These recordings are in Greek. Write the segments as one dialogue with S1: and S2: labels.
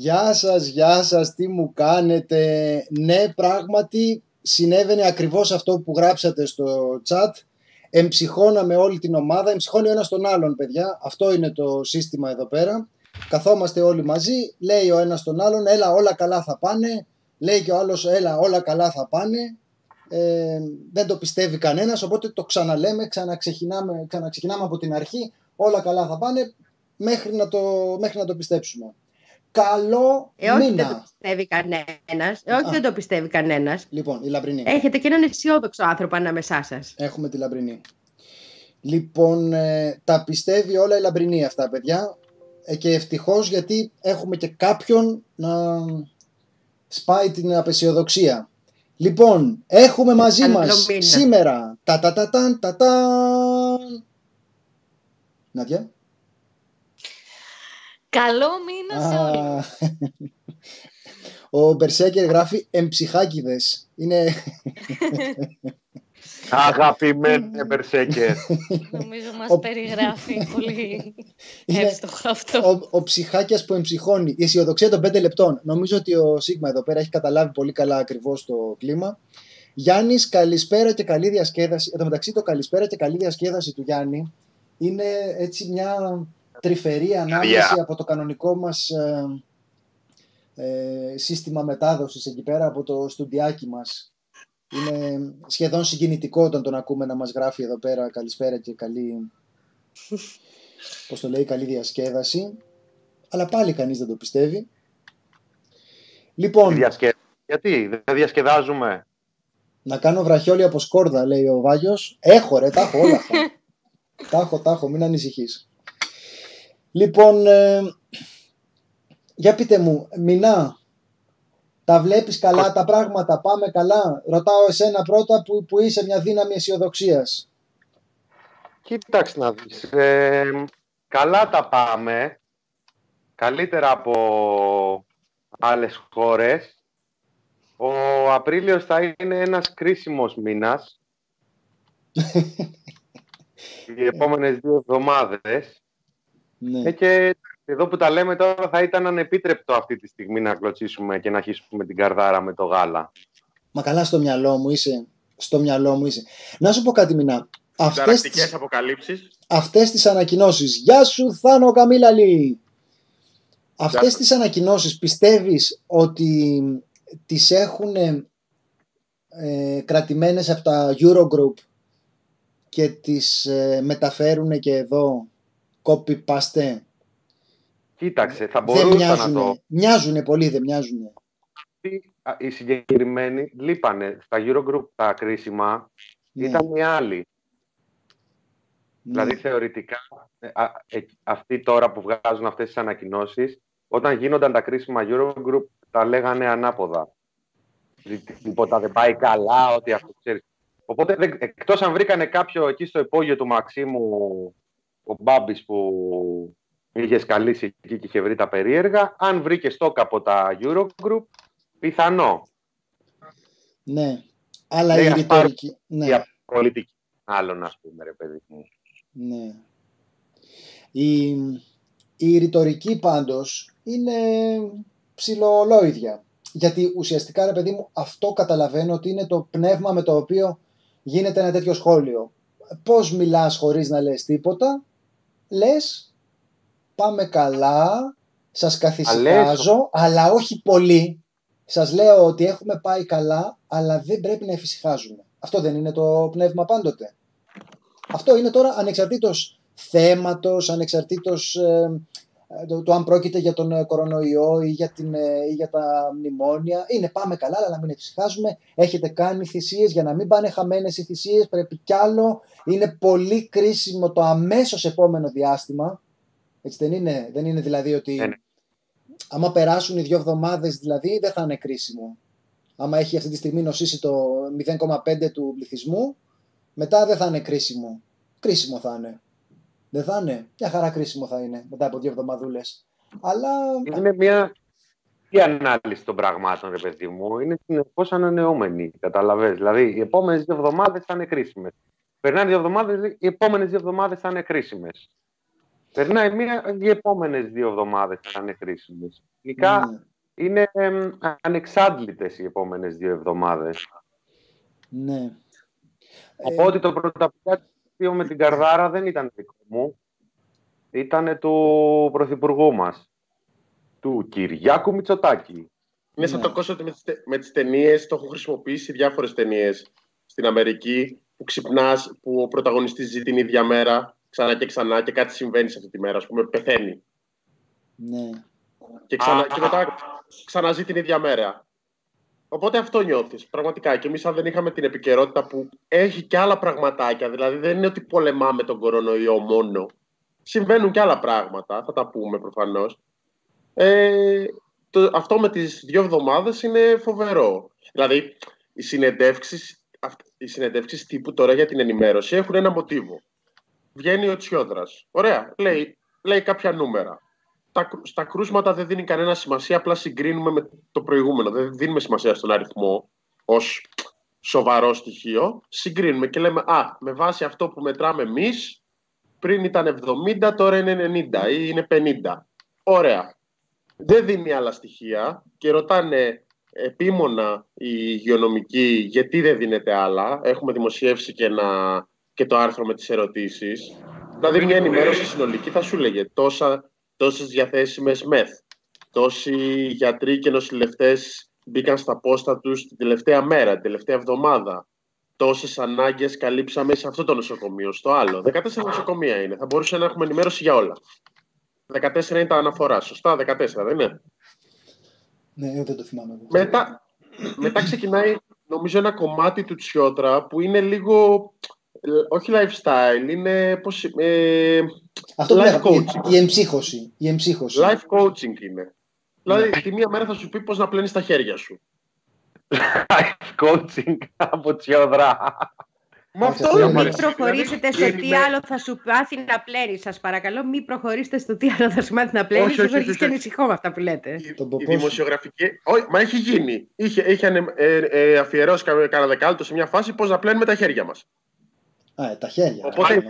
S1: Γεια σας, τι μου κάνετε? Ναι, πράγματι συνέβαινε ακριβώς αυτό που γράψατε στο chat. Εμψυχώναμε όλη την ομάδα, εμψυχώνει ο ένας τον άλλον, παιδιά. Αυτό είναι το σύστημα εδώ πέρα. Καθόμαστε όλοι μαζί, λέει ο ένας τον άλλον, έλα όλα καλά θα πάνε. Λέει και ο άλλος, έλα όλα καλά θα πάνε. Δεν το πιστεύει κανένας, οπότε το ξαναλέμε, ξαναξεκινάμε από την αρχή. Όλα καλά θα πάνε μέχρι να το πιστέψουμε. Καλό μήνα.
S2: Όχι, δεν το πιστεύει κανένας. Όχι, δεν το πιστεύει κανένας.
S1: Λοιπόν, η Λαμπρινή.
S2: Έχετε και έναν αισιόδοξο άνθρωπο ανάμεσά σας.
S1: Έχουμε τη Λαμπρινή. Λοιπόν, τα πιστεύει όλα η Λαμπρινή αυτά, παιδιά. Και ευτυχώς, γιατί έχουμε και κάποιον να σπάει την απεσιοδοξία. Λοιπόν, έχουμε μαζί μας σήμερα Νάντια.
S3: Καλό μήνα σε όλους.
S1: Ο Μπερσέκερ γράφει εμψυχάκηδες. Είναι...
S4: Αγαπημένε Μπερσέκερ.
S3: Νομίζω μας περιγράφει πολύ εύστοχα αυτό.
S1: Ο ψυχάκιας που εμψυχώνει. Η αισιοδοξία των 5 λεπτών. Νομίζω ότι ο Σίγμα εδώ πέρα έχει καταλάβει πολύ καλά ακριβώς το κλίμα. Γιάννης, καλησπέρα και καλή διασκέδαση. Εν τω μεταξύ, το καλησπέρα και καλή διασκέδαση του Γιάννη είναι έτσι μια τρυφερή ανάμεση από το κανονικό μας σύστημα μετάδοσης εκεί πέρα, από το στουντιάκι μας. Είναι σχεδόν συγκινητικό όταν τον ακούμε να μας γράφει εδώ πέρα καλησπέρα και καλή, πώς το λέει, καλή διασκέδαση. Αλλά πάλι κανείς δεν το πιστεύει. Λοιπόν,
S4: γιατί δεν διασκεδάζουμε?
S1: Να κάνω βραχιόλι από σκόρδα, λέει ο Βάγιος. Έχω ρε, τα έχω όλα αυτά. Τα έχω, μην ανησυχείς. Λοιπόν, για πείτε μου, Μινά, τα βλέπεις καλά τα πράγματα, πάμε καλά? Ρωτάω εσένα πρώτα που είσαι μια δύναμη αισιοδοξίας.
S4: Κοίταξε να δεις, καλά τα πάμε, καλύτερα από άλλες χώρες. Ο Απρίλιος θα είναι ένας κρίσιμος μήνας. Οι επόμενες 2 εβδομάδες.
S1: Ναι.
S4: Και εδώ που τα λέμε τώρα θα ήταν ανεπίτρεπτο αυτή τη στιγμή να κλωτσίσουμε και να χύσουμε την καρδάρα με το γάλα.
S1: Μα καλά, στο μυαλό μου είσαι. Να σου πω κάτι, Μινά.
S4: Ταρακτικές αποκαλύψεις.
S1: Αυτές τις ανακοινώσεις. Γεια σου Θάνο Καμίλαλη. Αυτές τις ανακοινώσεις πιστεύεις ότι τις έχουν κρατημένες από τα Eurogroup και τις μεταφέρουν και εδώ copy-paste?
S4: Κοίταξε, θα μπορούσαν να το...
S1: Μοιάζουνε πολύ, δεν μοιάζουνε?
S4: Οι συγκεκριμένοι λείπανε. Στα Eurogroup τα κρίσιμα ήταν οι άλλοι. Δηλαδή θεωρητικά αυτοί τώρα που βγάζουν αυτές τις ανακοινώσεις, όταν γίνονταν τα κρίσιμα Eurogroup τα λέγανε ανάποδα. Τίποτα δεν πάει καλά, ότι αυτό ξέρεις. Οπότε εκτός αν βρήκανε κάποιο εκεί στο υπόγειο του Μαξίμου, ο Μπάμπης που είχε σκαλίσει εκεί και είχε βρει τα περίεργα, αν βρήκε στόκ από τα Eurogroup, πιθανό.
S1: Ναι, αλλά η ρητορική...
S4: Η πολιτική άλλων, ας πούμε, ρε παιδί μου.
S1: Ναι. Η ρητορική πάντως είναι ψιλολόιδια. Γιατί ουσιαστικά, ρε παιδί μου, αυτό καταλαβαίνω ότι είναι το πνεύμα με το οποίο γίνεται ένα τέτοιο σχόλιο. Πώς μιλάς χωρίς να λες τίποτα? Λες, πάμε καλά, σας καθησυχάζω, αλλά όχι πολύ. Σας λέω ότι έχουμε πάει καλά, αλλά δεν πρέπει να εφησυχάζουμε. Αυτό δεν είναι το πνεύμα πάντοτε? Αυτό είναι τώρα ανεξαρτήτως θέματος, ανεξαρτήτως το αν πρόκειται για τον κορονοϊό ή για τα μνημόνια. Είναι πάμε καλά, αλλά να μην εφησυχάζουμε. Έχετε κάνει θυσίες για να μην πάνε χαμένες οι θυσίες. Πρέπει κι άλλο. Είναι πολύ κρίσιμο το αμέσως επόμενο διάστημα. Έτσι δεν είναι? Δεν είναι δηλαδή ότι άμα περάσουν οι 2 εβδομάδες δηλαδή δεν θα είναι κρίσιμο. Άμα έχει αυτή τη στιγμή νοσήσει το 0,5 του πληθυσμού, μετά δεν θα είναι κρίσιμο. Κρίσιμο θα είναι. Δεν θα είναι? Μια χαρά κρίσιμο θα είναι μετά από 2 εβδομαδούλες. Αλλά...
S4: Είναι μια ανάλυση των πραγμάτων, ρε παιδί μου. Είναι συνεχώς ανανεώμενη, καταλαβαίνεις. Δηλαδή, οι επόμενες 2 εβδομάδες θα είναι κρίσιμες. Περνάνε 2 εβδομάδες, οι επόμενες 2 εβδομάδες θα είναι κρίσιμες. Περνάει οι επόμενες 2 εβδομάδες θα είναι χρήσιμες. Γενικά είναι ανεξάντλητες οι επόμενες 2 εβδομάδες.
S1: Ναι.
S4: Οπότε το πρωταπλάσιο με την Καρδάρα δεν ήταν δικό μου. Ήταν του Πρωθυπουργού μας, του Κυριάκου Μητσοτάκη.
S5: Είναι σαν το κόσμο ότι με τις ταινίες το έχουν χρησιμοποιήσει διάφορες ταινίες στην Αμερική που ξυπνάς, που ο πρωταγωνιστής ζει την ίδια μέρα ξανά και ξανά και κάτι συμβαίνει σε αυτή τη μέρα, ας πούμε πεθαίνει.
S1: Ναι.
S5: Και μετά ξαναζεί την ίδια μέρα. Οπότε αυτό νιώθεις πραγματικά. Και εμείς αν δεν είχαμε την επικαιρότητα που έχει και άλλα πραγματάκια, δηλαδή δεν είναι ότι πολεμάμε τον κορονοϊό μόνο. Συμβαίνουν και άλλα πράγματα, θα τα πούμε προφανώς. Αυτό με τις 2 εβδομάδες είναι φοβερό. Δηλαδή, οι συνεντεύξεις τύπου τώρα για την ενημέρωση έχουν ένα μοτίβο. Βγαίνει ο Τσιόδρας. Ωραία, λέει κάποια νούμερα. Στα κρούσματα δεν δίνει κανένα σημασία, απλά συγκρίνουμε με το προηγούμενο. Δεν δίνουμε σημασία στον αριθμό ως σοβαρό στοιχείο. Συγκρίνουμε και λέμε, με βάση αυτό που μετράμε εμείς, πριν ήταν 70, τώρα είναι 90 ή είναι 50. Ωραία. Δεν δίνει άλλα στοιχεία και ρωτάνε επίμονα οι υγειονομικοί γιατί δεν δίνεται άλλα. Έχουμε δημοσιεύσει και το άρθρο με τις ερωτήσεις. Δηλαδή μια ενημέρωση συνολική θα σου λέγε τόσες διαθέσιμες μεθ. Τόσοι γιατροί και νοσηλευτές μπήκαν στα πόστα τους την τελευταία μέρα, την τελευταία εβδομάδα. Τόσες ανάγκες καλύψαμε σε αυτό το νοσοκομείο, στο άλλο. 14 νοσοκομεία είναι. Θα μπορούσε να έχουμε ενημέρωση για όλα. 14 είναι τα αναφορά. Σωστά, 14 δεν είναι?
S1: Ναι, δεν το θυμάμαι.
S5: Μετά ξεκινάει, νομίζω, ένα κομμάτι του Τσιόδρα που είναι λίγο, όχι lifestyle, είναι
S1: αυτό
S5: life coaching.
S1: Η εμψύχωση.
S5: Life coaching είναι. Δηλαδή, τη μία μέρα θα σου πει πώς να πλένεις τα χέρια σου.
S4: Life coaching από Τσιόδρα.
S2: Μην προχωρήσετε στο τι άλλο θα σου πάθει να πλένεις. Σας παρακαλώ, μην προχωρήσετε στο τι άλλο θα σου μάθει να πλένεις. Εγώ αρχίζω και ανησυχώ με αυτά που λέτε.
S5: Η δημοσιογραφική. Όχι, μα έχει γίνει. Είχε αφιερώσει κανένα δεκάλεπτο σε μια φάση πώς να πλένουμε τα χέρια μας.
S1: Τα χέρια.
S5: Οπότε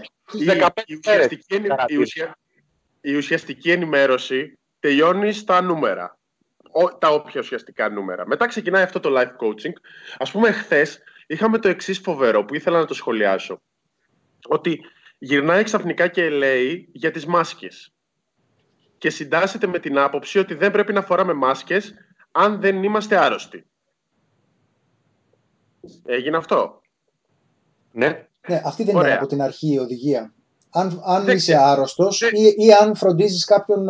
S5: η ουσιαστική ενημέρωση τελειώνει στα νούμερα. Τα όποια ουσιαστικά νούμερα. Μετά ξεκινάει αυτό το life coaching. Ας πούμε, χθες είχαμε το εξής φοβερό που ήθελα να το σχολιάσω. Ότι γυρνάει ξαφνικά και λέει για τις μάσκες. Και συντάσσεται με την άποψη ότι δεν πρέπει να φοράμε μάσκες αν δεν είμαστε άρρωστοι. Έγινε αυτό?
S1: Ναι, αυτή δεν ήταν από την αρχή η οδηγία. Αν είσαι άρρωστος ή αν φροντίζεις κάποιον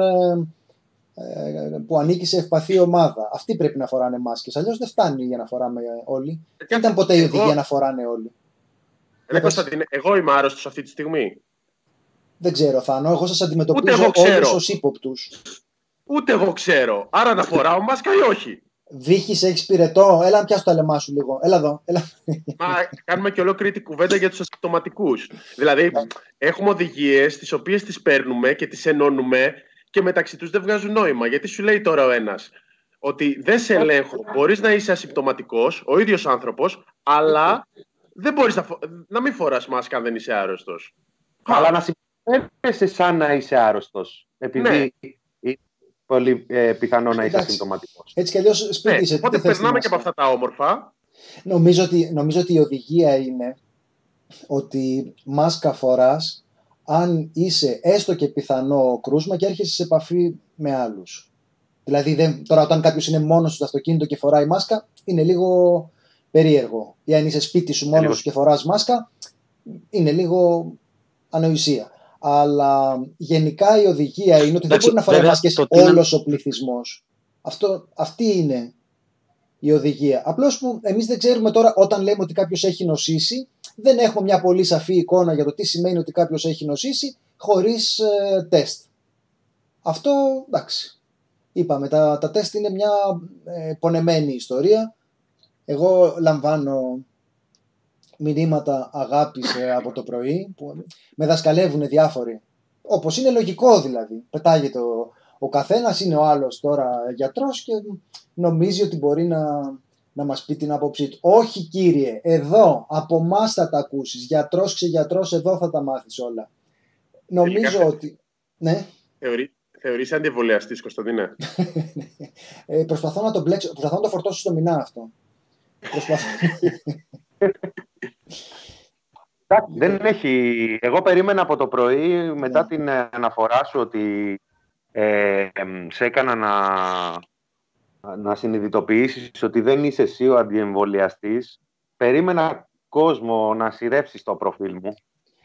S1: που ανήκει σε ευπαθή ομάδα. Αυτοί πρέπει να φοράνε μάσκες. Αλλιώς δεν φτάνει για να φοράμε όλοι. Δεν ήταν ποτέ η οδηγία να φοράνε όλοι.
S5: Κωνσταντίνε, εγώ είμαι άρρωστος αυτή τη στιγμή.
S1: Δεν ξέρω, Θάνο. Εγώ σας αντιμετωπίζω όλους ως ύποπτους.
S5: Ούτε εγώ ξέρω. Άρα να φοράω μάσκα ή όχι?
S1: Βύχης, έχεις πυρετό. Έλα να πιάσω το αλεμά σου λίγο. Έλα εδώ.
S5: Μα κάνουμε και ολόκληρη την κουβέντα για τους ασυμπτωματικούς. Δηλαδή, έχουμε οδηγίες τις οποίες τις παίρνουμε και τις ενώνουμε και μεταξύ τους δεν βγάζουν νόημα. Γιατί σου λέει τώρα ο ένας ότι δεν σε ελέγχω. Μπορείς να είσαι ασυμπτωματικός, ο ίδιος άνθρωπος, αλλά δεν μπορείς να μην φοράς μάσκα αν δεν είσαι άρρωστος.
S4: Αλλά να συμπεριφέρεσαι σαν να είσαι άρρωστος. Επειδή είναι πολύ πιθανό να είσαι ασυμπτωματικός.
S1: Έτσι κι αλλιώς σπίτι είσαι.
S5: Οπότε περνάμε και από αυτά τα όμορφα.
S1: Νομίζω ότι η οδηγία είναι ότι μάσκα φοράς αν είσαι έστω και πιθανό κρούσμα και έρχεσαι σε επαφή με άλλους. Δηλαδή, τώρα όταν κάποιος είναι μόνος του στο αυτοκίνητο και φοράει μάσκα, είναι λίγο περίεργο. Ή αν είσαι σπίτι σου μόνος σου και φοράς μάσκα, είναι λίγο ανοησία. Αλλά γενικά η οδηγία είναι ότι δεν μπορεί να φοράει μάσκες όλος ο πληθυσμός. Αυτή είναι η οδηγία. Απλώς που εμείς δεν ξέρουμε τώρα, όταν λέμε ότι κάποιος έχει νοσήσει, δεν έχουμε μια πολύ σαφή εικόνα για το τι σημαίνει ότι κάποιος έχει νοσήσει χωρίς τεστ. Αυτό, εντάξει. Είπαμε, τα τεστ είναι μια πονεμένη ιστορία. Εγώ λαμβάνω μηνύματα αγάπης από το πρωί που με δασκαλεύουν διάφοροι. Όπως είναι λογικό δηλαδή. Πετάγεται ο καθένας, είναι ο άλλος τώρα γιατρός και νομίζει ότι μπορεί να μας πει την άποψή του. Όχι κύριε, εδώ από εμάς θα τα ακούσεις. Γιατρός, ξεγιατρός, εδώ θα τα μάθεις όλα. Νομίζω ότι... Ναι.
S5: Θεωρείς αντιεμβολιαστής, Κωνσταντίνε?
S1: Προσπαθώ να το φορτώσω στο μηνά αυτό.
S4: Δεν έχει. Εγώ περίμενα από το πρωί, μετά την αναφορά σου, ότι σε έκανα να συνειδητοποιήσεις ότι δεν είσαι εσύ ο αντιεμβολιαστής. Περίμενα κόσμο να σειρεύσει στο προφίλ μου.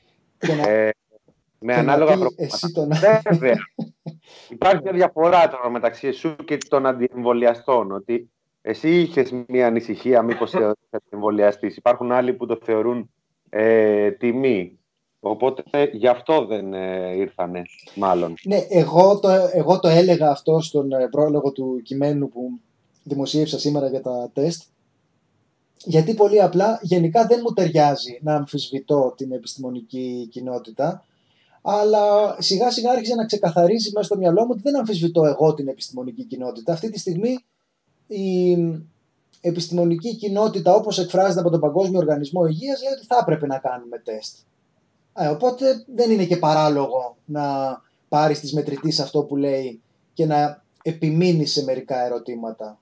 S4: Με ανάλογα προβλήματα. Βέβαια. Υπάρχει μια διαφορά τώρα μεταξύ εσού και των αντιεμβολιαστών. Ότι εσύ είχες μια ανησυχία μήπως θεωρείς αντιεμβολιαστής. Υπάρχουν άλλοι που το θεωρούν τιμή. Οπότε γι' αυτό δεν ήρθανε, μάλλον.
S1: Ναι, εγώ το έλεγα αυτό στον πρόλογο του κειμένου που δημοσίευσα σήμερα για τα τεστ. Γιατί πολύ απλά γενικά δεν μου ταιριάζει να αμφισβητώ την επιστημονική κοινότητα, αλλά σιγά σιγά άρχισε να ξεκαθαρίζει μέσα στο μυαλό μου ότι δεν αμφισβητώ εγώ την επιστημονική κοινότητα. Αυτή τη στιγμή η επιστημονική κοινότητα, όπως εκφράζεται από τον Παγκόσμιο Οργανισμό Υγείας, λέει ότι θα έπρεπε να κάνουμε τεστ. Οπότε δεν είναι και παράλογο να πάρεις τις μετρητής αυτό που λέει και να επιμείνεις σε μερικά ερωτήματα.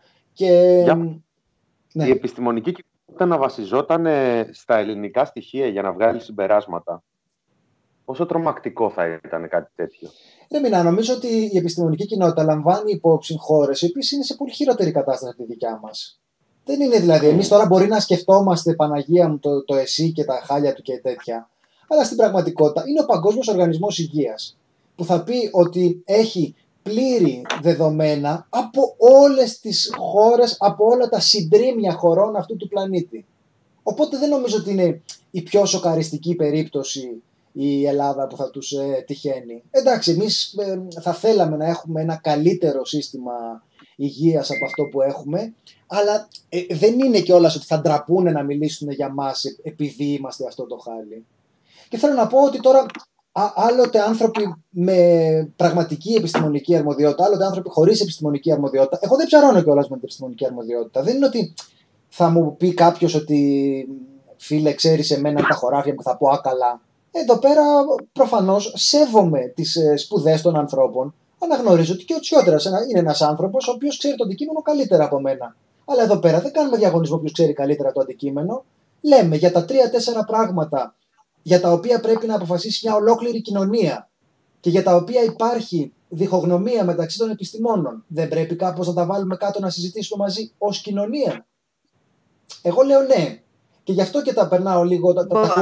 S4: Ναι. Η επιστημονική κοινότητα να βασιζόταν στα ελληνικά στοιχεία για να βγάλει συμπεράσματα. Πόσο τρομακτικό θα ήταν κάτι τέτοιο?
S1: Νομίζω ότι η επιστημονική κοινότητα λαμβάνει υπόψη χώρες οι οποίες είναι σε πολύ χειρότερη κατάσταση από τη δικιά μας. Δεν είναι δηλαδή, εμείς τώρα μπορεί να σκεφτόμαστε, Παναγία μου, το ΕΣΥ και τα χάλια του και τέτοια, αλλά στην πραγματικότητα είναι ο Παγκόσμιος Οργανισμός Υγείας που θα πει ότι έχει πλήρη δεδομένα από όλες τις χώρες, από όλα τα συντρίμμια χωρών αυτού του πλανήτη. Οπότε δεν νομίζω ότι είναι η πιο σοκαριστική περίπτωση η Ελλάδα που θα τους τυχαίνει. Εντάξει, εμείς θα θέλαμε να έχουμε ένα καλύτερο σύστημα υγείας από αυτό που έχουμε, αλλά δεν είναι κιόλας ότι θα ντραπούνε να μιλήσουν για μας επειδή είμαστε αυτό το χάλι. Και θέλω να πω ότι τώρα άλλοτε άνθρωποι με πραγματική επιστημονική αρμοδιότητα, άλλοτε άνθρωποι χωρίς επιστημονική αρμοδιότητα. Εγώ δεν ψαρώνω κιόλας με την επιστημονική αρμοδιότητα. Δεν είναι ότι θα μου πει κάποιος ότι φίλε, ξέρεις εμένα τα χωράφια που θα πω άκαλα. Εδώ πέρα προφανώς σέβομαι τις σπουδές των ανθρώπων. Αναγνωρίζω ότι και ο Τσιόδρας είναι ένας άνθρωπος ο οποίος ξέρει το αντικείμενο καλύτερα από μένα. Αλλά εδώ πέρα δεν κάνουμε διαγωνισμό ποιος ξέρει καλύτερα το αντικείμενο. Λέμε για τα 3-4 πράγματα για τα οποία πρέπει να αποφασίσει μια ολόκληρη κοινωνία και για τα οποία υπάρχει διχογνωμία μεταξύ των επιστημόνων. Δεν πρέπει κάπως να τα βάλουμε κάτω να συζητήσουμε μαζί ως κοινωνία? Εγώ λέω ναι. Και γι' αυτό και τα περνάω λίγο.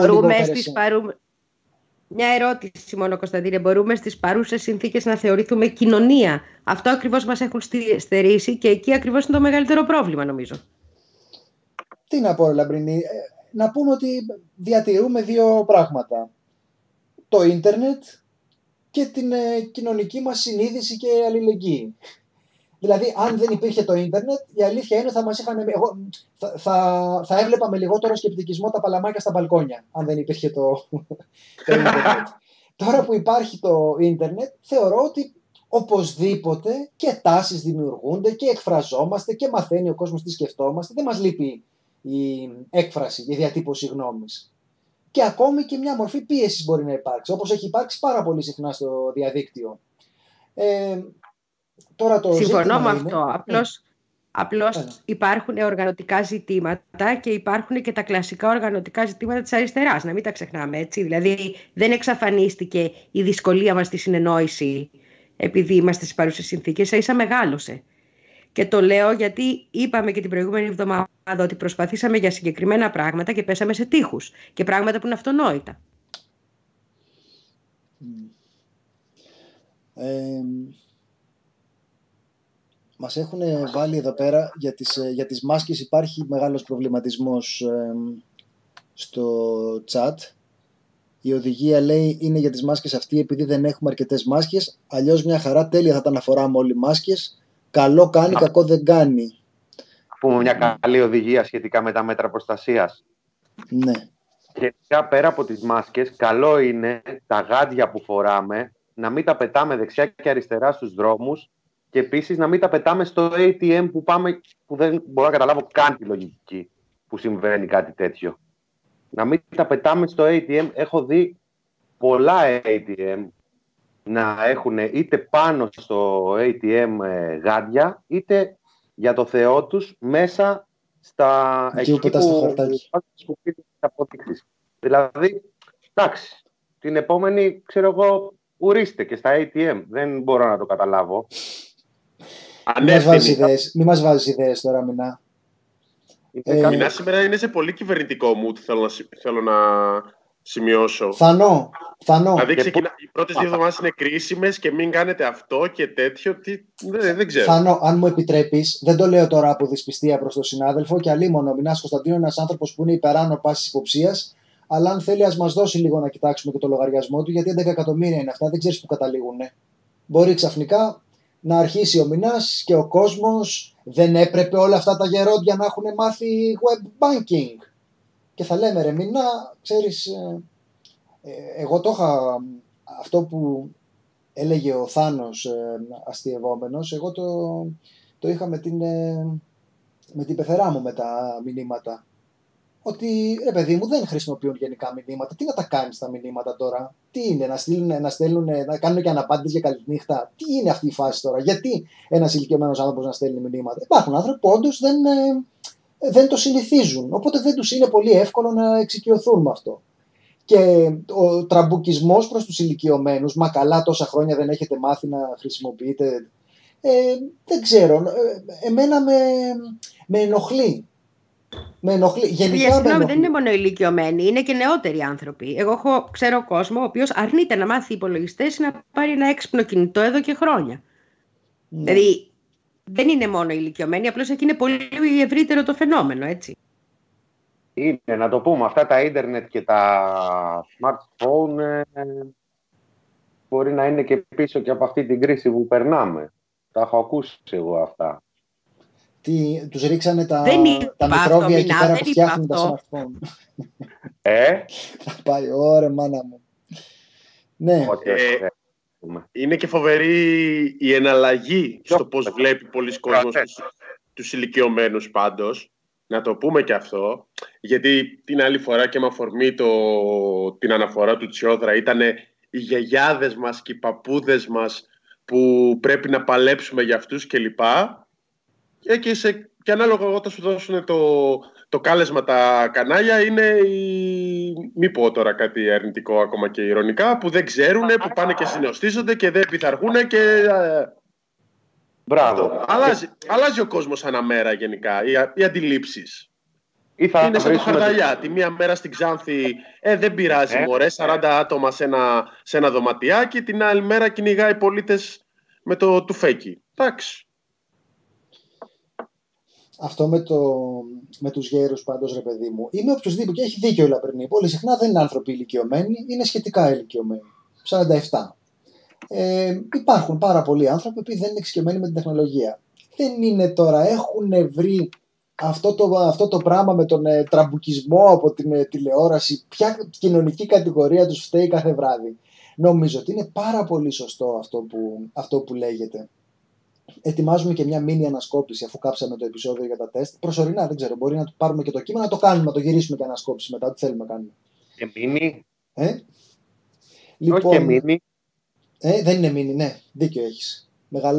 S2: Μια ερώτηση μόνο, Κωνσταντίνε. Μπορούμε στις παρούσες συνθήκες να θεωρηθούμε κοινωνία? Αυτό ακριβώς μας έχουν στερήσει και εκεί ακριβώς είναι το μεγαλύτερο πρόβλημα, νομίζω.
S1: Τι να πω, Λαμπρινή. Να πούμε ότι διατηρούμε δύο πράγματα. Το ίντερνετ και την κοινωνική μας συνείδηση και αλληλεγγύη. Δηλαδή, αν δεν υπήρχε το ίντερνετ, η αλήθεια είναι ότι θα μας είχαν. Θα έβλεπα με λιγότερο σκεπτικισμό τα παλαμάκια στα μπαλκόνια, αν δεν υπήρχε το ίντερνετ. Τώρα που υπάρχει το ίντερνετ, θεωρώ ότι οπωσδήποτε και τάσεις δημιουργούνται και εκφραζόμαστε και μαθαίνει ο κόσμος τι σκεφτόμαστε. Δεν μας λείπει η έκφραση, η διατύπωση γνώμης. Και ακόμη και μια μορφή πίεσης μπορεί να υπάρξει, όπως έχει υπάρξει πάρα πολύ συχνά στο διαδίκτυο. Τώρα το
S2: συμφωνώ με αυτό. Απλώς υπάρχουν οργανωτικά ζητήματα και υπάρχουν και τα κλασικά οργανωτικά ζητήματα της αριστεράς. Να μην τα ξεχνάμε, έτσι. Δηλαδή δεν εξαφανίστηκε η δυσκολία μας στη συνεννόηση επειδή είμαστε στις παρούσες συνθήκες. Ίσα μεγάλωσε. Και το λέω γιατί είπαμε και την προηγούμενη εβδομάδα ότι προσπαθήσαμε για συγκεκριμένα πράγματα και πέσαμε σε τείχους και πράγματα που είναι αυτονόητα.
S1: Μας έχουν βάλει εδώ πέρα για τις μάσκες. Υπάρχει μεγάλος προβληματισμός στο chat. Η οδηγία λέει είναι για τις μάσκες αυτή επειδή δεν έχουμε αρκετές μάσκες. Αλλιώς μια χαρά, τέλεια θα τα αναφοράμε όλοι μάσκες. Καλό κάνει, κακό δεν κάνει.
S4: Πούμε μια καλή οδηγία σχετικά με τα μέτρα προστασίας.
S1: Ναι.
S4: Και πέρα από τις μάσκες, καλό είναι τα γάντια που φοράμε να μην τα πετάμε δεξιά και αριστερά στους δρόμους και επίσης να μην τα πετάμε στο ATM που πάμε, που δεν μπορώ να καταλάβω καν τη λογική που συμβαίνει κάτι τέτοιο. Να μην τα πετάμε στο ATM. Έχω δει πολλά ATM να έχουν είτε πάνω στο ATM γάντια, είτε για το Θεό τους μέσα στα
S1: εκεί που
S4: αποδείξεις. Δηλαδή, εντάξει, την επόμενη, ξέρω εγώ, ουρίστε και στα ATM. Δεν μπορώ να το καταλάβω.
S1: Μην μας βάζεις ιδέες τώρα, Μινά.
S5: Μινά σήμερα είναι σε πολύ κυβερνητικό mood, θέλω να σημειώσω.
S1: Φανώ.
S5: Δηλαδή οι πρώτες 2 εβδομάδες είναι κρίσιμες και μην κάνετε αυτό και τέτοιο. Δεν ξέρω.
S1: Φανώ, αν μου επιτρέπεις, δεν το λέω τώρα από δυσπιστία προς τον συνάδελφο και αλίμονο. Ο Μινάς Κωνσταντίνου είναι ένας άνθρωπος που είναι υπεράνω πάσης υποψίας. Αλλά αν θέλει, ας μας δώσει λίγο να κοιτάξουμε και το λογαριασμό του, γιατί 11 εκατομμύρια είναι αυτά, δεν ξέρεις που καταλήγουν. Μπορεί ξαφνικά να αρχίσει ο Μινάς και ο κόσμος. Δεν έπρεπε όλα αυτά τα γερόντια να έχουν μάθει web banking. Και θα λέμε, ρε Μινά, ξέρεις, εγώ το είχα, αυτό που έλεγε ο Θάνος αστειευόμενος, εγώ το είχα με την πεθερά μου με τα μηνύματα. Ότι ρε παιδί μου δεν χρησιμοποιούν γενικά μηνύματα. Τι να τα κάνεις τα μηνύματα τώρα? Τι είναι, να κάνουν και αναπάντητες για καληνύχτα? Τι είναι αυτή η φάση τώρα? Γιατί ένας ηλικιωμένος άνθρωπος να στέλνει μηνύματα? Υπάρχουν άνθρωποι που όντως δεν το συνηθίζουν. Οπότε δεν τους είναι πολύ εύκολο να εξοικειωθούν με αυτό. Και ο τραμπουκισμός προς τους ηλικιωμένους, μα καλά τόσα χρόνια δεν έχετε μάθει να χρησιμοποιείτε. Δεν ξέρω. Εμένα με ενοχλεί.
S2: Γενικά δεν είναι μόνο ηλικιωμένοι, είναι και νεότεροι άνθρωποι. Εγώ ξέρω κόσμο ο οποίος αρνείται να μάθει υπολογιστές ή να πάρει ένα έξυπνο κινητό εδώ και χρόνια. Δηλαδή δεν είναι μόνο ηλικιωμένοι, απλώς εκεί είναι πολύ ευρύτερο το φαινόμενο, έτσι.
S4: Είναι, να το πούμε, αυτά τα ίντερνετ και τα smartphone μπορεί να είναι και πίσω και από αυτή την κρίση που περνάμε. Τα έχω ακούσει εγώ αυτά.
S1: Τους ρίξανε τα μικρόβια εκεί πέρα που φτιάχνουν τα smartphone. Θα πάει, ωραία μάνα μου. Ναι.
S5: Είναι και φοβερή η εναλλαγή στο πώς βλέπει πολλοί κόσμος τους ηλικιωμένους πάντως. Να το πούμε και αυτό, γιατί την άλλη φορά και με αφορμή την αναφορά του Τσιόδρα ήταν οι γιαγιάδες μας και οι παππούδες μας που πρέπει να παλέψουμε για αυτούς κλπ. Και ανάλογα όταν σου δώσουν το κάλεσμα τα κανάλια είναι μη πω τώρα κάτι αρνητικό ακόμα και ειρωνικά, που δεν ξέρουν, που πάνε και συναισθίζονται και δεν πειθαρχούν και...
S4: Μπράβο.
S5: Αλλάζει ο κόσμος ανά μέρα γενικά, οι αντιλήψεις. Είναι σαν το Χαρδαλιά. Τη μία μέρα στην Ξάνθη δεν πειράζει μωρέ, 40 άτομα σε ένα δωματιάκι, την άλλη μέρα κυνηγάει πολίτες με το τουφέκι. Εντάξει.
S1: Αυτό με τους γέρους πάντως, ρε παιδί μου, είμαι οποιοδήποτε και έχει δίκιο η Λαπρινή. Πολύ συχνά δεν είναι άνθρωποι ηλικιωμένοι, είναι σχετικά ηλικιωμένοι. 47. Υπάρχουν πάρα πολλοί άνθρωποι που δεν είναι εξοικειωμένοι με την τεχνολογία. Δεν είναι τώρα, έχουν βρει αυτό το πράγμα με τον τραμπουκισμό από την τηλεόραση, ποια κοινωνική κατηγορία τους φταίει κάθε βράδυ. Νομίζω ότι είναι πάρα πολύ σωστό αυτό που λέγεται. Ετοιμάζουμε και μια μίνι ανασκόπηση αφού κάψαμε το επεισόδιο για τα τεστ. Προσωρινά, δεν ξέρω, μπορεί να πάρουμε και το κείμενο, να το κάνουμε, να το γυρίσουμε και ανασκόπηση μετά, ό,τι θέλουμε να κάνουμε.
S4: Και μίνι.
S1: Λοιπόν,
S4: όχι και μίνι.
S1: Δεν είναι μίνι, ναι, δίκιο έχεις.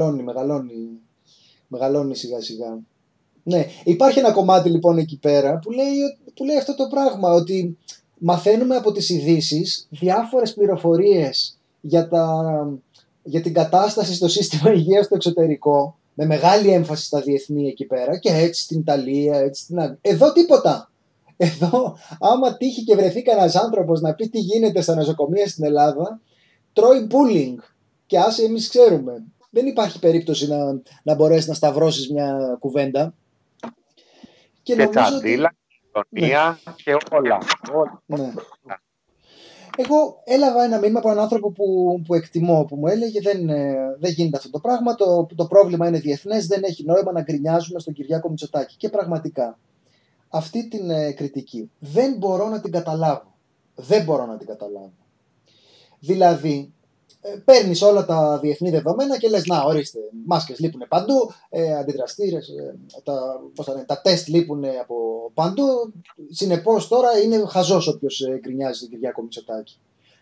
S1: Μεγαλώνει σιγά σιγά. Ναι, υπάρχει ένα κομμάτι λοιπόν εκεί πέρα που λέει αυτό το πράγμα, ότι μαθαίνουμε από τις ειδήσεις διάφορες πληροφορίες για την κατάσταση στο σύστημα υγείας στο εξωτερικό, με μεγάλη έμφαση στα διεθνή εκεί πέρα, και έτσι στην Ιταλία, έτσι στην Αγγλία. Εδώ τίποτα. Εδώ, άμα τύχει και βρεθεί κανένας άνθρωπος να πει τι γίνεται στα νοσοκομεία στην Ελλάδα, τρώει bullying. Και άσε εμείς ξέρουμε. Δεν υπάρχει περίπτωση να μπορέσει να σταυρώσεις μια κουβέντα.
S4: Και τσαντίλα, κοινωνία και όλα.
S1: Ναι. Εγώ έλαβα ένα μήνυμα από έναν άνθρωπο που εκτιμώ, που μου έλεγε δεν γίνεται αυτό το πράγμα, το πρόβλημα είναι διεθνές, δεν έχει νόημα να γκρινιάζουμε στον Κυριάκο Μητσοτάκη. Και πραγματικά αυτή την κριτική δεν μπορώ να την καταλάβω. Δηλαδή, παίρνεις όλα τα διεθνή δεδομένα και λες να ορίστε, μάσκες λείπουν παντού, αντιδραστήρες, τα τεστ λείπουν από παντού, συνεπώς τώρα είναι χαζός όποιος γκρινιάζει τον Κυριάκο Μητσοτάκη.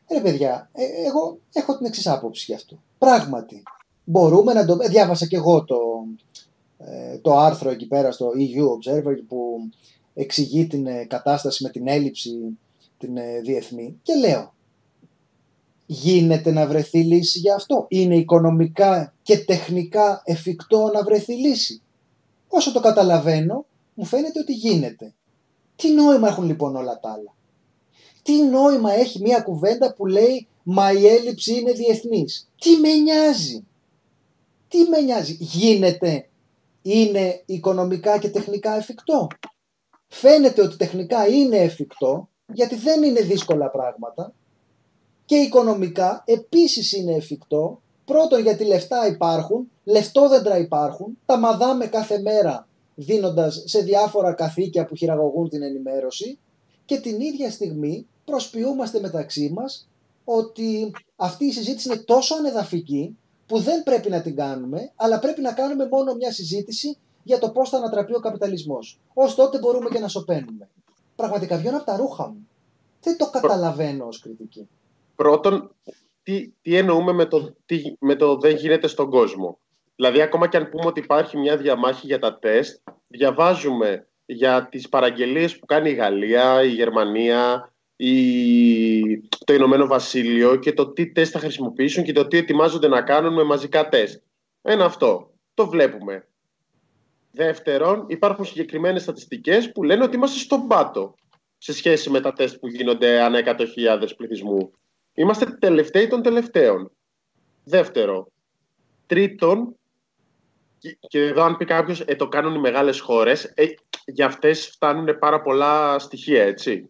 S1: Ρε παιδιά, εγώ έχω την εξής άποψη γι' αυτό. Πράγματι, μπορούμε να το... διάβασα και εγώ το άρθρο εκεί πέρα στο EU Observer που εξηγεί την κατάσταση με την έλλειψη την διεθνή και λέω, γίνεται να βρεθεί λύση για αυτό? Είναι οικονομικά και τεχνικά εφικτό να βρεθεί λύση? Όσο το καταλαβαίνω, μου φαίνεται ότι γίνεται. Τι νόημα έχουν λοιπόν όλα τα άλλα? Τι νόημα έχει μια κουβέντα που λέει «Μα η έλλειψη είναι διεθνής»? Τι με νοιάζει? Τι με νοιάζει? Γίνεται? Είναι οικονομικά και τεχνικά εφικτό? Φαίνεται ότι τεχνικά είναι εφικτό, γιατί δεν είναι δύσκολα πράγματα, και οικονομικά επίσης είναι εφικτό. Πρώτον, γιατί λεφτά υπάρχουν, λεφτόδεντρα υπάρχουν, τα μαδάμε κάθε μέρα δίνοντας σε διάφορα καθήκια που χειραγωγούν την ενημέρωση, και την ίδια στιγμή προσποιούμαστε μεταξύ μας ότι αυτή η συζήτηση είναι τόσο ανεδαφική που δεν πρέπει να την κάνουμε, αλλά πρέπει να κάνουμε μόνο μια συζήτηση για το πώς θα ανατραπεί ο καπιταλισμός. Ως τότε μπορούμε και να σωπαίνουμε. Πραγματικά βγαίνω από τα ρούχα μου. Δεν το καταλαβαίνω ως κριτική.
S5: Πρώτον, τι εννοούμε με το δεν γίνεται στον κόσμο? Δηλαδή, ακόμα και αν πούμε ότι υπάρχει μια διαμάχη για τα τεστ, διαβάζουμε για τις παραγγελίες που κάνει η Γαλλία, η Γερμανία, το Ηνωμένο Βασίλειο και το τι τεστ θα χρησιμοποιήσουν και το τι ετοιμάζονται να κάνουν με μαζικά τεστ. Ένα αυτό. Το βλέπουμε. Δεύτερον, υπάρχουν συγκεκριμένες στατιστικές που λένε ότι είμαστε στον πάτο σε σχέση με τα τεστ που γίνονται ανά 100.000 πληθυσμού. Είμαστε τελευταίοι των τελευταίων. Δεύτερο. Τρίτον, και εδώ αν πει κάποιος, το κάνουν οι μεγάλες χώρες, για αυτές φτάνουν πάρα πολλά στοιχεία, έτσι.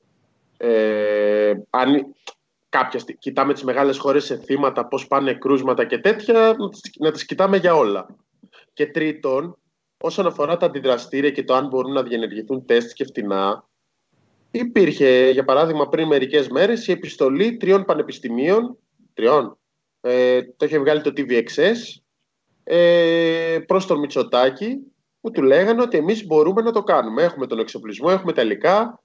S5: Αν κοιτάμε τις μεγάλες χώρες σε θύματα, πώς πάνε κρούσματα και τέτοια, να τις κοιτάμε για όλα. Και τρίτον, όσον αφορά τα αντιδραστήρια και το αν μπορούν να διενεργηθούν τεστ και φτηνά, υπήρχε, για παράδειγμα, πριν μερικές μέρες η επιστολή 3 πανεπιστημίων, το είχε βγάλει το TVXS, προς τον Μητσοτάκη, που του λέγανε ότι εμείς μπορούμε να το κάνουμε. Έχουμε τον εξοπλισμό, έχουμε τα υλικά,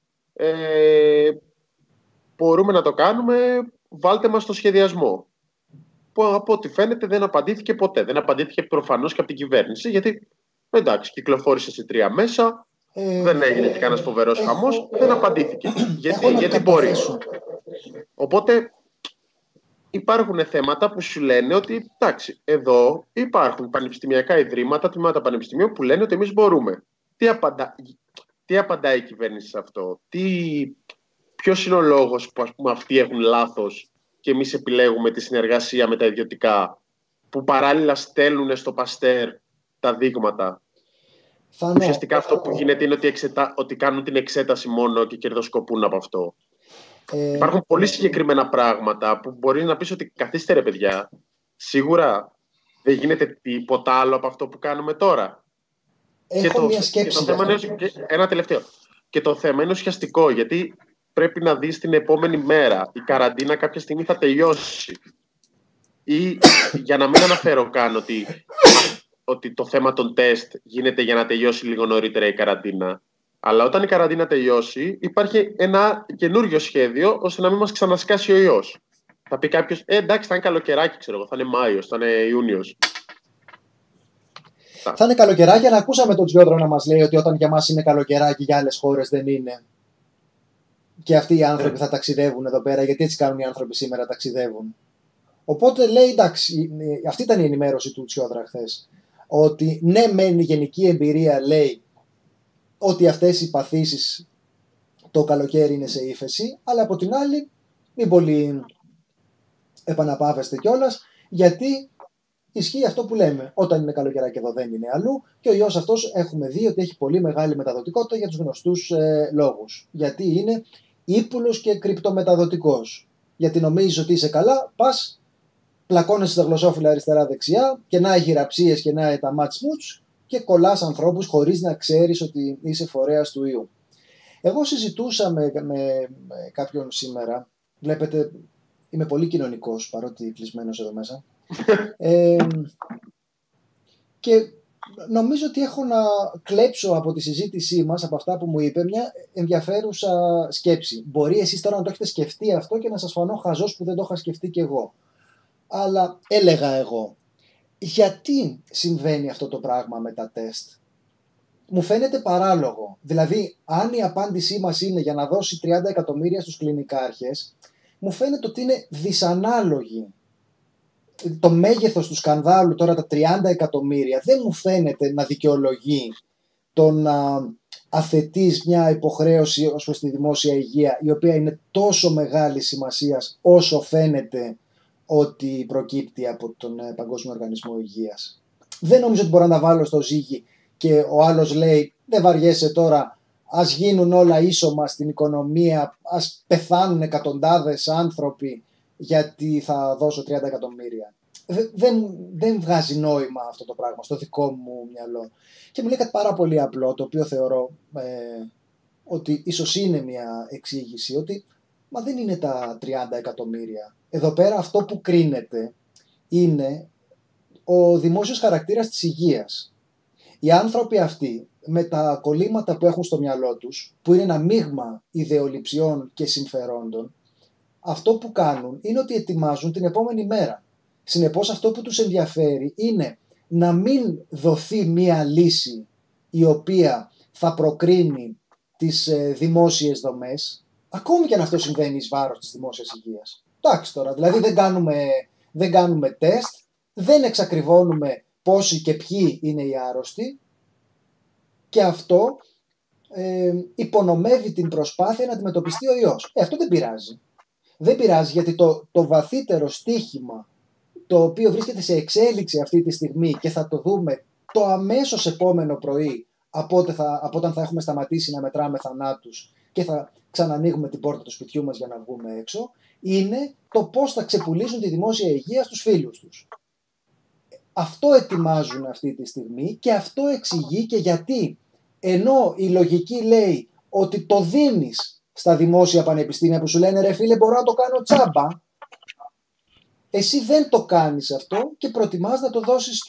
S5: μπορούμε να το κάνουμε, βάλτε μας στο σχεδιασμό. Που από ό,τι φαίνεται δεν απαντήθηκε ποτέ. Δεν απαντήθηκε προφανώς και από την κυβέρνηση, γιατί εντάξει, κυκλοφόρησε σε 3 μέσα, δεν έγινε και κανένας φοβερός χαμός, δεν απαντήθηκε. Γιατί μπορεί. Οπότε υπάρχουν θέματα που σου λένε ότι εντάξει, εδώ υπάρχουν πανεπιστημιακά ιδρύματα, τμήματα πανεπιστημίων που λένε ότι εμείς μπορούμε. Τι απαντάει η κυβέρνηση σε αυτό? Ποιος είναι ο λόγος που, ας πούμε, αυτοί έχουν λάθος και εμείς επιλέγουμε τη συνεργασία με τα ιδιωτικά, που παράλληλα στέλνουν στο Παστέρ τα δείγματα? Ουσιαστικά αυτό που γίνεται είναι ότι κάνουν την εξέταση μόνο και κερδοσκοπούν από αυτό. Υπάρχουν πολύ συγκεκριμένα πράγματα που μπορεί να πεις ότι καθίστε ρε παιδιά, σίγουρα δεν γίνεται τίποτα άλλο από αυτό που κάνουμε τώρα.
S1: Έχω μια σκέψη.
S5: Ένα τελευταίο. Και το θέμα είναι ουσιαστικό, γιατί πρέπει να δεις την επόμενη μέρα. Η καραντίνα κάποια στιγμή θα τελειώσει. Ή, για να μην αναφέρω καν ότι το θέμα των τεστ γίνεται για να τελειώσει λίγο νωρίτερα η καραντίνα. Αλλά όταν η καραντίνα τελειώσει, υπάρχει ένα καινούριο σχέδιο ώστε να μην μας ξανασκάσει ο ιός. Θα πει κάποιος, εντάξει, θα είναι καλοκαιράκι, ξέρω εγώ, θα είναι Μάιος, θα είναι Ιούνιος.
S1: Θα είναι καλοκαιράκι, αλλά ακούσαμε τον Τζιόδρο να μας λέει ότι όταν για μας είναι καλοκαιράκι, για άλλες χώρες δεν είναι. Και αυτοί οι άνθρωποι θα ταξιδεύουν εδώ πέρα, γιατί έτσι κάνουν οι άνθρωποι σήμερα, ταξιδεύουν. Οπότε λέει, εντάξει, αυτή ήταν η ενημέρωση του Τσιόδρα χθες. Ότι ναι, μεν η γενική εμπειρία λέει ότι αυτές οι παθήσεις το καλοκαίρι είναι σε ύφεση, αλλά από την άλλη μην πολύ επαναπάβεστε κιόλας, γιατί ισχύει αυτό που λέμε. Όταν είναι καλοκαιράκι εδώ δεν είναι αλλού, και ο ιός αυτός έχουμε δει ότι έχει πολύ μεγάλη μεταδοτικότητα για τους γνωστούς λόγους. Γιατί είναι ύπουλος και κρυπτομεταδοτικός. Γιατί νομίζεις ότι είσαι καλά, πας, πλακώνεσαι στα γλωσσόφυλλα αριστερά-δεξιά και να έχει ραψίες και να τα ματσμούτς και κολλάς ανθρώπους χωρίς να ξέρεις ότι είσαι φορέας του ιού. Εγώ συζητούσα με κάποιον σήμερα, βλέπετε είμαι πολύ κοινωνικός παρότι κλεισμένος εδώ μέσα, και νομίζω ότι έχω να κλέψω από τη συζήτησή μας, από αυτά που μου είπε, μια ενδιαφέρουσα σκέψη. Μπορεί εσείς τώρα να το έχετε σκεφτεί αυτό και να σας φανώ χαζός που δεν το είχα σκεφτεί κι εγώ. Αλλά έλεγα εγώ, γιατί συμβαίνει αυτό το πράγμα με τα τεστ? Μου φαίνεται παράλογο. Δηλαδή, αν η απάντησή μας είναι για να δώσει 30 εκατομμύρια στους κλινικάρχες, μου φαίνεται ότι είναι δυσανάλογη. Το μέγεθος του σκανδάλου τώρα, τα 30 εκατομμύρια, δεν μου φαίνεται να δικαιολογεί το να αθετείς μια υποχρέωση ως προς τη δημόσια υγεία, η οποία είναι τόσο μεγάλη σημασίας όσο φαίνεται ότι προκύπτει από τον Παγκόσμιο Οργανισμό Υγείας. Δεν νομίζω ότι μπορώ να τα βάλω στο ζύγι και ο άλλος λέει, δεν βαριέσαι τώρα, ας γίνουν όλα ίσωμα στην οικονομία, ας πεθάνουν εκατοντάδες άνθρωποι γιατί θα δώσω 30 εκατομμύρια. Δεν βγάζει νόημα αυτό το πράγμα στο δικό μου μυαλό. Και μου λέει κάτι πάρα πολύ απλό, το οποίο θεωρώ ότι ίσως είναι μια εξήγηση, ότι μα δεν είναι τα 30 εκατομμύρια. Εδώ πέρα αυτό που κρίνεται είναι ο δημόσιος χαρακτήρας της υγείας. Οι άνθρωποι αυτοί με τα κολλήματα που έχουν στο μυαλό τους, που είναι ένα μείγμα ιδεολειψιών και συμφερόντων, αυτό που κάνουν είναι ότι ετοιμάζουν την επόμενη μέρα. Συνεπώς αυτό που τους ενδιαφέρει είναι να μην δοθεί μία λύση η οποία θα προκρίνει τις δημόσιες δομές, ακόμη και αν αυτό συμβαίνει εις βάρος της δημόσιας υγείας. Εντάξει τώρα, δηλαδή δεν κάνουμε τεστ, δεν εξακριβώνουμε πόσοι και ποιοι είναι οι άρρωστοι και αυτό υπονομεύει την προσπάθεια να αντιμετωπιστεί ο ιός. Αυτό δεν πειράζει. Δεν πειράζει, γιατί το βαθύτερο στίχημα, το οποίο βρίσκεται σε εξέλιξη αυτή τη στιγμή και θα το δούμε το αμέσως επόμενο πρωί από όταν θα έχουμε σταματήσει να μετράμε θανάτους και θα ξανανοίγουμε την πόρτα του σπιτιού μας για να βγούμε έξω, είναι το πώς θα ξεπουλήσουν τη δημόσια υγεία στους φίλους τους. Αυτό ετοιμάζουν αυτή τη στιγμή και αυτό εξηγεί και γιατί, ενώ η λογική λέει ότι το δίνεις στα δημόσια πανεπιστήμια που σου λένε ρε φίλε μπορώ να το κάνω τσάμπα, εσύ δεν το κάνεις αυτό και προτιμάς να το δώσεις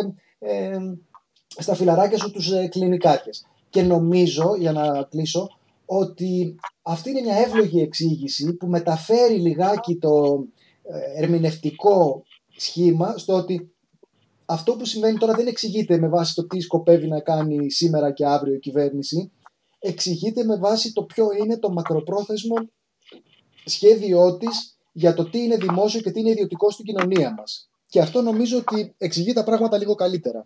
S1: στα φιλαράκια σου τους κλινικάρχες. Και νομίζω, για να κλείσω, ότι αυτή είναι μια εύλογη εξήγηση που μεταφέρει λιγάκι το ερμηνευτικό σχήμα στο ότι αυτό που συμβαίνει τώρα δεν εξηγείται με βάση το τι σκοπεύει να κάνει σήμερα και αύριο η κυβέρνηση, εξηγείται με βάση το ποιο είναι το μακροπρόθεσμο σχέδιό της για το τι είναι δημόσιο και τι είναι ιδιωτικό στην κοινωνία μας. Και αυτό νομίζω ότι εξηγεί τα πράγματα λίγο καλύτερα.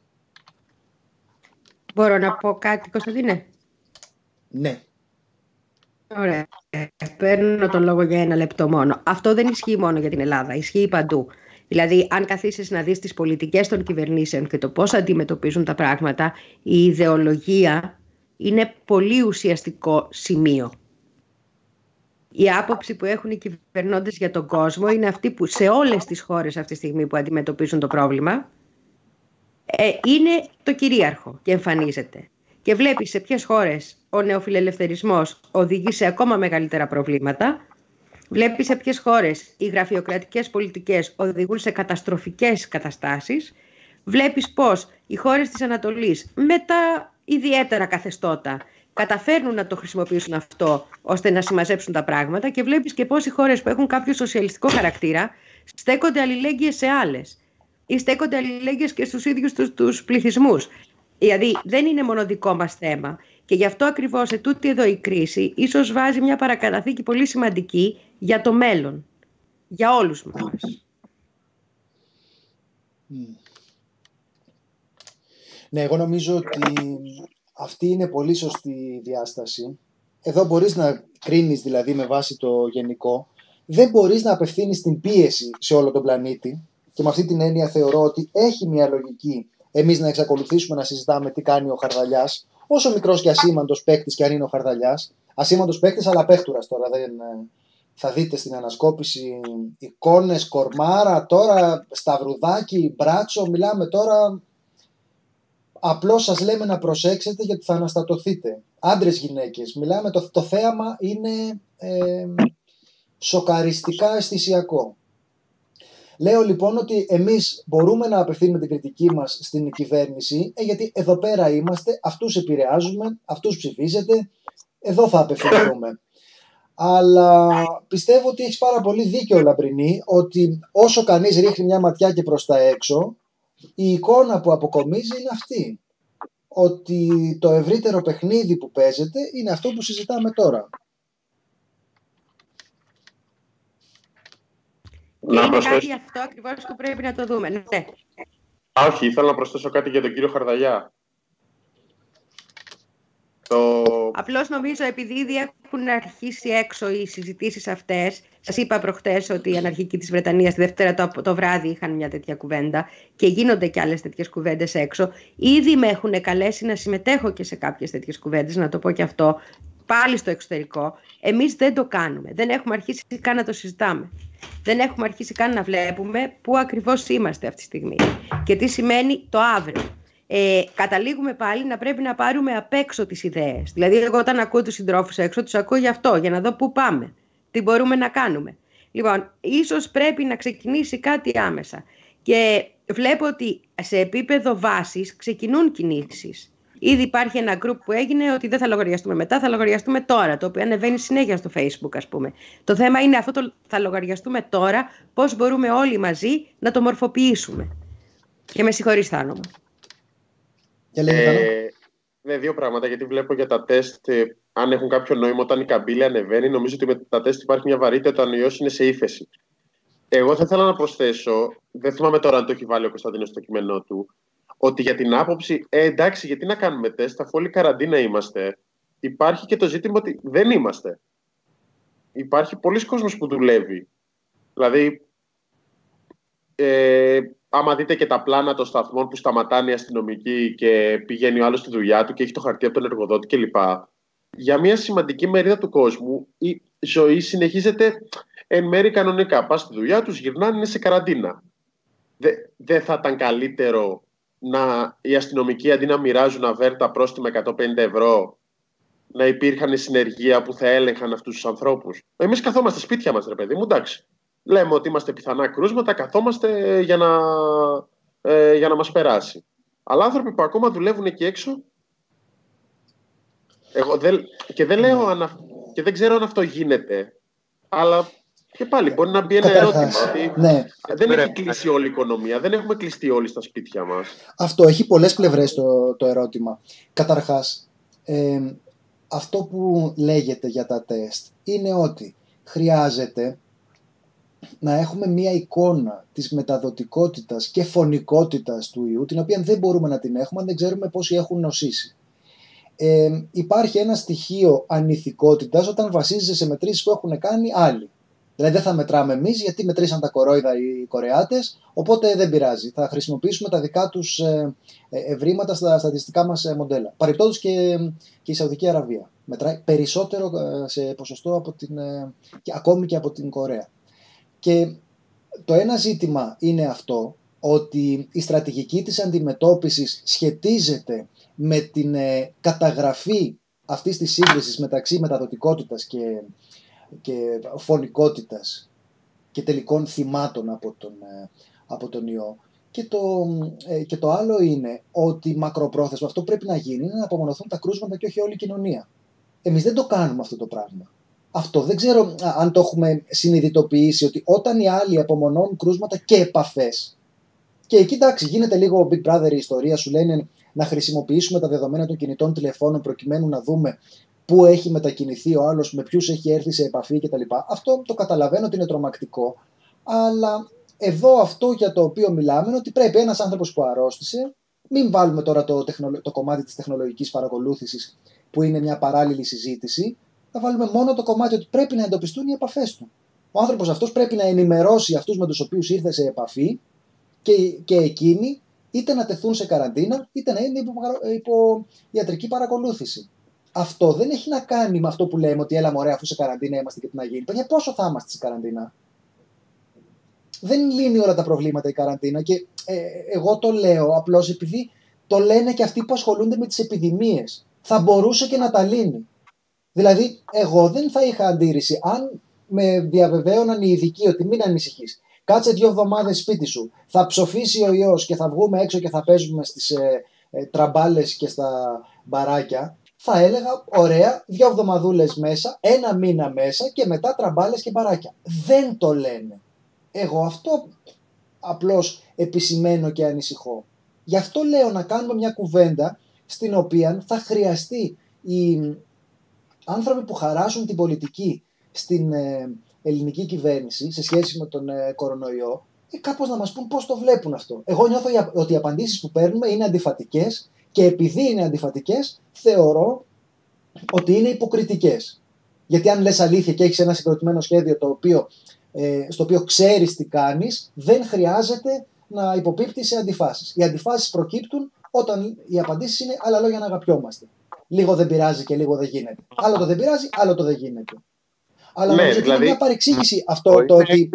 S2: Μπορώ να πω κάτι, Κωνσταντίνε?
S1: Ναι.
S2: Ωραία. Παίρνω τον λόγο για ένα λεπτό μόνο. Αυτό δεν ισχύει μόνο για την Ελλάδα, ισχύει παντού. Δηλαδή, αν καθίσεις να δεις τις πολιτικές των κυβερνήσεων και το πώς αντιμετωπίζουν τα πράγματα, η ιδεολογία είναι πολύ ουσιαστικό σημείο. Η άποψη που έχουν οι κυβερνώντες για τον κόσμο είναι αυτή που σε όλες τις χώρες αυτή τη στιγμή που αντιμετωπίζουν το πρόβλημα είναι το κυρίαρχο και εμφανίζεται. Και βλέπεις σε ποιες χώρες ο νεοφιλελευθερισμός οδηγεί σε ακόμα μεγαλύτερα προβλήματα. Βλέπεις σε ποιες χώρες οι γραφειοκρατικές πολιτικές οδηγούν σε καταστροφικές καταστάσεις. Βλέπεις πώς οι χώρες της Ανατολής με τα ιδιαίτερα καθεστώτα καταφέρνουν να το χρησιμοποιήσουν αυτό ώστε να συμμαζέψουν τα πράγματα και βλέπεις και πώς οι χώρες που έχουν κάποιο σοσιαλιστικό χαρακτήρα στέκονται αλληλέγγυες σε άλλες ή στέκονται αλληλέγγυες και στους ίδιους τους πληθυσμούς. Δηλαδή δεν είναι μόνο δικό μας θέμα και γι' αυτό ακριβώς σε τούτη εδώ η κρίση ίσως βάζει μια παρακαταθήκη πολύ σημαντική για το μέλλον, για όλους μας.
S1: Ναι, εγώ νομίζω ότι αυτή είναι πολύ σωστή διάσταση. Εδώ μπορείς να κρίνεις δηλαδή με βάση το γενικό. Δεν μπορείς να απευθύνεις την πίεση σε όλο τον πλανήτη και με αυτή την έννοια θεωρώ ότι έχει μια λογική εμείς να εξακολουθήσουμε να συζητάμε τι κάνει ο Χαρδαλιάς, όσο μικρός και ασήμαντος παίκτης και αν είναι ο Χαρδαλιάς. Ασήμαντος παίκτης αλλά παίχτουρας τώρα. Θα δείτε στην ανασκόπηση εικόνες, κορμάρα, τώρα σταυρουδάκι, μπράτσο, μιλάμε τώρα. Απλώς σας λέμε να προσέξετε γιατί θα αναστατωθείτε. Άντρες, γυναίκες, μιλάμε, το θέαμα είναι σοκαριστικά αισθησιακό. Λέω λοιπόν ότι εμείς μπορούμε να απευθύνουμε την κριτική μας στην κυβέρνηση, γιατί εδώ πέρα είμαστε, αυτούς επηρεάζουμε, αυτούς ψηφίζετε, εδώ θα απευθυνθούμε. Αλλά πιστεύω ότι έχεις πάρα πολύ δίκιο, Λαμπρινή, ότι όσο κανείς ρίχνει μια ματιά και προς τα έξω, η εικόνα που αποκομίζει είναι αυτή. Ότι το ευρύτερο παιχνίδι που παίζεται είναι αυτό που συζητάμε τώρα.
S2: Και είναι κάτι αυτό ακριβώς που πρέπει να το δούμε. Ναι.
S5: Όχι, ήθελα να προσθέσω κάτι για τον κύριο Χαρδαλιά.
S2: Απλώς νομίζω επειδή ήδη έχουν αρχίσει έξω οι συζητήσεις αυτές, σας είπα προχτές ότι οι αναρχικοί της Βρετανίας τη Δευτέρα το βράδυ είχαν μια τέτοια κουβέντα και γίνονται και άλλες τέτοιες κουβέντες έξω. Ήδη με έχουν καλέσει να συμμετέχω και σε κάποιες τέτοιες κουβέντες, να το πω και αυτό, πάλι στο εξωτερικό. Εμείς δεν το κάνουμε, δεν έχουμε αρχίσει καν να το συζητάμε. Δεν έχουμε αρχίσει καν να βλέπουμε πού ακριβώς είμαστε αυτή τη στιγμή και τι σημαίνει το αύριο. Καταλήγουμε πάλι να πρέπει να πάρουμε απ' έξω τις ιδέες. Δηλαδή, εγώ όταν ακούω τους συντρόφους έξω, τους ακούω γι' αυτό, για να δω πού πάμε, τι μπορούμε να κάνουμε. Λοιπόν, ίσως πρέπει να ξεκινήσει κάτι άμεσα. Και βλέπω ότι σε επίπεδο βάσης ξεκινούν κινήσεις. Ήδη υπάρχει ένα group που έγινε ότι δεν θα λογαριαστούμε μετά, θα λογαριαστούμε τώρα, το οποίο ανεβαίνει συνέχεια στο Facebook, ας πούμε. Το θέμα είναι αυτό το θα λογαριαστούμε τώρα, πώς μπορούμε όλοι μαζί να το μορφοποιήσουμε. Και με συγχωρείς, Θάνο μου.
S5: Ναι, δύο πράγματα, γιατί βλέπω για τα τεστ, αν έχουν κάποιο νόημα όταν η καμπύλη ανεβαίνει. Νομίζω ότι με τα τεστ υπάρχει μια βαρύτητα όταν ο ιός είναι σε ύφεση. Εγώ θα ήθελα να προσθέσω, δεν θυμάμαι τώρα αν το έχει βάλει ο Κωνσταντίνος στο κείμενό του, ότι για την άποψη, εντάξει, γιατί να κάνουμε τεστ, αφού όλοι καραντίνα είμαστε, υπάρχει και το ζήτημα ότι δεν είμαστε. Υπάρχει πολλοί κόσμος που δουλεύει. Δηλαδή, άμα δείτε και τα πλάνα των σταθμών που σταματάνε οι αστυνομικοί και πηγαίνει ο άλλος στη δουλειά του και έχει το χαρτί από τον εργοδότη κλπ. Για μια σημαντική μερίδα του κόσμου η ζωή συνεχίζεται εν μέρει κανονικά. Πας στη δουλειά τους, γυρνάνε, είναι σε καραντίνα. Δεν θα ήταν καλύτερο οι αστυνομικοί αντί να μοιράζουν αβέρτα πρόστιμα 150 ευρώ να υπήρχαν συνεργεία που θα έλεγχαν αυτούς τους ανθρώπους? Εμείς καθόμαστε σπίτια μας, ρε παιδί μου, εντάξει. Λέμε ότι είμαστε πιθανά κρούσματα, καθόμαστε για να μας περάσει. Αλλά άνθρωποι που ακόμα δουλεύουν εκεί έξω, και δεν ξέρω αν αυτό γίνεται, αλλά και πάλι μπορεί να μπει ένα ερώτημα.
S1: Ναι.
S5: Δεν έχει κλείσει όλη η οικονομία, δεν έχουμε κλειστεί όλοι στα σπίτια μας.
S1: Αυτό έχει πολλές πλευρές το ερώτημα. Καταρχάς, αυτό που λέγεται για τα τεστ είναι ότι χρειάζεται να έχουμε μία εικόνα της μεταδοτικότητας και φωνικότητας του ιού, την οποία δεν μπορούμε να την έχουμε αν δεν ξέρουμε πόσοι έχουν νοσήσει. Υπάρχει ένα στοιχείο ανηθικότητας όταν βασίζεσαι σε μετρήσεις που έχουν κάνει άλλοι. Δηλαδή δεν θα μετράμε εμείς γιατί μετρήσαν τα κορόιδα οι Κορεάτες, οπότε δεν πειράζει. Θα χρησιμοποιήσουμε τα δικά τους ευρήματα στα στατιστικά μας μοντέλα. Παρεπτόντως και η Σαουδική Αραβία μετράει περισσότερο σε ποσοστό ακόμη και από την Κορέα. Και το ένα ζήτημα είναι αυτό, ότι η στρατηγική της αντιμετώπισης σχετίζεται με την καταγραφή αυτής της σύγκρισης μεταξύ μεταδοτικότητας και φωνικότητας και τελικών θυμάτων από τον ιό. Και το άλλο είναι ότι μακροπρόθεσμα αυτό που πρέπει να γίνει είναι να απομονωθούν τα κρούσματα και όχι όλη η κοινωνία. Εμείς δεν το κάνουμε αυτό το πράγμα. Αυτό δεν ξέρω αν το έχουμε συνειδητοποιήσει, ότι όταν οι άλλοι απομονώνουν κρούσματα και επαφές, και εκεί εντάξει γίνεται λίγο Big Brother η ιστορία, σου λένε να χρησιμοποιήσουμε τα δεδομένα των κινητών τηλεφώνων προκειμένου να δούμε πού έχει μετακινηθεί ο άλλος, με ποιους έχει έρθει σε επαφή κτλ. Αυτό το καταλαβαίνω ότι είναι τρομακτικό, αλλά εδώ αυτό για το οποίο μιλάμε είναι ότι πρέπει ένας άνθρωπος που αρρώστησε, μην βάλουμε τώρα το κομμάτι της τεχνολογικής παρακολούθησης που είναι μια παράλληλη συζήτηση, θα βάλουμε μόνο το κομμάτι ότι πρέπει να εντοπιστούν οι επαφές του. Ο άνθρωπος αυτός πρέπει να ενημερώσει αυτούς με τους οποίους ήρθε σε επαφή και εκείνοι είτε να τεθούν σε καραντίνα είτε να είναι υπό ιατρική παρακολούθηση. Αυτό δεν έχει να κάνει με αυτό που λέμε ότι έλα μωρέ αφού σε καραντίνα είμαστε και τι να γίνει. Παιδιά, πόσο θα είμαστε σε καραντίνα? Δεν λύνει όλα τα προβλήματα η καραντίνα και εγώ το λέω απλώς επειδή το λένε και αυτοί που ασχολούνται με τις επιδημίες. Θα μπορούσε και να τα λύνει. Δηλαδή, εγώ δεν θα είχα αντίρρηση αν με διαβεβαίωναν οι ειδικοί ότι μην ανησυχείς. κάτσε 2 εβδομάδες σπίτι σου, θα ψοφήσει ο ιός και θα βγούμε έξω και θα παίζουμε στις τραμπάλες και στα μπαράκια, θα έλεγα ωραία, 2 εβδομαδούλες μέσα, 1 μήνα μέσα και μετά τραμπάλες και μπαράκια. Δεν το λένε. Εγώ αυτό απλώς επισημαίνω και ανησυχώ. Γι' αυτό λέω να κάνουμε μια κουβέντα στην οποία θα χρειαστεί οι άνθρωποι που χαράσουν την πολιτική στην ελληνική κυβέρνηση σε σχέση με τον κορονοϊό, κάπως να μας πούν πώς το βλέπουν αυτό. Εγώ νιώθω ότι οι απαντήσεις που παίρνουμε είναι αντιφατικές και επειδή είναι αντιφατικές θεωρώ ότι είναι υποκριτικές. Γιατί αν λες αλήθεια και έχεις ένα συγκροτημένο σχέδιο στο οποίο ξέρεις τι κάνεις, δεν χρειάζεται να υποπίπτεις σε αντιφάσεις. Οι αντιφάσεις προκύπτουν όταν οι απαντήσεις είναι άλλα λόγια να αγαπιόμαστε. Λίγο δεν πειράζει και λίγο δεν γίνεται. Άλλο το δεν πειράζει, άλλο το δεν γίνεται. Αλλά νομίζω ότι είναι μια παρεξήγηση αυτό το ότι...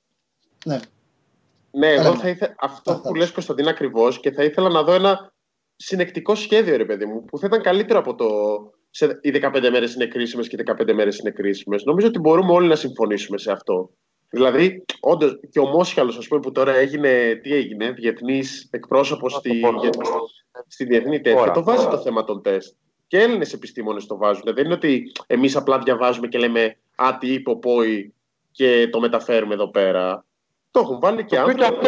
S5: Ναι, εγώ θα ήθελα αυτό που λες, Κωνσταντίνα, ακριβώς, και θα ήθελα να δω ένα συνεκτικό σχέδιο, ρε παιδί μου, που θα ήταν καλύτερο από το οι 15 μέρες είναι κρίσιμες και οι 15 μέρες είναι κρίσιμες. Νομίζω ότι μπορούμε όλοι να συμφωνήσουμε σε αυτό. Δηλαδή, όντως, και ο Μόσχαλος, ας πούμε, που τώρα έγινε, τι έγινε, διεθνής εκπρόσωπος στη διεθνή τέτοια, το βάζει το θέμα των τεστ. Και Έλληνες επιστήμονες το βάζουν. Δεν είναι ότι εμείς απλά διαβάζουμε και λέμε «Α, τι είπε ο ΠΟΗ» και το μεταφέρουμε εδώ πέρα. Το έχουν βάλει και άνθρωποι.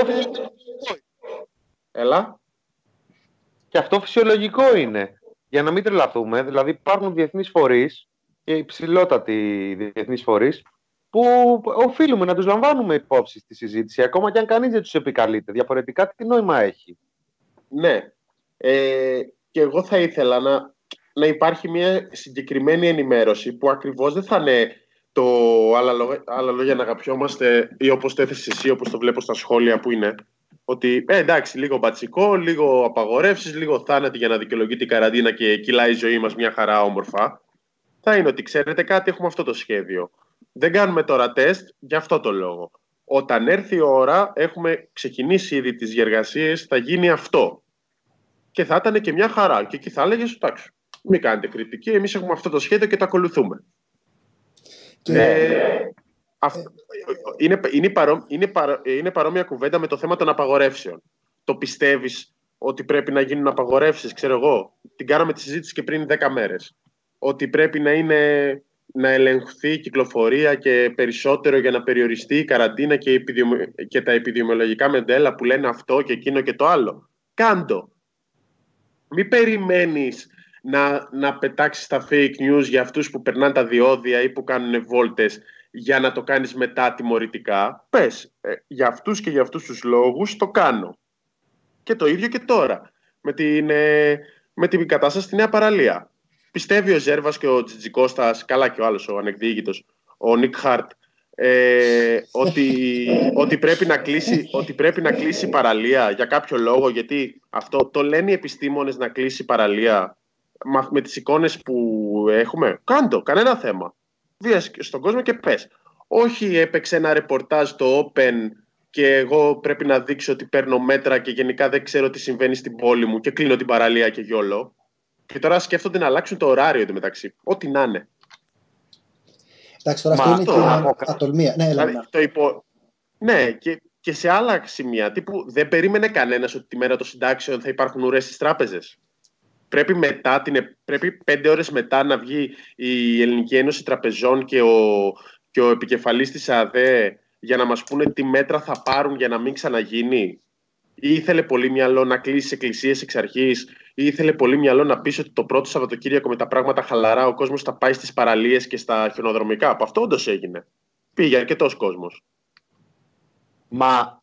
S5: Έλα.
S4: Και αυτό φυσιολογικό είναι. Για να μην τρελαθούμε, δηλαδή υπάρχουν διεθνείς φορείς και υψηλότατοι διεθνείς φορείς που οφείλουμε να τους λαμβάνουμε υπόψη στη συζήτηση, ακόμα και αν κανείς δεν τους επικαλείται. Διαφορετικά, τι νόημα έχει.
S5: Ναι. Και εγώ θα ήθελα να υπάρχει μια συγκεκριμένη ενημέρωση που ακριβώς δεν θα είναι το άλλα λόγια να αγαπιόμαστε ή όπως το έθεσες εσύ, όπως το βλέπω στα σχόλια που είναι. Ότι εντάξει, λίγο μπατσικό, λίγο απαγορεύσεις, λίγο θάνατοι για να δικαιολογεί την καραντίνα και κυλάει η ζωή μας μια χαρά όμορφα. Θα είναι ότι ξέρετε κάτι, έχουμε αυτό το σχέδιο. Δεν κάνουμε τώρα τεστ για αυτό το λόγο. Όταν έρθει η ώρα, έχουμε ξεκινήσει ήδη τις διεργασίες, θα γίνει αυτό. Και θα ήταν και μια χαρά. Και εκεί θα έλεγες, εντάξει, μην κάνετε κριτική, εμείς έχουμε αυτό το σχέδιο και το ακολουθούμε. Είναι παρόμοια κουβέντα με το θέμα των απαγορεύσεων. Το πιστεύεις ότι πρέπει να γίνουν απαγορεύσεις, ξέρω εγώ, την κάναμε τη συζήτηση και πριν 10 μέρες. Ότι πρέπει να ελεγχθεί η κυκλοφορία και περισσότερο για να περιοριστεί η καραντίνα και τα επιδημιολογικά μοντέλα που λένε αυτό και εκείνο και το άλλο. Κάντο. Μην περιμένεις να πετάξεις τα fake news για αυτούς που περνάνε τα διόδια ή που κάνουν βόλτες για να το κάνεις μετά τιμωρητικά. Πες, για αυτούς και για αυτούς τους λόγους το κάνω. Και το ίδιο και τώρα με την κατάσταση στη Νέα Παραλία. Πιστεύει ο Ζέρβας και ο Τζιτζικώστας, καλά και ο άλλος, ο ανεκδίκητος, ο Νικ Χαρτ, ότι πρέπει να κλείσει η παραλία για κάποιο λόγο, γιατί αυτό το λένε οι επιστήμονες, να κλείσει η παραλία με τις εικόνες που έχουμε. Κάντο, κανένα θέμα. Βίας στον κόσμο και πες. Όχι, έπαιξε ένα ρεπορτάζ το Open και εγώ πρέπει να δείξω ότι παίρνω μέτρα και γενικά δεν ξέρω τι συμβαίνει στην πόλη μου και κλείνω την παραλία και γιόλο. Και τώρα σκέφτονται να αλλάξουν το ωράριο εντωμεταξύ. Ό,τι να είναι.
S1: Εντάξει, τώρα αυτό είναι και ατολμία. Ναι,
S5: δηλαδή, ναι, και σε άλλα σημεία. Τύπου δεν περίμενε κανένας ότι τη μέρα των συντάξεων θα υπάρχουν ουρές στις τράπεζες. Πρέπει 5 ώρες μετά να βγει η Ελληνική Ένωση Τραπεζών και ο επικεφαλής της ΑΔΕ για να μας πούνε τι μέτρα θα πάρουν για να μην ξαναγίνει. Ή ήθελε πολύ μυαλό να κλείσει εκκλησίες εξ αρχής, ή ήθελε πολύ μυαλό να πει ότι το πρώτο Σαββατοκύριακο με τα πράγματα χαλαρά ο κόσμος θα πάει στις παραλίες και στα χιονοδρομικά. Από αυτό όντως έγινε. Πήγε αρκετός κόσμος.
S4: Μα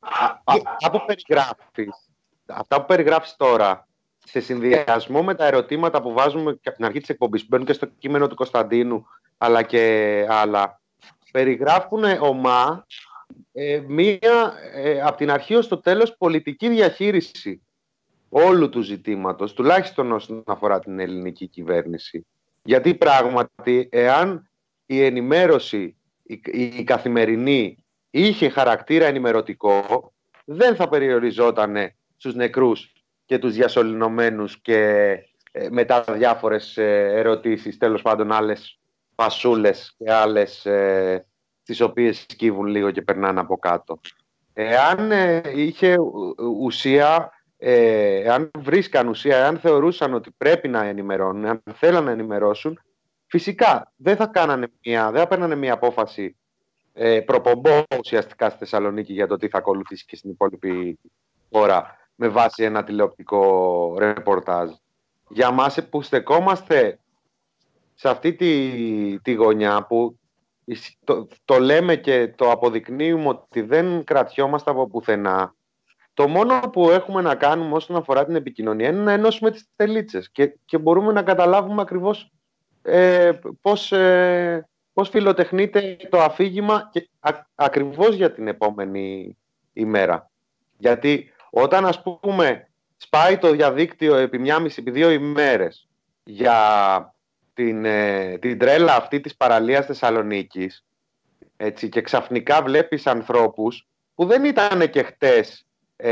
S4: αυτά που περιγράφεις τώρα, σε συνδυασμό με τα ερωτήματα που βάζουμε και από την αρχή της εκπομπής, που μπαίνουν και στο κείμενο του Κωνσταντίνου, αλλά και άλλα, περιγράφουν ομά μία από την αρχή ως το τέλος πολιτική διαχείριση όλου του ζητήματος, τουλάχιστον όσον αφορά την ελληνική κυβέρνηση. Γιατί πράγματι, εάν η ενημέρωση, η καθημερινή, είχε χαρακτήρα ενημερωτικό, δεν θα περιοριζόταν στους νεκρούς και τους διασωληνωμένους και μετά διάφορες ερωτήσεις, τέλος πάντων άλλες φασούλες και άλλες τις οποίες σκύβουν λίγο και περνάνε από κάτω. Εάν είχε ουσία, εάν βρίσκαν ουσία, εάν θεωρούσαν ότι πρέπει να ενημερώνουν, αν θέλαν να ενημερώσουν, φυσικά δεν θα παίρνανε μια απόφαση προπομπό ουσιαστικά στη Θεσσαλονίκη για το τι θα ακολουθήσει και στην υπόλοιπη χώρα με βάση ένα τηλεοπτικό ρεπορτάζ. Για μας που στεκόμαστε σε αυτή τη γωνιά που το λέμε και το αποδεικνύουμε ότι δεν κρατιόμαστε από πουθενά, το μόνο που έχουμε να κάνουμε όσον αφορά την επικοινωνία είναι να ενώσουμε τις τελίτσες και μπορούμε να καταλάβουμε ακριβώς πώς φιλοτεχνείται το αφήγημα και ακριβώς για την επόμενη ημέρα. Γιατί όταν, ας πούμε, σπάει το διαδίκτυο επί 1,5-2 ημέρες για την τρέλα αυτή της παραλίας Θεσσαλονίκης, έτσι, και ξαφνικά βλέπεις ανθρώπους που δεν ήταν και χτες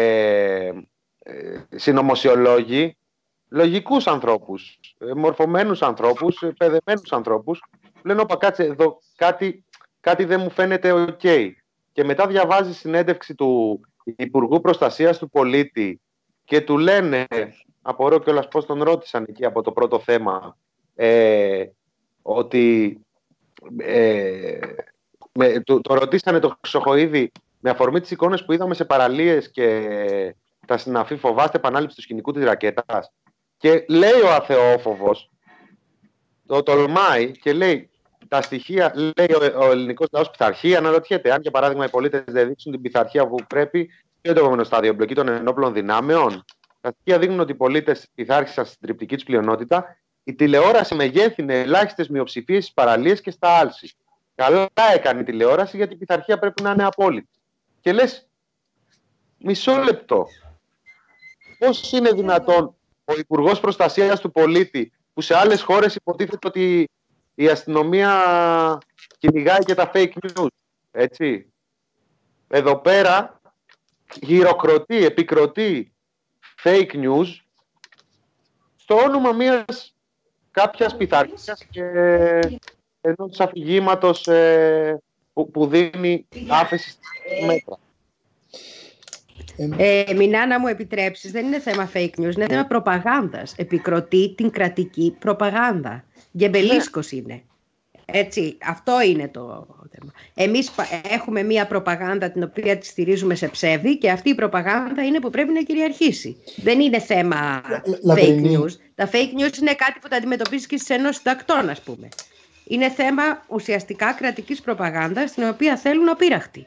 S4: συνωμοσιολόγοι, λογικούς ανθρώπους, μορφωμένους ανθρώπους, παιδεμένους ανθρώπους, λένε όπα κάτσε εδώ, κάτι δεν μου φαίνεται ok. Και μετά διαβάζει συνέντευξη του Υπουργού Προστασίας του Πολίτη και του λένε, απορώ κιόλας πώς τον ρώτησαν εκεί από το πρώτο θέμα, ότι το ρωτήσανε το Χρυσοχοΐδη με αφορμή τις εικόνες που είδαμε σε παραλίες και τα συναφή, φοβάστε επανάληψη του σκηνικού της ρακέτας. Και λέει ο αθεόφοβος, το τολμάει και λέει τα στοιχεία, λέει ο ελληνικός λαός πειθαρχία, αναρωτιέται αν για παράδειγμα οι πολίτες δεν δείξουν την πειθαρχία που πρέπει, ποιο είναι το επόμενο στάδιο, εμπλοκή των ενόπλων δυνάμεων. Τα στοιχεία δείχνουν ότι οι πολίτες πειθάρχησαν στην τριπτική τους πλειονότητα. Η τηλεόραση μεγέθυνε ελάχιστες μειοψηφίες στις παραλίες και στα άλση. Καλά έκανε η τηλεόραση γιατί η πειθαρχία πρέπει να είναι απόλυτη. Και λες, μισό λεπτό. Πώς είναι δυνατόν ο Υπουργός Προστασίας του Πολίτη, που σε άλλες χώρες υποτίθεται ότι η αστυνομία κυνηγάει και τα fake news, έτσι. Εδώ πέρα γυροκροτεί, επικροτεί fake news στο όνομα κάποιας πειθαρχίας και ενός αφηγήματος που δίνει άφεση στα μέτρα.
S2: Μινά, να μου επιτρέψεις, δεν είναι θέμα fake news, είναι θέμα προπαγάνδας. Επικροτεί την κρατική προπαγάνδα. Γεμπελίσκος είναι. Έτσι, αυτό είναι το θέμα. Εμείς έχουμε μία προπαγάνδα την οποία τη στηρίζουμε σε ψεύδι και αυτή η προπαγάνδα είναι που πρέπει να κυριαρχήσει. Δεν είναι θέμα fake news. Τα fake news είναι κάτι που τα αντιμετωπίζεις και στις ενώσεις τακτών, ας πούμε. Είναι θέμα ουσιαστικά κρατικής προπαγάνδας την οποία θέλουν απείραχτοι.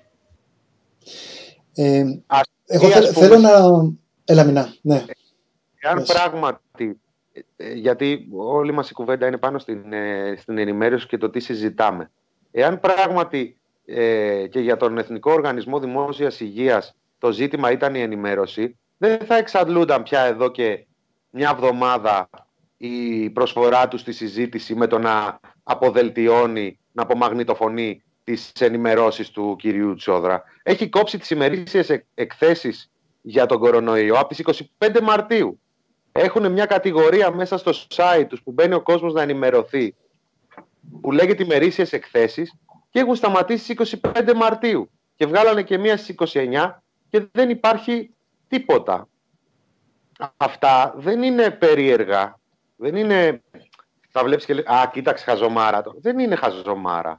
S1: Εγώ θέλω να... Έλα Μινά, ναι.
S4: Εάν πράγματι, γιατί όλη μας η κουβέντα είναι πάνω στην ενημέρωση και το τι συζητάμε. Εάν πράγματι και για τον Εθνικό Οργανισμό Δημόσιας Υγείας το ζήτημα ήταν η ενημέρωση, δεν θα εξαντλούνταν πια εδώ και μια εβδομάδα η προσφορά του στη συζήτηση με το να αποδελτιώνει, να απομαγνητοφωνεί τις ενημερώσεις του κυρίου Τσιόδρα. Έχει κόψει τις ημερήσιες εκθέσεις για τον κορονοϊό από τις 25 Μαρτίου. Έχουν μια κατηγορία μέσα στο site τους που μπαίνει ο κόσμος να ενημερωθεί, που λέγεται ημερήσιες εκθέσεις, και έχουν σταματήσει στις 25 Μαρτίου και βγάλανε και μία στις 29 και δεν υπάρχει τίποτα. Αυτά δεν είναι περίεργα. Δεν είναι... Θα βλέπεις και λέει, α, κοίταξε χαζομάρα. Δεν είναι χαζομάρα.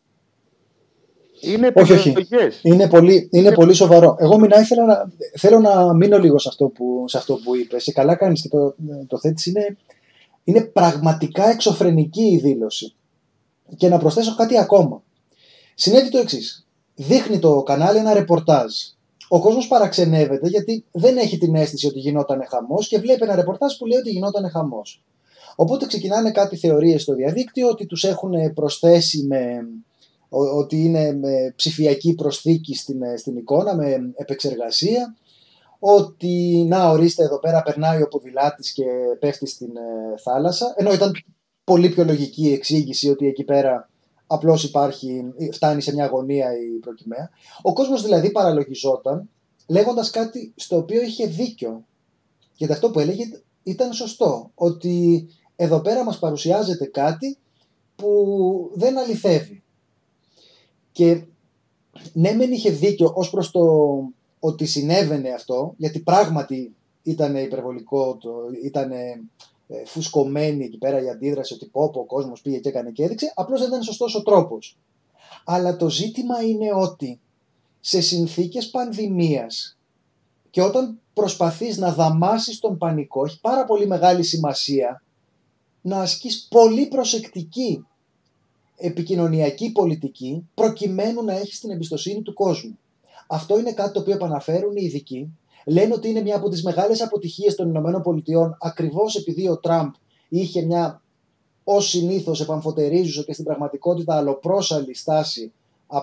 S4: Είναι επιλογές.
S1: Είναι πολύ σοβαρό. Εγώ θέλω να μείνω λίγο σε αυτό που είπες. Και καλά κάνεις και το θέτεις. Είναι πραγματικά εξωφρενική η δήλωση. Και να προσθέσω κάτι ακόμα. Συνέβη το εξής. Δείχνει το κανάλι ένα ρεπορτάζ. Ο κόσμος παραξενεύεται γιατί δεν έχει την αίσθηση ότι γινόταν χαμός και βλέπει ένα ρεπορτάζ που λέει ότι γινόταν χαμός. Οπότε ξεκινάνε κάτι θεωρίες στο διαδίκτυο ότι τους έχουν προσθέσει ότι είναι με ψηφιακή προσθήκη στην εικόνα, με επεξεργασία, ότι να ορίστε εδώ πέρα περνάει ο ποδηλάτης και πέφτει στην θάλασσα, ενώ ήταν πολύ πιο λογική η εξήγηση ότι εκεί πέρα απλώς φτάνει σε μια γωνία η προκυμαία. Ο κόσμος δηλαδή παραλογιζόταν λέγοντας κάτι στο οποίο είχε δίκιο, γιατί αυτό που έλεγε ήταν σωστό, ότι εδώ πέρα μας παρουσιάζεται κάτι που δεν αληθεύει. Και ναι μεν είχε δίκιο ως προς το ότι συνέβαινε αυτό, γιατί πράγματι ήταν υπερβολικό, ήταν φουσκωμένη εκεί πέρα η αντίδραση, ότι ο κόσμος πήγε και έκανε και έδειξε, απλώς δεν ήταν σωστός ο τρόπος. Αλλά το ζήτημα είναι ότι σε συνθήκες πανδημίας και όταν προσπαθείς να δαμάσεις τον πανικό, έχει πάρα πολύ μεγάλη σημασία να ασκείς πολύ προσεκτική επικοινωνιακή πολιτική προκειμένου να έχεις την εμπιστοσύνη του κόσμου. Αυτό είναι κάτι το οποίο επαναφέρουν οι ειδικοί. Λένε ότι είναι μια από τις μεγάλες αποτυχίες των ΗΠΑ, ακριβώς επειδή ο Τραμπ είχε μια ως συνήθως επαμφωτερίζουσα και στην πραγματικότητα αλλοπρόσαλλη στάση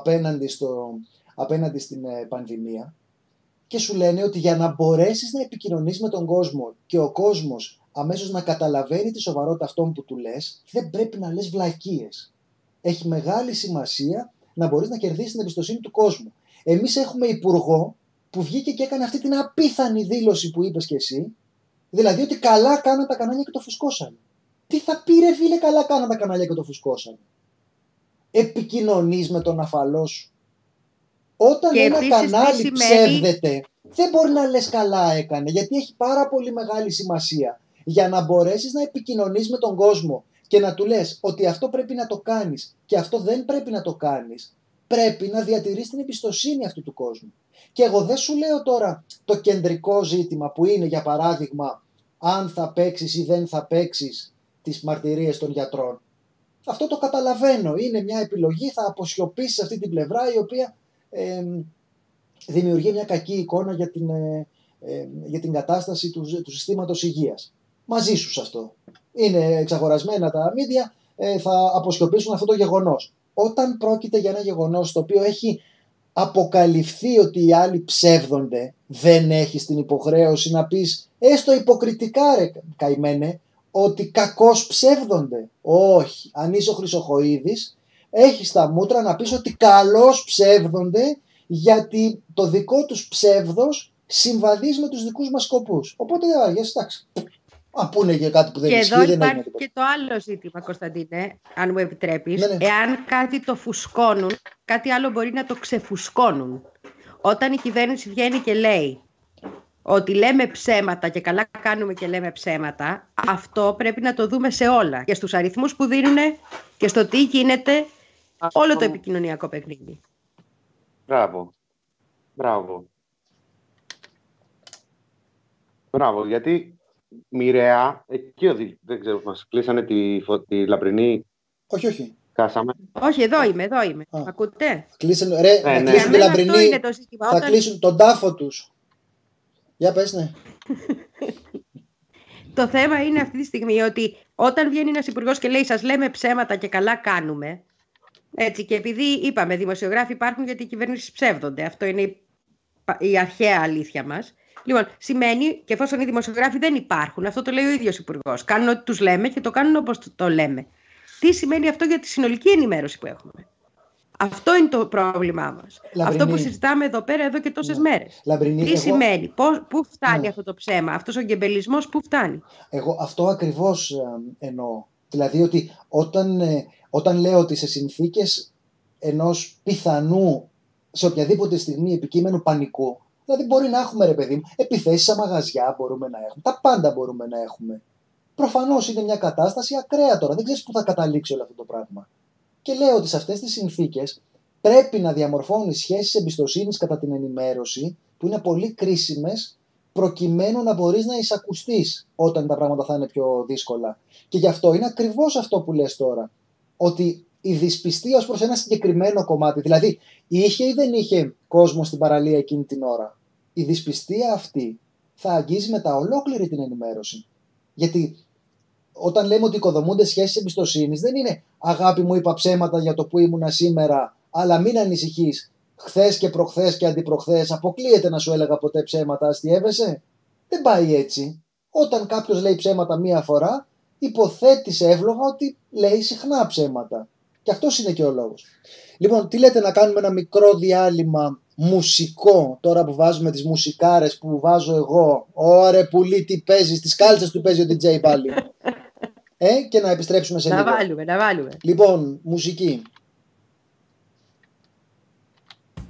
S1: απέναντι στην πανδημία, και σου λένε ότι για να μπορέσεις να επικοινωνείς με τον κόσμο και ο κόσμος αμέσως να καταλαβαίνει τη σοβαρότητα αυτών που του λες, δεν πρέπει να λες βλακίες. Έχει μεγάλη σημασία να μπορείς να κερδίσεις την εμπιστοσύνη του κόσμου. Εμείς έχουμε υπουργό που βγήκε και έκανε αυτή την απίθανη δήλωση που είπες και εσύ, δηλαδή ότι καλά κάναν τα κανάλια και το φουσκώσαν. Τι θα πει ρε φίλε, καλά κάναν τα κανάλια και το φουσκώσαν? Επικοινωνείς με τον αφαλό σου. Όταν και ένα κανάλι ψεύδεται, δεν μπορεί να λες καλά έκανε, γιατί έχει πάρα πολύ μεγάλη σημασία για να μπορέσεις να επικοινωνείς με τον κόσμο και να του λες ότι αυτό πρέπει να το κάνεις και αυτό δεν πρέπει να το κάνεις. Πρέπει να διατηρείς την εμπιστοσύνη αυτού του κόσμου. Και εγώ δεν σου λέω τώρα το κεντρικό ζήτημα που είναι, για παράδειγμα, αν θα παίξεις ή δεν θα παίξεις τις μαρτυρίες των γιατρών. Αυτό το καταλαβαίνω. Είναι μια επιλογή, θα αποσιωπήσεις αυτή την πλευρά η οποία δημιουργεί μια κακή εικόνα για την κατάσταση του συστήματος υγείας. Μαζί σου σε αυτό. Είναι εξαγορασμένα τα μίντια, θα αποσιωπήσουν αυτό το γεγονός. Όταν πρόκειται για ένα γεγονός το οποίο έχει αποκαλυφθεί ότι οι άλλοι ψεύδονται, δεν έχεις την υποχρέωση να πεις, έστω υποκριτικά ρε καημένε, ότι κακώς ψεύδονται. Όχι. Αν είσαι ο Χρυσοχοΐδης, έχεις τα μούτρα να πεις ότι καλώς ψεύδονται, γιατί το δικό τους ψεύδος συμβαδίζει με τους δικούς μας σκοπούς. Οπότε δεν αργές, εντάξει. Αν πούνε για κάτι που δεν ισχύει, δεν έγινε. Και εδώ υπάρχει
S2: και το άλλο ζήτημα, Κωνσταντίνε, αν μου επιτρέπεις. Ναι. Εάν κάτι το φουσκώνουν, κάτι άλλο μπορεί να το ξεφουσκώνουν. Όταν η κυβέρνηση βγαίνει και λέει ότι λέμε ψέματα και καλά κάνουμε και λέμε ψέματα, αυτό πρέπει να το δούμε σε όλα. Και στους αριθμούς που δίνουν και στο τι γίνεται όλο το επικοινωνιακό παιχνίδι.
S4: Μπράβο. Μπράβο, γιατί μοιραία, εκεί δεν ξέρω, μας κλείσανε τη λαμπρινή.
S1: Όχι.
S4: Κάσαμε.
S2: Όχι, εδώ είμαι. Ακούτε?
S1: Κλείσουν τη λαμπρινή, θα κλείσουν τον τάφο τους. Για πες, ναι.
S2: Το θέμα είναι αυτή τη στιγμή ότι όταν βγαίνει ένας υπουργός και λέει σας λέμε ψέματα και καλά κάνουμε, έτσι, και επειδή είπαμε δημοσιογράφοι υπάρχουν γιατί οι κυβερνήσεις ψεύδονται, αυτό είναι η αρχαία αλήθεια μας. Λοιπόν, σημαίνει και εφόσον οι δημοσιογράφοι δεν υπάρχουν, αυτό το λέει ο ίδιος υπουργός, κάνουν ό,τι τους λέμε και το κάνουν όπως το λέμε. Τι σημαίνει αυτό για τη συνολική ενημέρωση που έχουμε? Αυτό είναι το πρόβλημά μας.
S1: Λαμπρινή.
S2: Αυτό που συζητάμε εδώ πέρα εδώ και τόσες μέρες.
S1: Λαμπρινή,
S2: τι σημαίνει, πού φτάνει αυτό το ψέμα, αυτός ο γκεμπελισμός πού φτάνει?
S1: Εγώ αυτό ακριβώς εννοώ. Δηλαδή ότι όταν λέω ότι σε συνθήκες ενός πιθανού, σε οποιαδήποτε στιγμή επικείμενου πανικού, δηλαδή μπορεί να έχουμε ρε παιδί μου, επιθέσεις σε μαγαζιά μπορούμε να έχουμε, τα πάντα μπορούμε να έχουμε. Προφανώς είναι μια κατάσταση ακραία τώρα, δεν ξέρεις πού θα καταλήξει όλο αυτό το πράγμα. Και λέω ότι σε αυτές τις συνθήκες πρέπει να διαμορφώνεις σχέσεις εμπιστοσύνης κατά την ενημέρωση που είναι πολύ κρίσιμες προκειμένου να μπορείς να εισακουστείς όταν τα πράγματα θα είναι πιο δύσκολα. Και γι' αυτό είναι ακριβώς αυτό που λες τώρα. Ότι η δυσπιστία ως προς ένα συγκεκριμένο κομμάτι, δηλαδή είχε ή δεν είχε κόσμο στην παραλία εκείνη την ώρα, η δυσπιστία αυτή θα αγγίζει μετά ολόκληρη την ενημέρωση. Γιατί όταν λέμε ότι οικοδομούνται σχέσεις εμπιστοσύνης, δεν είναι αγάπη μου είπα ψέματα για το που ήμουνα σήμερα, αλλά μην ανησυχείς. Χθες και προχθές και αντιπροχθές αποκλείεται να σου έλεγα ποτέ ψέματα, αστιεύεσαι. Δεν πάει έτσι. Όταν κάποιος λέει ψέματα μία φορά, υποθέτεις εύλογα ότι λέει συχνά ψέματα. Και αυτός είναι και ο λόγος. Λοιπόν, τι λέτε να κάνουμε ένα μικρό διάλειμμα μουσικό, τώρα που βάζουμε τις μουσικάρες που βάζω εγώ. Ωρε πουλί, τι παίζεις, τις κάλτσες του παίζει ο DJ πάλι. Και να επιστρέψουμε σε λίγο.
S2: Να βάλουμε.
S1: Λοιπόν, μουσική.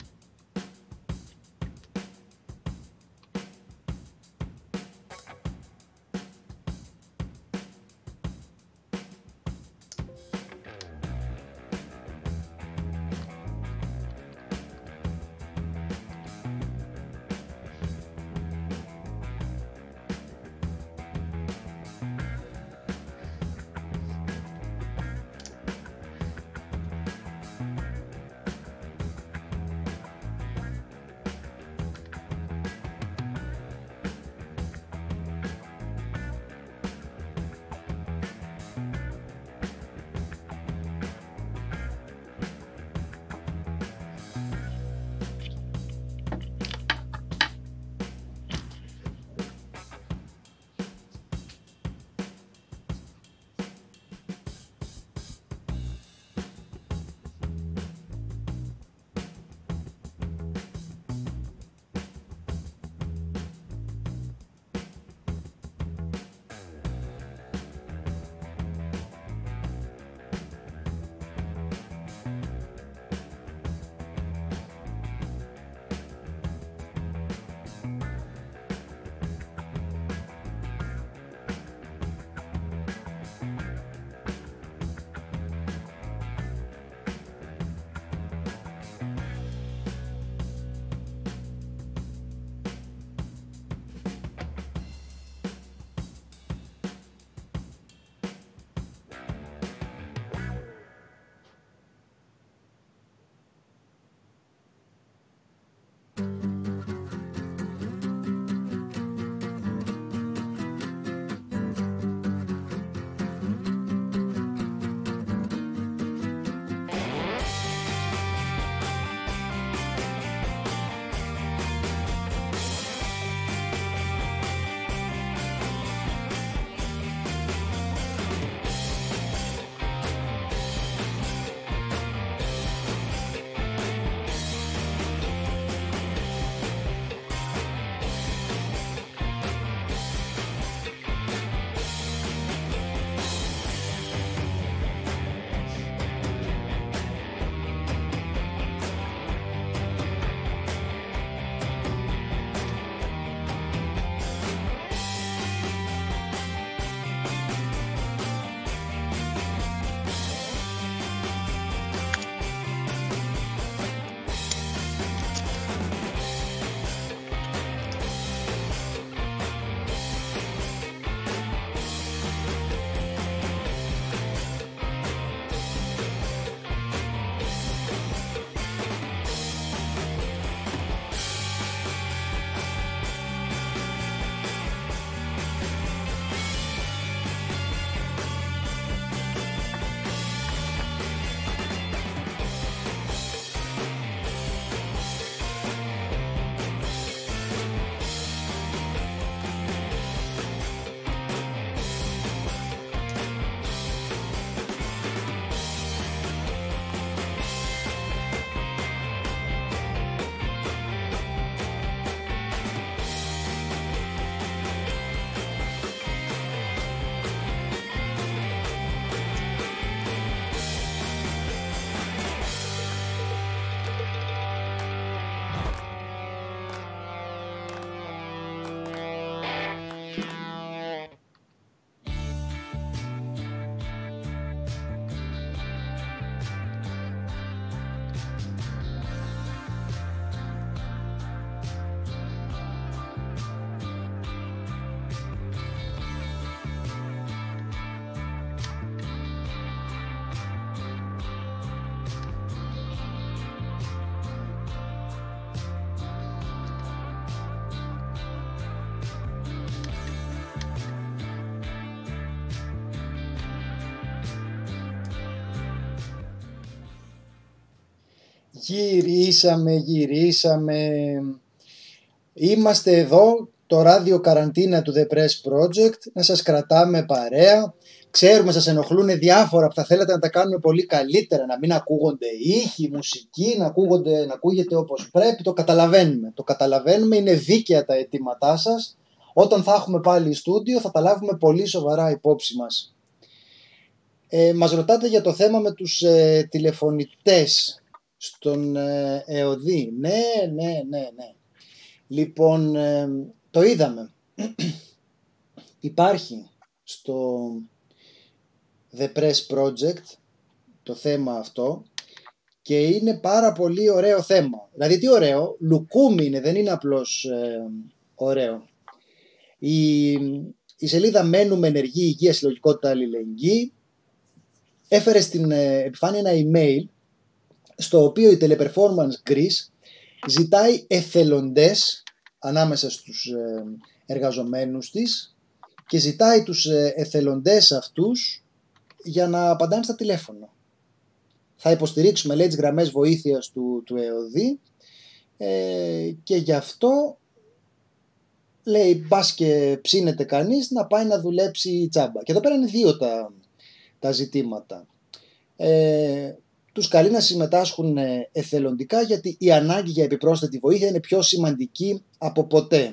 S1: Γυρίσαμε. Είμαστε εδώ, το ράδιο καραντίνα του The Press Project, να σας κρατάμε παρέα. Ξέρουμε σας ενοχλούν διάφορα που θα θέλατε να τα κάνουμε πολύ καλύτερα, να μην ακούγονται ήχοι, μουσική, να ακούγεται όπως πρέπει. Το καταλαβαίνουμε, είναι δίκαια τα αιτήματά σας. Όταν θα έχουμε πάλι στούντιο θα τα λάβουμε πολύ σοβαρά υπόψη μας. Μας ρωτάτε για το θέμα με τους τηλεφωνητές στον ΕΟΔΗ. Ναι. Λοιπόν, το είδαμε. Υπάρχει στο The Press Project το θέμα αυτό και είναι πάρα πολύ ωραίο θέμα. Δηλαδή τι ωραίο, λουκούμι είναι, δεν είναι απλώς ωραίο. Η σελίδα Μένουμε ενεργή υγεία, συλλογικότητα, αλληλεγγύη έφερε στην επιφάνεια ένα email στο οποίο η Teleperformance Greece ζητάει εθελοντές ανάμεσα στους εργαζομένους της και ζητάει τους εθελοντές αυτούς για να απαντάνε στα τηλέφωνα. Θα υποστηρίξουμε, λέει, τις γραμμές βοήθειας του ΕΟΔΗ και γι' αυτό, λέει, μπας και ψήνεται κανείς να πάει να δουλέψει τσάμπα. Και εδώ πέρα είναι δύο τα ζητήματα. Τους καλεί να συμμετάσχουν εθελοντικά γιατί η ανάγκη για επιπρόσθετη βοήθεια είναι πιο σημαντική από ποτέ.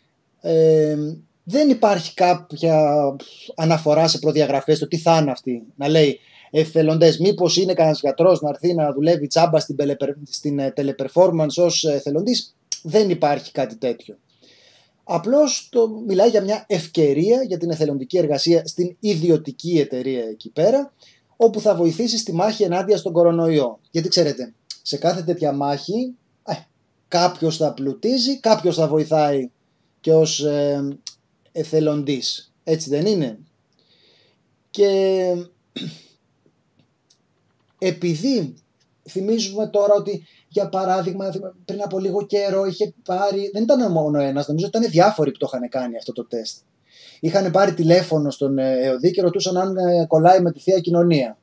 S1: Δεν υπάρχει κάποια αναφορά σε προδιαγραφές το τι θα είναι αυτή. Να λέει εθελοντές, μήπως είναι κανένας γιατρός να έρθει να δουλεύει τσάμπα στην Teleperformance ως εθελοντής. Δεν υπάρχει κάτι τέτοιο. Απλώς μιλάει για μια ευκαιρία για την εθελοντική εργασία στην ιδιωτική εταιρεία εκεί πέρα, όπου θα βοηθήσει στη μάχη ενάντια στον κορονοϊό. Γιατί ξέρετε, σε κάθε τέτοια μάχη κάποιος θα πλουτίζει, κάποιος θα βοηθάει και ως εθελοντής. Έτσι δεν είναι? Και επειδή θυμίζουμε τώρα ότι, για παράδειγμα, πριν από λίγο καιρό είχε πάρει, δεν ήταν μόνο ένας, νομίζω ότι ήταν διάφοροι που το είχαν κάνει αυτό το τεστ. Είχαν πάρει τηλέφωνο στον ΕΟΔΗ και ρωτούσαν αν κολλάει με τη Θεία Κοινωνία.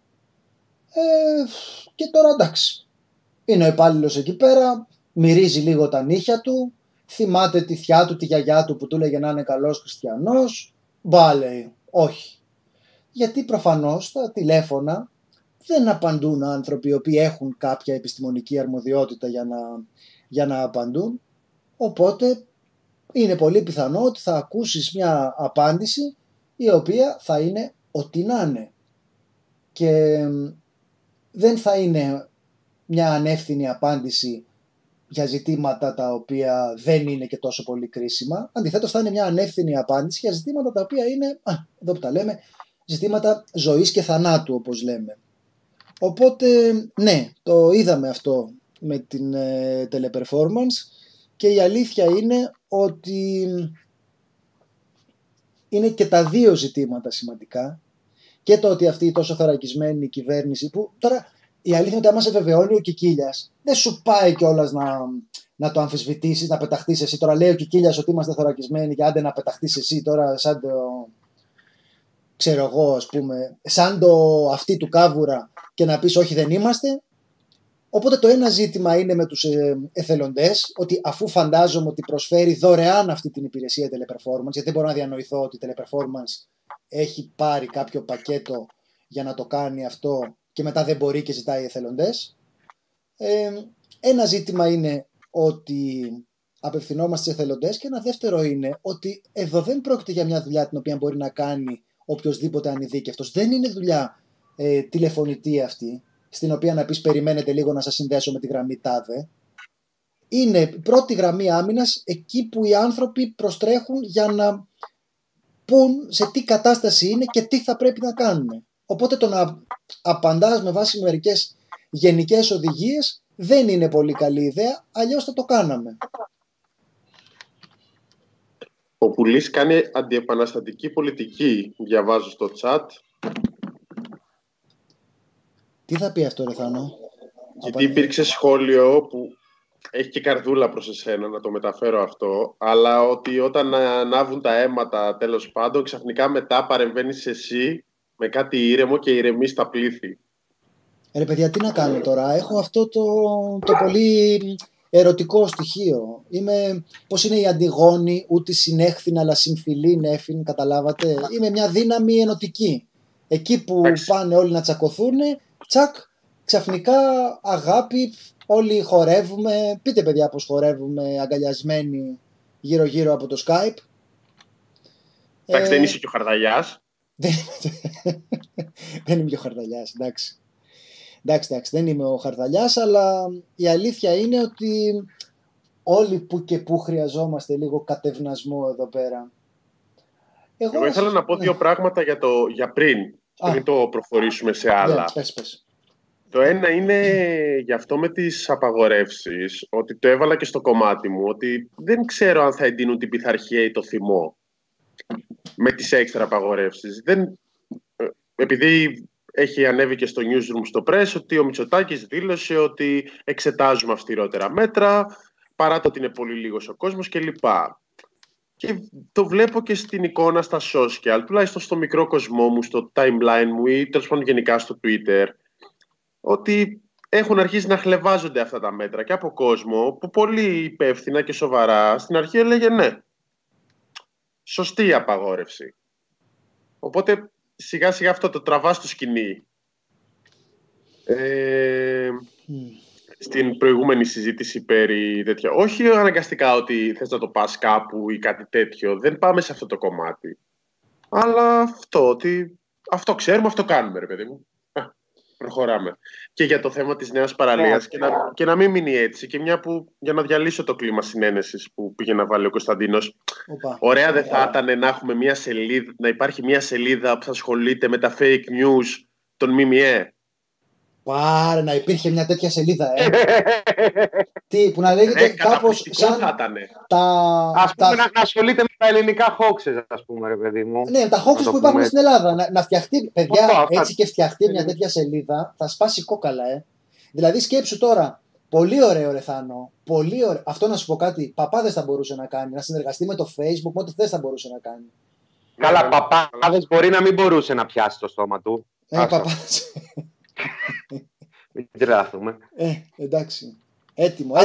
S1: Και τώρα εντάξει, είναι ο υπάλληλος εκεί πέρα, μυρίζει λίγο τα νύχια του, θυμάται τη θιά του, τη γιαγιά του που του λέγε να είναι καλός χριστιανός. Μπα, λέει, όχι. Γιατί προφανώς τα τηλέφωνα δεν απαντούν άνθρωποι οι οποίοι έχουν κάποια επιστημονική αρμοδιότητα για να απαντούν. Οπότε είναι πολύ πιθανό ότι θα ακούσεις μια απάντηση η οποία θα είναι ό,τι να είναι. Και δεν θα είναι μια ανεύθυνη απάντηση για ζητήματα τα οποία δεν είναι και τόσο πολύ κρίσιμα. Αντιθέτως θα είναι μια ανεύθυνη απάντηση για ζητήματα τα οποία είναι, εδώ που τα λέμε, ζητήματα ζωής και θανάτου, όπως λέμε. Οπότε ναι, το είδαμε αυτό με την Teleperformance και η αλήθεια είναι ότι είναι και τα δύο ζητήματα σημαντικά, και το ότι αυτή η τόσο θωρακισμένη κυβέρνηση, που τώρα η αλήθεια είναι ότι άμα σε βεβαιώνει ο Κικίλιας, δεν σου πάει κιόλας να το αμφισβητήσεις, να πεταχτείς εσύ. Τώρα λέει ο Κικίλιας ότι είμαστε θωρακισμένοι και άντε να πεταχτείς εσύ τώρα σαν το, ξέρω εγώ, ας πούμε, σαν το αυτή του Κάβουρα και να πεις όχι δεν είμαστε. Οπότε το ένα ζήτημα είναι με τους εθελοντές, ότι αφού φαντάζομαι ότι προσφέρει δωρεάν αυτή την υπηρεσία Teleperformance, γιατί δεν μπορώ να διανοηθώ ότι η Teleperformance έχει πάρει κάποιο πακέτο για να το κάνει αυτό και μετά δεν μπορεί και ζητάει εθελοντές. Ένα ζήτημα είναι ότι απευθυνόμαστε σε εθελοντές και ένα δεύτερο είναι ότι εδώ δεν πρόκειται για μια δουλειά την οποία μπορεί να κάνει οποιοσδήποτε ανειδίκευτος. Δεν είναι δουλειά τηλεφωνητή αυτή, στην οποία να πεις περιμένετε λίγο να σας συνδέσω με τη γραμμή τάδε. Είναι πρώτη γραμμή άμυνας, εκεί που οι άνθρωποι προστρέχουν για να πούν σε τι κατάσταση είναι και τι θα πρέπει να κάνουν. Οπότε το να απαντάς με βάση μερικές γενικές οδηγίες δεν είναι πολύ καλή ιδέα, αλλιώς θα το κάναμε.
S5: Ο Πουλής κάνει αντιεπαναστατική πολιτική, διαβάζω στο chat.
S1: Τι θα πει αυτό, ρε Θάνο?
S5: Γιατί υπήρξε σχόλιο που έχει και καρδούλα προς εσένα, να το μεταφέρω αυτό, αλλά ότι όταν ανάβουν τα αίματα, τέλος πάντων, ξαφνικά μετά παρεμβαίνεις εσύ με κάτι ήρεμο και ηρεμείς τα πλήθη.
S1: Ρε παιδιά, τι να κάνω τώρα. Έχω αυτό το πολύ ερωτικό στοιχείο. Πώς είναι η Αντιγόνη, ούτε συνέχθην αλλά συμφιλήν έφην, καταλάβατε. Είμαι μια δύναμη ενωτική. Εκεί που πάνε όλοι να τσακωθούν, τσακ, ξαφνικά αγάπη, όλοι χορεύουμε. Πείτε παιδιά πως χορεύουμε αγκαλιασμένοι γύρω-γύρω από το Skype.
S5: Εντάξει, δεν είσαι και ο Χαρδαλιάς.
S1: Δεν είμαι και ο Χαρδαλιάς, εντάξει. Εντάξει, δεν είμαι ο Χαρδαλιάς, αλλά η αλήθεια είναι ότι όλοι που και που χρειαζόμαστε λίγο κατευνασμό εδώ πέρα.
S5: Εγώ ήθελα να πω δύο πράγματα για πριν το προχωρήσουμε σε άλλα.
S1: Πες.
S5: Το ένα είναι γι' αυτό με τις απαγορεύσεις, ότι το έβαλα και στο κομμάτι μου, ότι δεν ξέρω αν θα εντείνουν την πειθαρχία ή το θυμό με τις έξτρα απαγορεύσεις. Επειδή έχει ανέβει και στο newsroom στο press ότι ο Μητσοτάκης δήλωσε ότι εξετάζουμε αυστηρότερα μέτρα, παρά το ότι είναι πολύ λίγος ο κόσμος κλπ. Και το βλέπω και στην εικόνα στα social, τουλάχιστον στο μικρό κοσμό μου, στο timeline μου ή τέλος πάντων γενικά στο Twitter, ότι έχουν αρχίσει να χλευάζονται αυτά τα μέτρα και από κόσμο που πολύ υπεύθυνα και σοβαρά στην αρχή έλεγε ναι, σωστή η απαγόρευση. Οπότε σιγά σιγά αυτό το τραβά στο σκηνή. Στην προηγούμενη συζήτηση περί τέτοια. Όχι αναγκαστικά ότι θες να το πας κάπου ή κάτι τέτοιο. Δεν πάμε σε αυτό το κομμάτι. Αλλά ότι αυτό ξέρουμε, αυτό κάνουμε, ρε παιδί μου. Προχωράμε. Και για το θέμα της νέας παραλίας και να μην μείνει έτσι. Και μια που, για να διαλύσω το κλίμα συνένεσης που πήγε να βάλει ο Κωνσταντίνος. Ωραία δεν θα ήταν να έχουμε μια σελίδα, να υπάρχει μια σελίδα που θα ασχολείται με τα fake news των ΜΜΕ.
S1: Πάρε να υπήρχε μια τέτοια σελίδα, Τι, που να λέγεται κάπως σαν
S4: Ας πούμε να ασχολείται με τα ελληνικά hoaxes, ας πούμε, ρε παιδί μου.
S1: Ναι, τα hoaxes που υπάρχουν στην Ελλάδα. Να φτιαχτεί, παιδιά, έτσι και φτιαχτεί μια τέτοια σελίδα, θα σπάσει κόκαλα, Δηλαδή σκέψου τώρα, πολύ ωραίο ρε Θάνο, πολύ ωραίο. Αυτό να σου πω κάτι, παπάδες θα μπορούσε να κάνει, να συνεργαστεί με το Facebook, ό,τι θες θα μπορούσε να κάνει.
S4: Καλά, παπάδες μπορεί να μην μπορούσε να πιάσει το στόμα του.
S1: Παπάδες.
S4: Μην τρελαθούμε.
S1: Εντάξει. Έτοιμο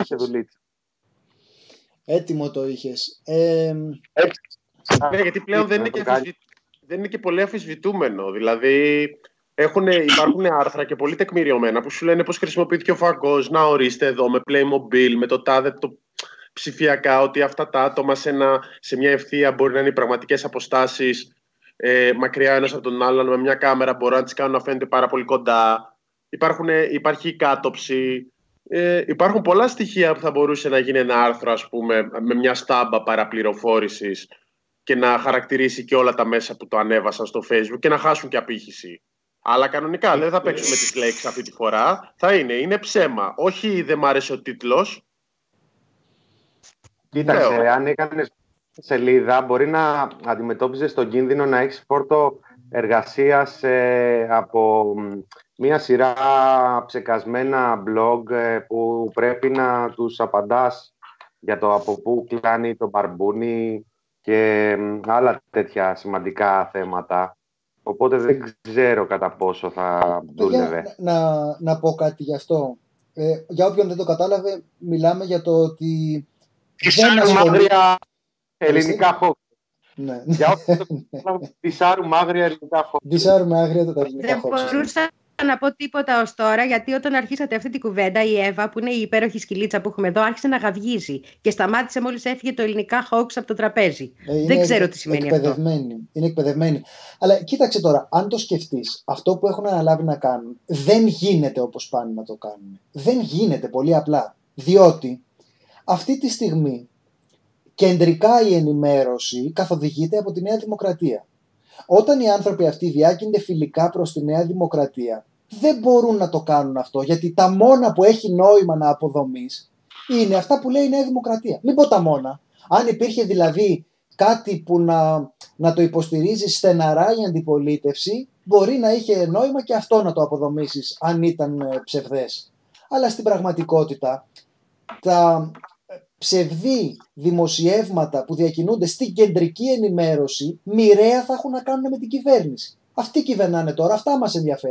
S1: το είχες.
S5: Γιατί πλέον δεν είναι και πολύ αμφισβητούμενο. Δηλαδή υπάρχουν άρθρα και πολύ τεκμηριωμένα που σου λένε πώς χρησιμοποιήθηκε ο φαγκός. Να ορίστε εδώ με Playmobil, με το τάδε το ψηφιακά, ότι αυτά τα άτομα σε μια ευθεία μπορεί να είναι οι πραγματικές αποστάσεις μακριά ένας από τον άλλον, με μια κάμερα μπορούν να τις κάνουν να φαίνεται πάρα πολύ κοντά. Υπάρχει η κάτοψη. Υπάρχουν πολλά στοιχεία που θα μπορούσε να γίνει ένα άρθρο, ας πούμε, με μια στάμπα παραπληροφόρησης και να χαρακτηρίσει και όλα τα μέσα που το ανέβασαν στο Facebook και να χάσουν και απήχηση. Αλλά κανονικά δεν θα παίξουμε τις λέξεις αυτή τη φορά. Είναι ψέμα. Όχι, δεν μ' άρεσε ο τίτλος.
S4: Κοίταξε, αν έκανες σελίδα, μπορεί να αντιμετώπιζες τον κίνδυνο να έχεις φόρτο εργασίας από μία σειρά ψεκασμένα blog που πρέπει να τους απαντάς για το από πού κλάνει το μπαρμπούνι και άλλα τέτοια σημαντικά θέματα. Οπότε δεν ξέρω κατά πόσο θα δούλευε.
S1: Να πω κάτι γι' αυτό. Για όποιον δεν το κατάλαβε, μιλάμε για το ότι
S4: δεν μάγρια ελληνικά hoax. Ναι. Για όποιον το κατάλαβε, δυσάρουμε άγρια ελληνικά hoax.
S1: Δυσάρουμε άγρια τα ελληνικά hoax.
S2: Δεν μπορούσα να πω τίποτα ως τώρα, γιατί όταν αρχίσατε αυτή την κουβέντα, η Εύα, που είναι η υπέροχη σκυλίτσα που έχουμε εδώ, άρχισε να γαυγίζει και σταμάτησε μόλις έφυγε το ελληνικά hoax από το τραπέζι. Δεν ξέρω τι σημαίνει αυτό.
S1: Είναι εκπαιδευμένη. Αλλά κοίταξε τώρα, αν το σκεφτείς, αυτό που έχουν αναλάβει να κάνουν δεν γίνεται όπως πάνε να το κάνουν. Δεν γίνεται, πολύ απλά. Διότι αυτή τη στιγμή κεντρικά η ενημέρωση καθοδηγείται από τη Νέα Δημοκρατία. Όταν οι άνθρωποι αυτοί διάκυνται φιλικά προς τη Νέα Δημοκρατία, δεν μπορούν να το κάνουν αυτό, γιατί τα μόνα που έχει νόημα να αποδομείς είναι αυτά που λέει η Νέα Δημοκρατία. Μην πω τα μόνα. Αν υπήρχε δηλαδή κάτι που να το υποστηρίζει στεναρά η αντιπολίτευση, μπορεί να είχε νόημα και αυτό να το αποδομήσεις, αν ήταν ψευδές. Αλλά στην πραγματικότητα, τα ψευδή δημοσιεύματα που διακινούνται στην κεντρική ενημέρωση μοιραία θα έχουν να κάνουν με την κυβέρνηση. Αυτοί κυβερνάνε τώρα, αυτά μας ενδιαφέρουν.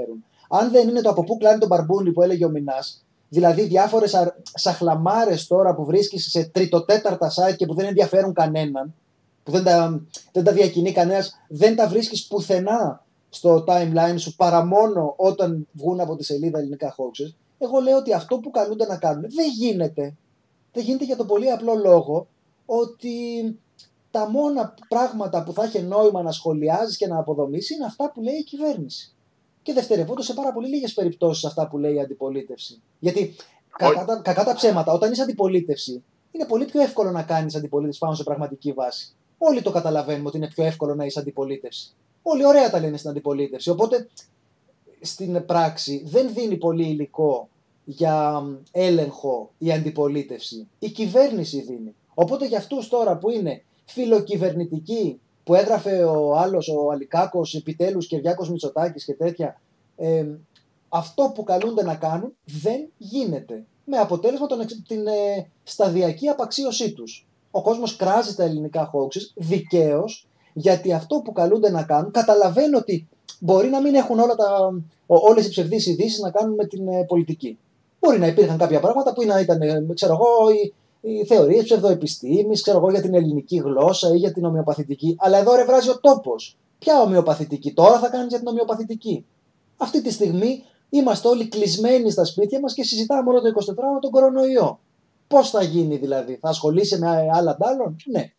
S1: Αν δεν είναι το από πού κλάνει τον μπαρμπούνι που έλεγε ο Μινάς, δηλαδή διάφορες σαχλαμάρες τώρα που βρίσκεις σε τριτοτέταρτα site και που δεν ενδιαφέρουν κανέναν, που δεν τα διακινεί κανένας, δεν τα βρίσκεις πουθενά στο timeline σου παρά μόνο όταν βγουν από τη σελίδα ελληνικά hoaxes. Εγώ λέω ότι αυτό που καλούνται να κάνουν δεν γίνεται. Δεν γίνεται για τον πολύ απλό λόγο ότι τα μόνα πράγματα που θα έχει νόημα να σχολιάζει και να αποδομήσει είναι αυτά που λέει η κυβέρνηση. Και δευτερευόντως σε πάρα πολύ λίγες περιπτώσεις αυτά που λέει η αντιπολίτευση. Γιατί κακά τα ψέματα, όταν είσαι αντιπολίτευση, είναι πολύ πιο εύκολο να κάνεις αντιπολίτευση πάνω σε πραγματική βάση. Όλοι το καταλαβαίνουμε ότι είναι πιο εύκολο να είσαι αντιπολίτευση. Όλοι ωραία τα λένε στην αντιπολίτευση. Οπότε στην πράξη δεν δίνει πολύ υλικό για έλεγχο η αντιπολίτευση. Η κυβέρνηση δίνει. Οπότε για αυτούς τώρα που είναι φιλοκυβερνητικοί, που έγραφε ο άλλος, ο Αλικάκος, επιτέλους Κυριάκος Μητσοτάκης και τέτοια, αυτό που καλούνται να κάνουν δεν γίνεται. Με αποτέλεσμα την σταδιακή απαξίωσή τους. Ο κόσμος κράζει τα ελληνικά hoaxes δικαίως, γιατί αυτό που καλούνται να κάνουν, καταλαβαίνω ότι μπορεί να μην έχουν όλες οι ψευδείς ειδήσεις να κάνουν με την πολιτική. Μπορεί να υπήρχαν κάποια πράγματα που ήταν, ξέρω εγώ, οι θεωρίες ψευδοεπιστήμης, ξέρω εγώ, για την ελληνική γλώσσα ή για την ομοιοπαθητική. Αλλά εδώ ρε βράζει ο τόπος. Ποια ομοιοπαθητική, τώρα θα κάνεις για την ομοιοπαθητική? Αυτή τη στιγμή είμαστε όλοι κλεισμένοι στα σπίτια μας και συζητάμε όλο το 24ωρο τον κορονοϊό. Πώς θα γίνει δηλαδή, θα ασχολείσαι με άλλα αντάλλων? Ναι.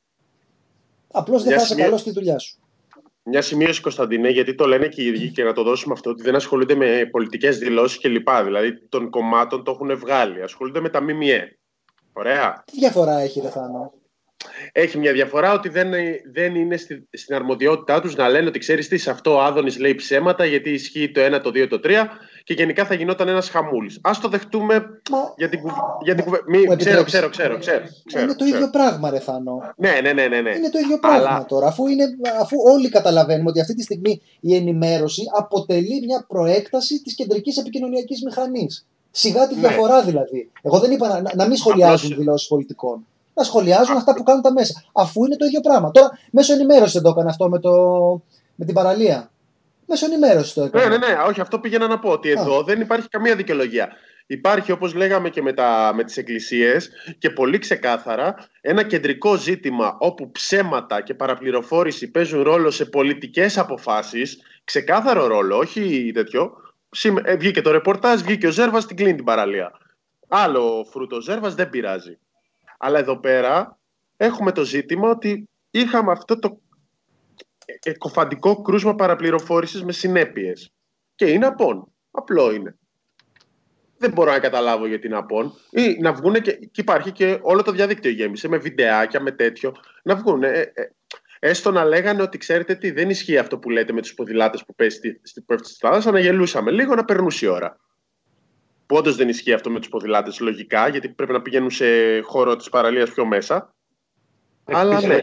S1: Απλώς δεν θα είσαι καλός στη δουλειά σου.
S5: Μια σημείωση, Κωνσταντινέ, γιατί το λένε και οι ίδιοι και να το δώσουμε αυτό, ότι δεν ασχολούνται με πολιτικές δηλώσεις κλπ. Δηλαδή των κομμάτων το έχουν βγάλει. Ασχολούνται με τα ΜΜΕ. Ωραία.
S1: Τι διαφορά έχει, ρε Θάνο?
S5: Έχει μια διαφορά ότι δεν είναι στην αρμοδιότητά τους να λένε ότι ξέρεις τι, σε αυτό ο Άδωνης λέει ψέματα γιατί ισχύει το 1, το 2, το 3 και γενικά θα γινόταν ένας χαμούλης. Ας το δεχτούμε για την κουβέντα. Ξέρω.
S1: Είναι το ίδιο πράγμα, ρε Θάνο.
S5: Ναι.
S1: Είναι το ίδιο πράγμα τώρα. Αφού όλοι καταλαβαίνουμε ότι αυτή τη στιγμή η ενημέρωση αποτελεί μια προέκταση της κεντρικής επικοινωνιακής μηχανής. Σιγά τη διαφορά δηλαδή. Εγώ δεν είπα να μην σχολιάζουν δηλώσεις πολιτικών. Να σχολιάζουν αυτά που κάνουν τα μέσα. Αφού είναι το ίδιο πράγμα. Τώρα, μέσω ενημέρωση δεν το έκανε αυτό με την παραλία. Μέσω ενημέρωση το έκανε.
S5: Ναι, όχι, αυτό πήγαινα να πω. Ότι εδώ δεν υπάρχει καμία δικαιολογία. Υπάρχει, όπως λέγαμε και με τις εκκλησίες, και πολύ ξεκάθαρα ένα κεντρικό ζήτημα όπου ψέματα και παραπληροφόρηση παίζουν ρόλο σε πολιτικές αποφάσεις. Ξεκάθαρο ρόλο, όχι τέτοιο. Βγήκε το ρεπορτάζ, βγήκε ο Ζέρβας, την κλείνει την παραλία. Άλλο φρούτο Ζέρβας, δεν πειράζει. Αλλά εδώ πέρα έχουμε το ζήτημα ότι είχαμε αυτό το εκοφαντικό κρούσμα παραπληροφόρησης με συνέπειες. Και είναι απόν. Απλό είναι. Δεν μπορώ να καταλάβω γιατί είναι απόν. Ή να βγουν και υπάρχει και όλο το διαδίκτυο γέμισε με βιντεάκια, με τέτοιο. Να βγουν. Έστω να λέγανε ότι ξέρετε τι, δεν ισχύει αυτό που λέτε με τους ποδηλάτες που πέφτει στη θάλασσα, να γελούσαμε λίγο, να περνούσε η ώρα. Που όντως δεν ισχύει αυτό με τους ποδηλάτες λογικά, γιατί πρέπει να πηγαίνουν σε χώρο της παραλίας πιο μέσα. Αλλά ναι,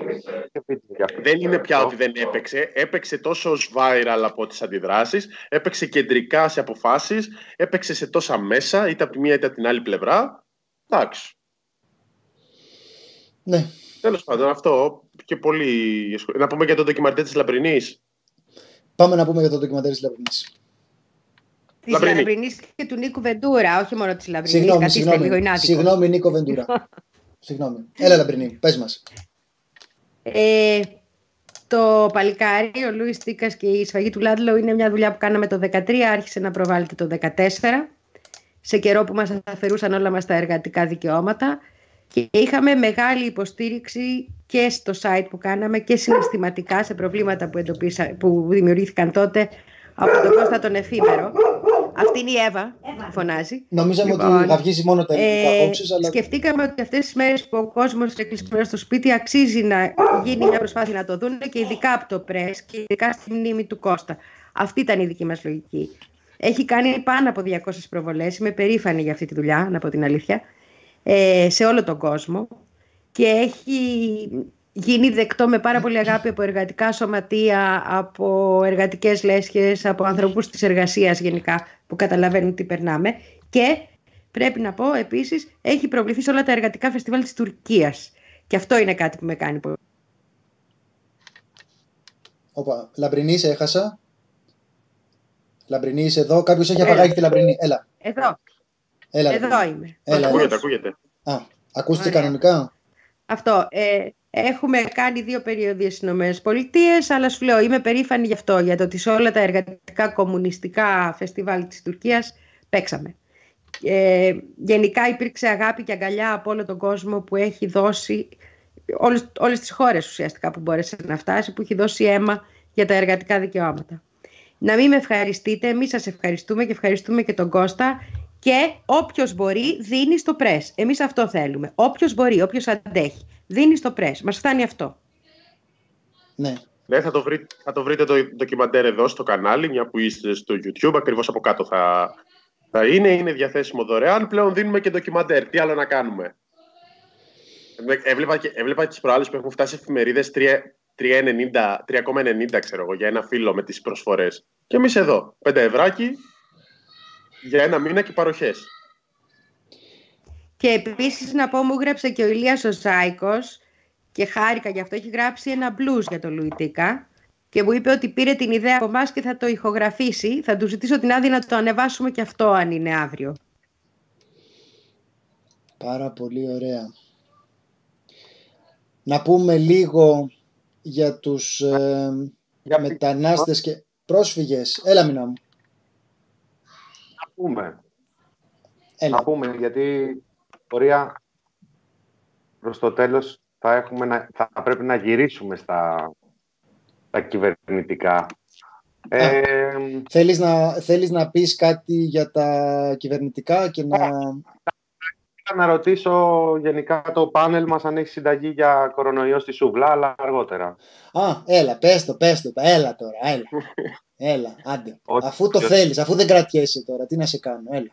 S5: δεν είναι πια ότι δεν έπαιξε. Έπαιξε τόσο ως viral από τις αντιδράσεις, έπαιξε κεντρικά σε αποφάσεις, έπαιξε σε τόσα μέσα, είτε από τη μία είτε από την άλλη πλευρά. Εντάξει.
S1: Ναι.
S5: Τέλος πάντων, αυτό και πολύ. Να πούμε για το ντοκιμαντέρ της Λαμπρινής.
S1: Πάμε να πούμε για το ντοκιμαντέρ της Λαμπρινής.
S2: Της Λαμπρινής και του Νίκου Βεντούρα, όχι μόνο της Λαμπρινής.
S1: Συγγνώμη, Νίκο Βεντούρα. Συγγνώμη. Έλα, Λαμπρινή, πες μας.
S2: Το παλικάρι, ο Λούις Τίκας και η σφαγή του Λάντλο είναι μια δουλειά που κάναμε το 2013, άρχισε να προβάλλεται το 2014, σε καιρό που μας αφαιρούσαν όλα μας τα εργατικά δικαιώματα και είχαμε μεγάλη υποστήριξη και στο site που κάναμε και συναισθηματικά σε προβλήματα που δημιουργήθηκαν τότε από τον Κώστα τον Εφήμερο. Αυτή είναι η Εύα, φωνάζει.
S1: Νομίζαμε ότι γαυγίζει μόνο τα ελληνικά όψεις, αλλά...
S2: Σκεφτήκαμε ότι αυτές τις μέρες που ο κόσμος είναι κλεισμένος στο σπίτι αξίζει να γίνει μια προσπάθεια να το δουν και ειδικά από το πρες και ειδικά στη μνήμη του Κώστα. Αυτή ήταν η δική μας λογική. Έχει κάνει πάνω από 200 προβολές, είμαι περήφανη για αυτή τη δουλειά, να πω την αλήθεια, σε όλο τον κόσμο και έχει γίνει δεκτό με πάρα πολύ αγάπη από εργατικά σωματεία, από εργατικές λέσχες, από ανθρώπους της εργασίας γενικά που καταλαβαίνουν τι περνάμε και πρέπει να πω επίσης έχει προβληθεί σε όλα τα εργατικά φεστιβάλ της Τουρκίας και αυτό είναι κάτι που με κάνει πολύ.
S1: Όπα, Λαμπρινή, σε έχασα. Λαμπρινή, είσαι εδώ. Κάποιος έχει απαγάγει τη Λαμπρινή. Έλα.
S2: Εδώ είμαι.
S5: Ακούγεται.
S1: Ακούστηκε κανονικά.
S2: Αυτό. Έχουμε κάνει 2 περιοδίες στις ΗΠΑ, αλλά σου λέω, είμαι περήφανη γι' αυτό, για το ότι σε όλα τα εργατικά κομμουνιστικά φεστιβάλ της Τουρκίας παίξαμε. Γενικά υπήρξε αγάπη και αγκαλιά από όλο τον κόσμο που έχει δώσει, όλες τις χώρες ουσιαστικά που μπόρεσε να φτάσει, που έχει δώσει αίμα για τα εργατικά δικαιώματα. Να μην με ευχαριστείτε, εμείς σας ευχαριστούμε και ευχαριστούμε και τον Κώστα. Και όποιος μπορεί δίνει στο πρες. Εμείς αυτό θέλουμε. Όποιος μπορεί, όποιος αντέχει, δίνει στο πρες. Μας φτάνει αυτό.
S1: Ναι.
S5: Ναι, θα το βρείτε το ντοκιμαντέρ εδώ στο κανάλι, μια που είστε στο YouTube. Ακριβώς από κάτω θα είναι διαθέσιμο δωρεάν. Πλέον δίνουμε και ντοκιμαντέρ. Τι άλλο να κάνουμε. Έβλεπα τις προάλλες που έχουν φτάσει εφημερίδες 3,90 ξέρω εγώ, για ένα φύλλο με τις προσφορές. Και εμείς εδώ, 5 ευράκι για 1 μήνα και παροχές.
S2: Και επίσης να πω, μου γράψε και ο Ηλίας ο Ζάικος και χάρηκα γι' αυτό. Έχει γράψει ένα blues για τον Λουιτίκα και μου είπε ότι πήρε την ιδέα από εμάς και θα το ηχογραφήσει. Θα του ζητήσω την άδεια να το ανεβάσουμε και αυτό, αν είναι αύριο.
S1: Πάρα πολύ ωραία. Να πούμε λίγο για τους μετανάστες και πρόσφυγες. Έλα, Μινά μου.
S4: Να πούμε, γιατί πορεία προς το τέλος θα πρέπει να γυρίσουμε στα κυβερνητικά.
S1: Θέλεις να πεις κάτι για τα κυβερνητικά και
S4: να ρωτήσω γενικά το πάνελ μας αν έχει συνταγή για κορονοϊό στη σούβλα, αλλά αργότερα.
S1: Έλα, πες το, έλα τώρα, έλα, άντε. Αφού το θέλεις, αφού δεν κρατιέσαι τώρα, τι να σε κάνω, έλα.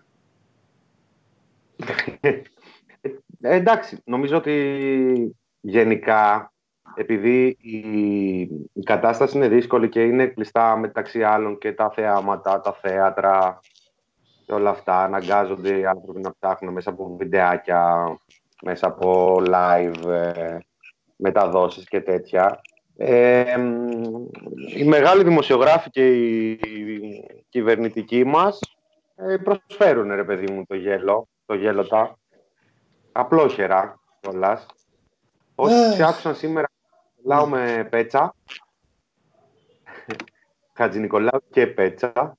S4: Εντάξει, νομίζω ότι γενικά, επειδή η κατάσταση είναι δύσκολη και είναι κλειστά μεταξύ άλλων και τα θεάματα, τα θέατρα και όλα αυτά, αναγκάζονται οι άνθρωποι να ψάχνουν μέσα από βιντεάκια, μέσα από live μεταδόσεις και τέτοια. Οι μεγάλοι δημοσιογράφοι και οι κυβερνητικοί μας προσφέρουν, ρε παιδί μου, το γέλοτα, απλόχερα κιόλας. Όσοι άκουσαν σήμερα, μιλάω με Πέτσα, Χατζηνικολάου και Πέτσα,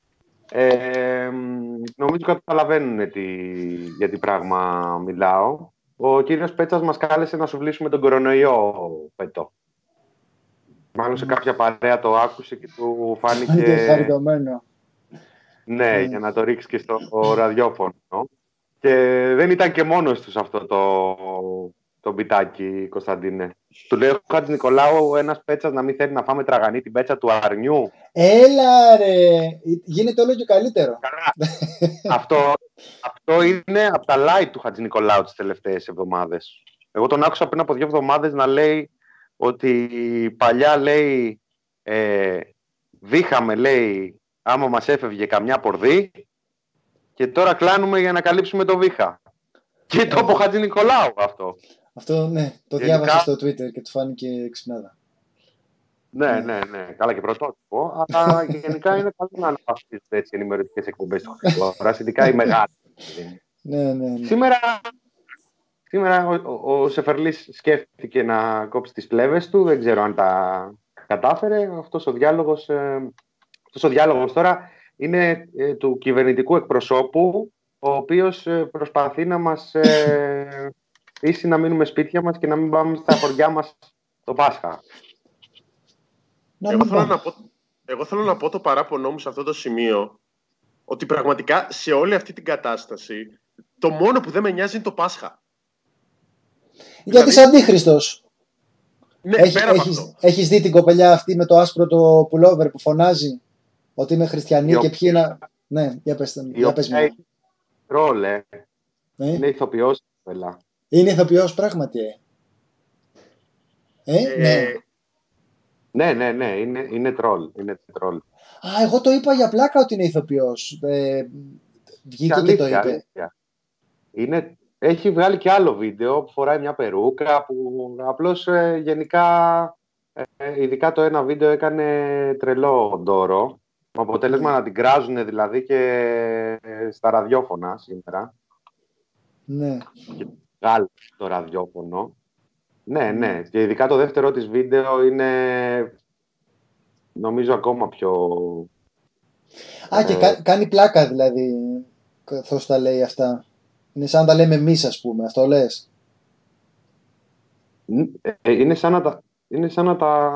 S4: νομίζω καταλαβαίνουν για τι πράγμα μιλάω. Ο κύριος Πέτσας μας κάλεσε να σουβλήσουμε τον κορονοϊό, Πέτο. Μάλλον σε κάποια παρέα το άκουσε και του φάνηκε
S1: χαριτωμένο.
S4: Ναι, για να το ρίξει και στο ραδιόφωνο. Και δεν ήταν και μόνος τους αυτό το μπιτάκι, Κωνσταντίνε. Του λέει ο Χατζηνικολάου, ένας Πέτσας να μην θέλει να φάμε τραγανή την πέτσα του αρνιού.
S1: Έλα ρε, γίνεται όλο και καλύτερο.
S4: Αυτό είναι από τα live του Χατζηνικολάου τις τελευταίες εβδομάδες. Εγώ τον άκουσα πριν από 2 εβδομάδες να λέει ότι παλιά, λέει, δίχαμε, λέει, άμα μας έφευγε καμιά πορδί, και τώρα κλάνουμε για να καλύψουμε το βήχα. Και το από Χατζηνικολάου αυτό.
S1: Αυτό, ναι, το διάβασα στο Twitter και του φάνηκε ξυπνάδα.
S4: Ναι. Καλά και πρωτότυπο. Αλλά γενικά είναι καλό να αναπαυθίζονται έτσι ενημερωτικές εκπομπές του Χατζηνικολάου, ειδικά οι μεγάλοι.
S1: Ναι.
S4: Σήμερα ο Σεφερλής σκέφτηκε να κόψει τις πλεύες του. Δεν ξέρω αν τα κατάφερε. Αυτός ο διάλογος τώρα είναι του κυβερνητικού εκπροσώπου, ο οποίος προσπαθεί να μας πείσει να μείνουμε σπίτια μας και να μην πάμε στα χωριά μας το Πάσχα.
S5: Εγώ θέλω να πω το παράπονό μου σε αυτό το σημείο, ότι πραγματικά σε όλη αυτή την κατάσταση το μόνο που δεν με νοιάζει είναι το Πάσχα.
S1: Γιατί είσαι αντίχριστος.
S5: Ναι,
S1: έχεις δει την κοπελιά αυτή με το άσπρο το πουλόβερ που φωνάζει ότι είμαι χριστιανή και ποιοι είναι... Ναι, για πες μου.
S4: Τρόλε. Είναι ηθοποιός.
S1: Είναι ηθοποιός πράγματι.
S4: Ναι, είναι τρόλ.
S1: Εγώ το είπα για πλάκα ότι είναι ηθοποιός. Βγήκε και το είπε.
S4: Έχει βγάλει και άλλο βίντεο που φοράει μια περούκα, που απλώς γενικά, ειδικά το ένα βίντεο έκανε τρελό ντόρο Με αποτέλεσμα να την κράζουν δηλαδή και στα ραδιόφωνα σήμερα.
S1: Ναι.
S4: Και βγάλει το ραδιόφωνο. Ναι. Και ειδικά το δεύτερο της βίντεο είναι, νομίζω, ακόμα πιο...
S1: Και κάνει πλάκα δηλαδή, καθώς τα λέει αυτά. Είναι σαν να τα λέμε εμείς, ας πούμε. Αυτό λες.
S4: Είναι σαν να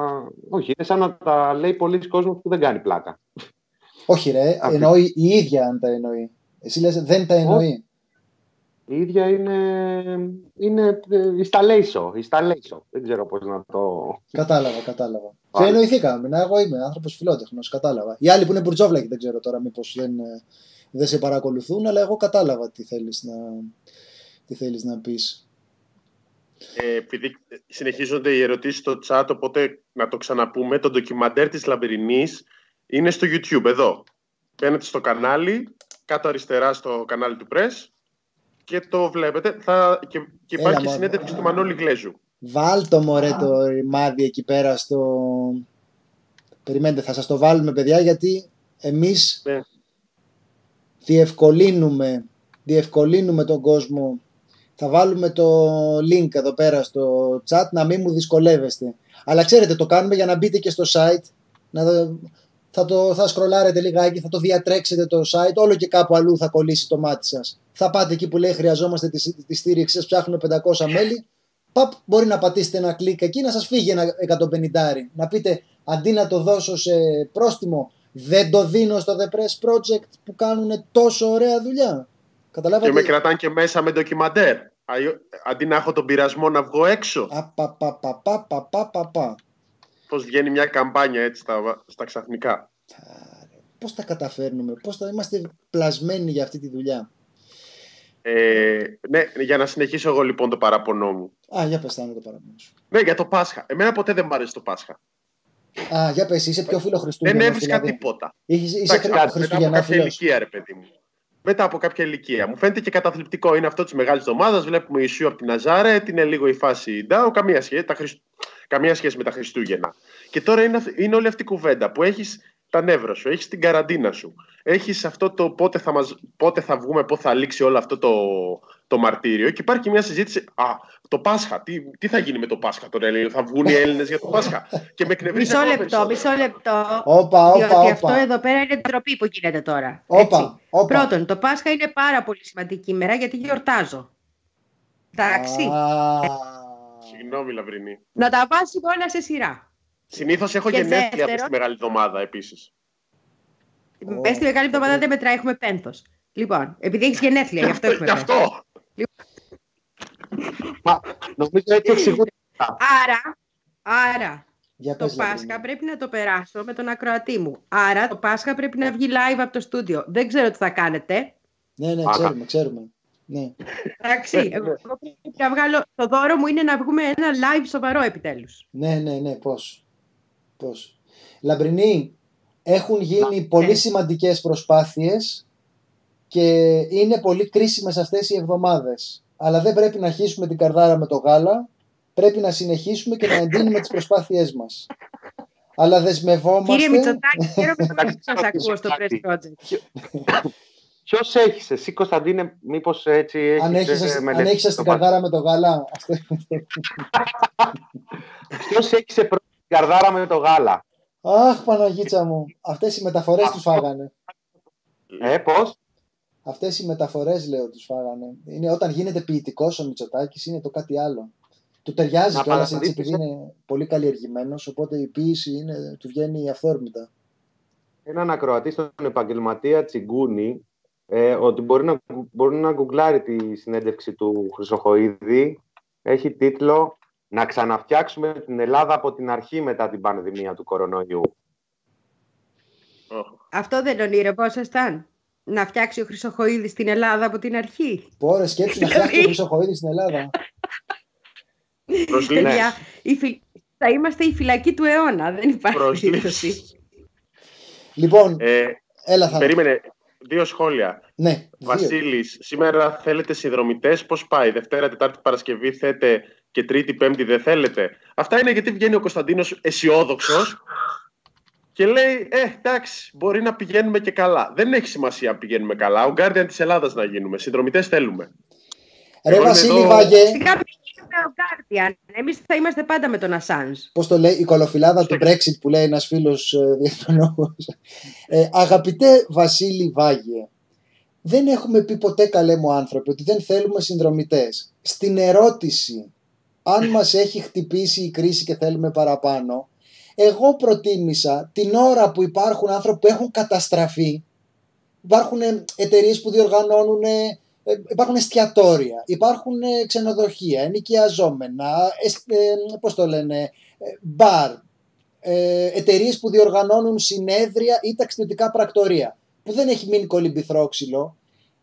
S4: τα λέει πολλοί κόσμος που δεν κάνει πλάκα.
S1: Όχι ρε, εννοεί η ίδια αν τα εννοεί. Εσύ λες δεν τα εννοεί.
S4: Η ίδια είναι ισταλέισο. Δεν ξέρω πώς να το...
S1: Κατάλαβα. Και εννοηθήκαμε. Εγώ είμαι άνθρωπος φιλότεχνος, κατάλαβα. Οι άλλοι που είναι μπουρτζόβλακοι δεν ξέρω τώρα μήπως δεν σε παρακολουθούν, αλλά εγώ κατάλαβα τι θέλεις να πεις.
S5: Επειδή συνεχίζονται οι ερωτήσεις στο chat, οπότε να το ξαναπούμε. Το ντοκιμαντέρ της Λαμπρινής είναι στο YouTube, εδώ. Μπαίνετε στο κανάλι, κάτω αριστερά στο κανάλι του Press και το βλέπετε. Και υπάρχει και συνέντευξη του Μανώλη Γλέζου.
S1: Βάλ το μωρέ το ρημάδι εκεί πέρα στο... Περιμένετε, θα σας το βάλουμε παιδιά, γιατί εμείς διευκολύνουμε τον κόσμο. Θα βάλουμε το link εδώ πέρα στο chat, να μην μου δυσκολεύεστε. Αλλά ξέρετε, το κάνουμε για να μπείτε και στο site, θα σκρολάρετε λιγάκι, θα το διατρέξετε το site, όλο και κάπου αλλού θα κολλήσει το μάτι σας. Θα πάτε εκεί που λέει χρειαζόμαστε τη στήριξη σας, ψάχνουμε 500 μέλη. Μπορεί να πατήσετε ένα κλικ εκεί, να σας φύγει ένα 150. Να πείτε, αντί να το δώσω σε πρόστιμο, δεν το δίνω στο The Press Project που κάνουν τόσο ωραία δουλειά. Καταλάβατε.
S5: Και με κρατάνε και μέσα με ντοκιμαντέρ. Αντί να έχω τον πειρασμό να βγω έξω. Πώς βγαίνει μια καμπάνια έτσι στα ξαφνικά.
S1: Πώς τα καταφέρνουμε, πώς είμαστε πλασμένοι για αυτή τη δουλειά.
S5: Ναι, για να συνεχίσω εγώ λοιπόν το παράπονό μου.
S1: Για πες το παράπονο σου.
S5: Ναι, για το Πάσχα. Εμένα ποτέ δεν μου αρέσει το Πάσχα.
S1: Για πες, είσαι πιο φίλο Χριστούγεννα.
S5: Δεν έβρισκα τίποτα.
S1: Είσαι Χριστουγεννόφιλος.
S5: Μετά από κάποια ηλικία. Μου φαίνεται και καταθλιπτικό. Είναι αυτό τη μεγάλη εβδομάδα. Βλέπουμε Ιησού από την Ναζάρετ. Είναι λίγο η φάση Ντάου. Καμία σχέση με τα Χριστούγεννα. Και τώρα είναι όλη αυτή η κουβέντα που έχεις τα νεύρα σου, έχεις την καραντίνα σου, έχεις αυτό το πότε θα βγούμε, πότε θα λήξει όλο αυτό το μαρτύριο. Και υπάρχει μια συζήτηση. Το Πάσχα. Τι θα γίνει με το Πάσχα των Ελλήνων, θα βγουν οι Έλληνες για το Πάσχα. Και με εκνευρίζει
S2: μισό λεπτό.
S1: Διότι
S2: αυτό εδώ πέρα είναι ντροπή που γίνεται τώρα. Πρώτον, το Πάσχα είναι πάρα πολύ σημαντική ημέρα γιατί γιορτάζω. Εντάξει.
S5: Συγγνώμη, Λαμπρινή.
S2: Να τα βάζει όλα σε σειρά.
S5: Συνήθως έχω γενέθλια στη Μεγάλη Εβδομάδα επίσης.
S2: Μέσα στη Μεγάλη Εβδομάδα δεν μετράει, έχουμε πένθος. Λοιπόν, επειδή έχεις γενέθλια, γι' αυτό έχουμε πένθος.
S4: Νομίζω έτσι εξηγούν.
S2: Άρα το Πάσχα πρέπει να το περάσω με τον ακροατή μου. Άρα το Πάσχα πρέπει να βγει live από το στούντιο. Δεν ξέρω τι θα κάνετε.
S1: Ναι, ξέρουμε. Ναι.
S2: Εντάξει, εγώ πρέπει να βγάλω. Το δώρο μου είναι να βγούμε ένα live σοβαρό επιτέλους.
S1: Ναι, πώς. Λαμπρινή, έχουν γίνει πολύ σημαντικές προσπάθειες και είναι πολύ κρίσιμες αυτές οι εβδομάδες. Αλλά δεν πρέπει να αρχίσουμε την καρδάρα με το γάλα. Πρέπει να συνεχίσουμε και να εντείνουμε τις προσπάθειές μας. Αλλά δεσμευόμαστε...
S2: Κύριε Μητσοτάκη, χαίρομαι που σας ακούω στο Press Project.
S4: Ποιος έχεις, εσύ Κωνσταντίνε, μήπως έτσι έχεις...
S1: Αν έχεις την καρδάρα με το γάλα...
S4: Ποιος έχεις την καρδάρα με το γάλα?
S1: Αχ, Παναγίτσα μου, αυτές οι μεταφορές τους φάγανε.
S4: Πώς?
S1: Αυτές οι μεταφορές, λέω, τους φάγανε. Είναι όταν γίνεται ποιητικός ο Μητσοτάκης, είναι το κάτι άλλο. Του ταιριάζει κιόλας έτσι, επειδή είναι πολύ καλλιεργημένος, οπότε η ποίηση του βγαίνει αυθόρμητα.
S4: Έναν ακροατή στον επαγγελματία Τσιγκούνη, ότι μπορεί να γκουγκλάρει τη συνέντευξη του Χρυσοχοΐδη. Έχει τίτλο «Να ξαναφτιάξουμε την Ελλάδα από την αρχή μετά την πανδημία του κορονοϊού».
S2: Αυτό δεν ονειρευόσασταν? Να φτιάξει ο Χρυσοχοΐδης την Ελλάδα από την αρχή?
S1: Πόρε σκέψη να φτιάξει ο Χρυσοχοΐδης στην Ελλάδα.
S2: Θα είμαστε η φυλακή του αιώνα. Δεν υπάρχει περίπτωση.
S1: Λοιπόν, έλα θα...
S5: Περίμενε, 2 σχόλια.
S1: Ναι,
S5: Βασίλης, σήμερα θέλετε συνδρομητές, πώς πάει? Δευτέρα, Τετάρτη, Παρασκευή θέτε και Τρίτη, Πέμπτη δεν θέλετε? Αυτά είναι γιατί βγαίνει ο Κωνσταντίνος αισιόδοξος Και λέει, εντάξει, μπορεί να πηγαίνουμε και καλά. Δεν έχει σημασία αν πηγαίνουμε καλά. Ο Guardian της Ελλάδας να γίνουμε. Συνδρομητές θέλουμε.
S1: Ρε Βασίλη Βάγε.
S2: Σιγά ο Guardian. Εμείς θα είμαστε πάντα με τον Assange.
S1: Πώς το λέει, η κολοφυλάδα του Brexit που λέει ένας φίλος διεθνολόγος. Αγαπητέ Βασίλη Βάγε, δεν έχουμε πει ποτέ, καλέ μου άνθρωποι, ότι δεν θέλουμε συνδρομητές. Στην ερώτηση αν μας έχει χτυπήσει η κρίση και θέλουμε παραπάνω, εγώ προτίμησα την ώρα που υπάρχουν άνθρωποι που έχουν καταστραφεί, υπάρχουν εταιρείες που διοργανώνουν, υπάρχουν εστιατόρια, υπάρχουν ξενοδοχεία, ενοικιαζόμενα, πώς το λένε, μπαρ, εταιρείες που διοργανώνουν συνέδρια ή ταξιδιωτικά πρακτορία, που δεν έχει μείνει κολυμπηθρόξυλο.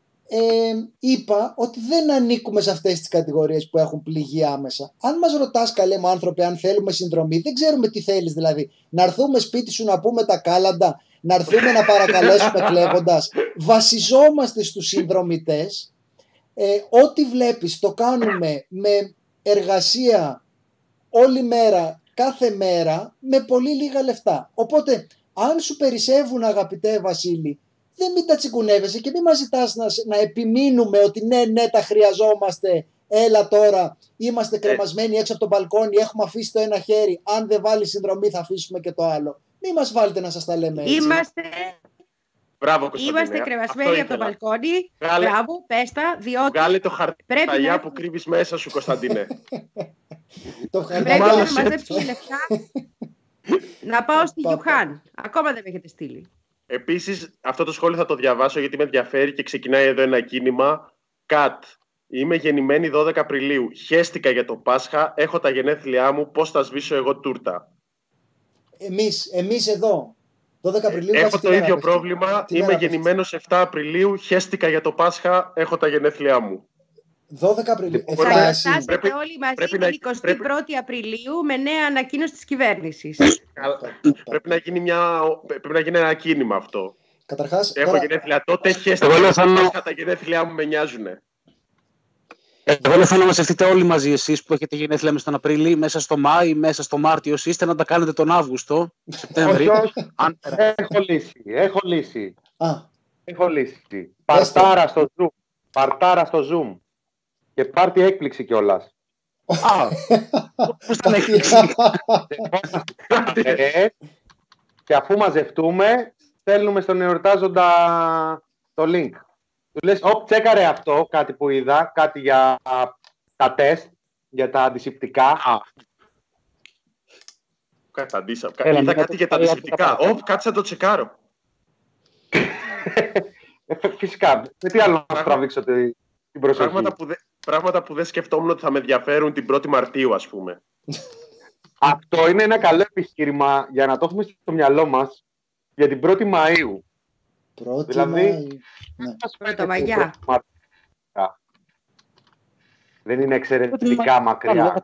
S1: Είπα ότι δεν ανήκουμε σε αυτές τις κατηγορίες που έχουν πληγεί άμεσα. Αν μας ρωτάς, καλέ μου άνθρωποι, αν θέλουμε συνδρομή, δεν ξέρουμε τι θέλεις δηλαδή. Να έρθουμε σπίτι σου να πούμε τα κάλαντα, να έρθουμε να παρακαλέσουμε κλαίγοντας. Βασιζόμαστε στους συνδρομητές. Ό,τι βλέπεις το κάνουμε με εργασία όλη μέρα, κάθε μέρα, με πολύ λίγα λεφτά. Οπότε, αν σου περισσεύουν, αγαπητέ Βασίλη, δεν μην τα τσιγκουνεύεσαι και μην μας ζητάς να επιμείνουμε ότι ναι, τα χρειαζόμαστε, έλα τώρα, είμαστε κρεμασμένοι έξω από το μπαλκόνι, έχουμε αφήσει το ένα χέρι, αν δεν βάλει συνδρομή θα αφήσουμε και το άλλο. Μην μας βάλετε να σας τα λέμε έτσι.
S2: Είμαστε κρεμασμένοι από το μπαλκόνι. Μπράβο, πες τα, διότι
S5: βγάλε το χαρτιά που κρύβεις μέσα σου, Κωνσταντίνε.
S2: Πρέπει να μαζέψουμε λεφτά να πάω στη Γιουχάν. Ακόμα δεν με έχετε στείλει.
S5: Επίσης, αυτό το σχόλιο θα το διαβάσω γιατί με ενδιαφέρει και ξεκινάει εδώ ένα κίνημα. Κατ. Είμαι γεννημένη 12 Απριλίου. Χέστηκα για το Πάσχα. Έχω τα γενέθλιά μου. Πώς θα σβήσω εγώ τούρτα?
S1: Εμείς εδώ. 12 Απριλίου.
S5: Έχω το ίδιο πρόβλημα. Είμαι γεννημένος 7 Απριλίου. Χέστηκα για το Πάσχα. Έχω τα γενέθλια μου.
S1: 12 Απριλίου.
S2: Θα γιορτάσετε όλοι μαζί την 21η Απριλίου με νέα ανακοίνωση της κυβέρνησης.
S5: Πρέπει να γίνει ένα κίνημα αυτό.
S1: Καταρχάς,
S5: έχω γενέθλια τότε, χέστηκα τα γενέθλιά μου, με νοιάζουνε.
S6: Εγώ θέλω να μαζευτείτε όλοι μαζί εσείς που έχετε γενέθλια μέσα στον Απρίλιο, μέσα στο Μάη, μέσα στο Μάρτιο, είστε να τα κάνετε τον Αύγουστο, Σεπτέμβρη.
S4: Έχω λύση. Παρτάρα στο Zoom. Και πάρτι έκπληξη κιόλας.
S6: Πώς θα έκπληξη?
S4: Και αφού μαζευτούμε, στέλνουμε στον εορτάζοντα το link. Του λες, τσέκαρε αυτό, κάτι που είδα, κάτι για τα τεστ, για τα αντισηπτικά.
S5: Είδα κάτι για τα αντισηπτικά. Κάτσε να το τσεκάρω.
S4: Φυσικά. Με τι άλλο να τραβήξω την προσοχή.
S5: Πράγματα που δεν σκεφτόμουν ότι θα με ενδιαφέρουν την 1η Μαρτίου, ας πούμε.
S4: Αυτό είναι ένα καλό επιχείρημα για να το έχουμε στο μυαλό μας για την 1η Μαΐου. Δηλαδή,
S2: Πρωτομαγιά.
S4: Δεν είναι εξαιρετικά μακριά.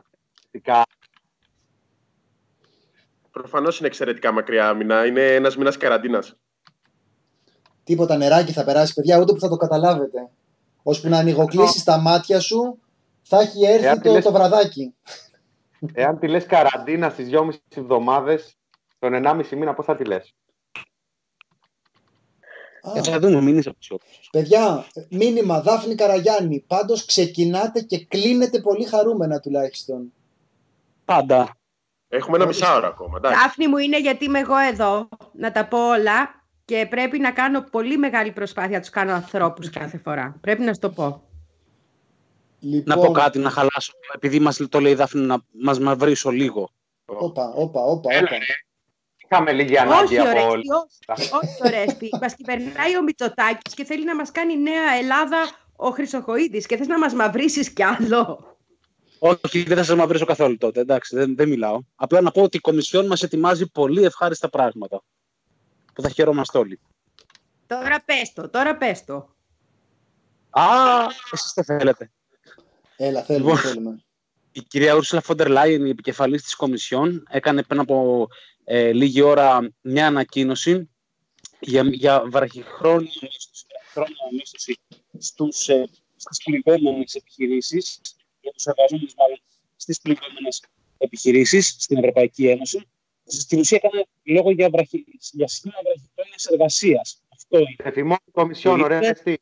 S5: Προφανώς είναι εξαιρετικά μακριά μήνα. Είναι ένας μήνας καραντίνας.
S1: Τίποτα νεράκι θα περάσει, παιδιά, ούτε που θα το καταλάβετε. Ώσπου να ανοιγοκλείσεις τα μάτια σου, θα έχει έρθει το βραδάκι.
S4: Εάν τη λες καραντίνα στις 2,5 εβδομάδες, τον 1,5 μήνα, πώς θα τη λες?
S6: Θα δούμε, μην είσαι αψιόπιστος.
S1: Παιδιά, μήνυμα Δάφνη Καραγιάννη. Πάντως ξεκινάτε και κλείνετε πολύ χαρούμενα τουλάχιστον.
S6: Πάντα.
S5: Έχουμε ένα μισάωρο ακόμα.
S2: Δάφνη μου είναι γιατί είμαι εγώ εδώ να τα πω όλα και πρέπει να κάνω πολύ μεγάλη προσπάθεια να τους κάνω ανθρώπους κάθε φορά. Πρέπει να σου το πω.
S1: Λοιπόν,
S6: να πω κάτι, να χαλάσω. Επειδή μας το λέει η Δάφνη, να μας μαυρίσω λίγο.
S1: Όπα.
S4: Είχαμε λίγη ανάγκη από όλοι.
S2: Όχι, Ορέστη. Μας κυβερνάει ο Μητσοτάκης και θέλει να μας κάνει νέα Ελλάδα ο Χρυσοχοΐδης και θες να μας μαυρίσεις κι άλλο.
S6: Όχι, δεν θα σας μαυρίσω καθόλου τότε. Εντάξει, δεν μιλάω. Απλά να πω ότι η Κομισιόν μας ετοιμάζει πολύ ευχάριστα πράγματα. Που θα χαιρόμαστε όλοι.
S2: Τώρα πες το.
S6: Εσείς το θέλετε.
S1: Έλα, θέλουμε.
S6: Η κυρία Ούρσουλα Φόντερ Λάιεν, η επικεφαλής της Κομισιόν, έκανε πριν από λίγη ώρα μια ανακοίνωση για βραχυχρόνια μίσθωση στις πληγόμενες επιχειρήσεις, για τους εργαζόμενους μάλλον στις πληγόμενες επιχειρήσεις στην Ευρωπαϊκή Ένωση, Στην ουσία έκανε λόγο για σχήμα βραχυχρόνιας εργασίας. Αυτό είναι.
S4: Θυμό Κομισιόν, ωραία αυτή.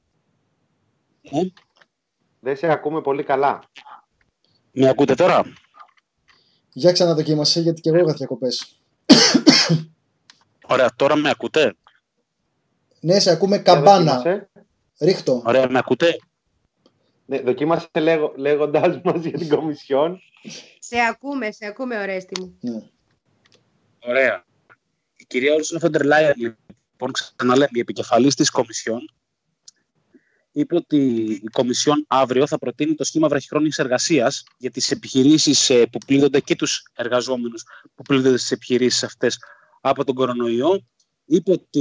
S4: Δεν σε ακούμε πολύ καλά.
S6: Με ακούτε τώρα?
S1: Για ξαναδοκίμασε, γιατί και εγώ είχα διακοπές.
S6: Ωραία, τώρα με ακούτε?
S1: Ναι, σε ακούμε καμπάνα. Ρίχτω.
S6: Ωραία, με ακούτε?
S4: Ναι, δοκίμασε λέγοντάς μας για την Κομισιόν.
S2: Σε ακούμε, Ορέστη μου.
S1: Ναι.
S6: Ωραία. Η κυρία Ursula von der Leyen, λοιπόν, ξαναλέμε, η επικεφαλής της Κομισιόν, είπε ότι η Κομισιόν αύριο θα προτείνει το σχήμα βραχυχρόνιας εργασίας για τις επιχειρήσεις που πλήττονται και τους εργαζόμενους που πλήττονται στις επιχειρήσεις αυτές από τον κορονοϊό. Είπε ότι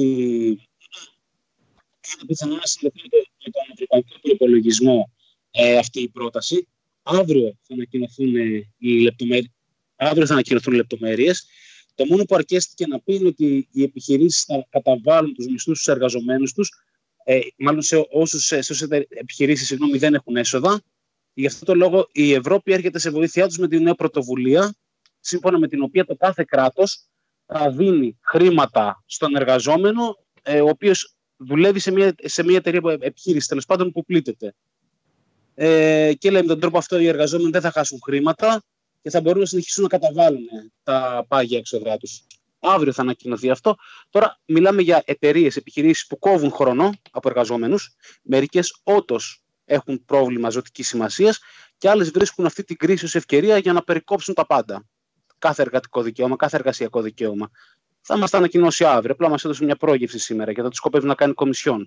S6: είναι πιθανό να συλληφθεί με τον ευρωπαϊκό προϋπολογισμό αυτή η πρόταση. Αύριο θα ανακοινωθούν λεπτομέρειες. Το μόνο που αρκέστηκε να πει είναι ότι οι επιχειρήσεις θα καταβάλουν τους μισθούς στους εργαζομένους τους, μάλλον σε όσους επιχειρήσεις δεν έχουν έσοδα. Γι' αυτό το λόγο η Ευρώπη έρχεται σε βοήθειά τους με την νέα πρωτοβουλία, σύμφωνα με την οποία το κάθε κράτος θα δίνει χρήματα στον εργαζόμενο, ο οποίος δουλεύει σε μια εταιρεία επιχείρηση, τέλος πάντων, που πλήττεται. Και λέει με τον τρόπο αυτό οι εργαζόμενοι δεν θα χάσουν χρήματα και θα μπορούν να συνεχίσουν να καταβάλουν τα πάγια έξοδά τους. Αύριο θα ανακοινωθεί αυτό. Τώρα μιλάμε για εταιρείες, επιχειρήσεις που κόβουν χρόνο από εργαζόμενους. Μερικές όντως έχουν πρόβλημα ζωτικής σημασίας και άλλες βρίσκουν αυτή την κρίση ως ευκαιρία για να περικόψουν τα πάντα. Κάθε εργατικό δικαίωμα, κάθε εργασιακό δικαίωμα. Θα μας τα ανακοινώσει αύριο. Απλά μας έδωσε μια πρόγευση σήμερα για το τι σκοπεύει να κάνει η Κομισιόν.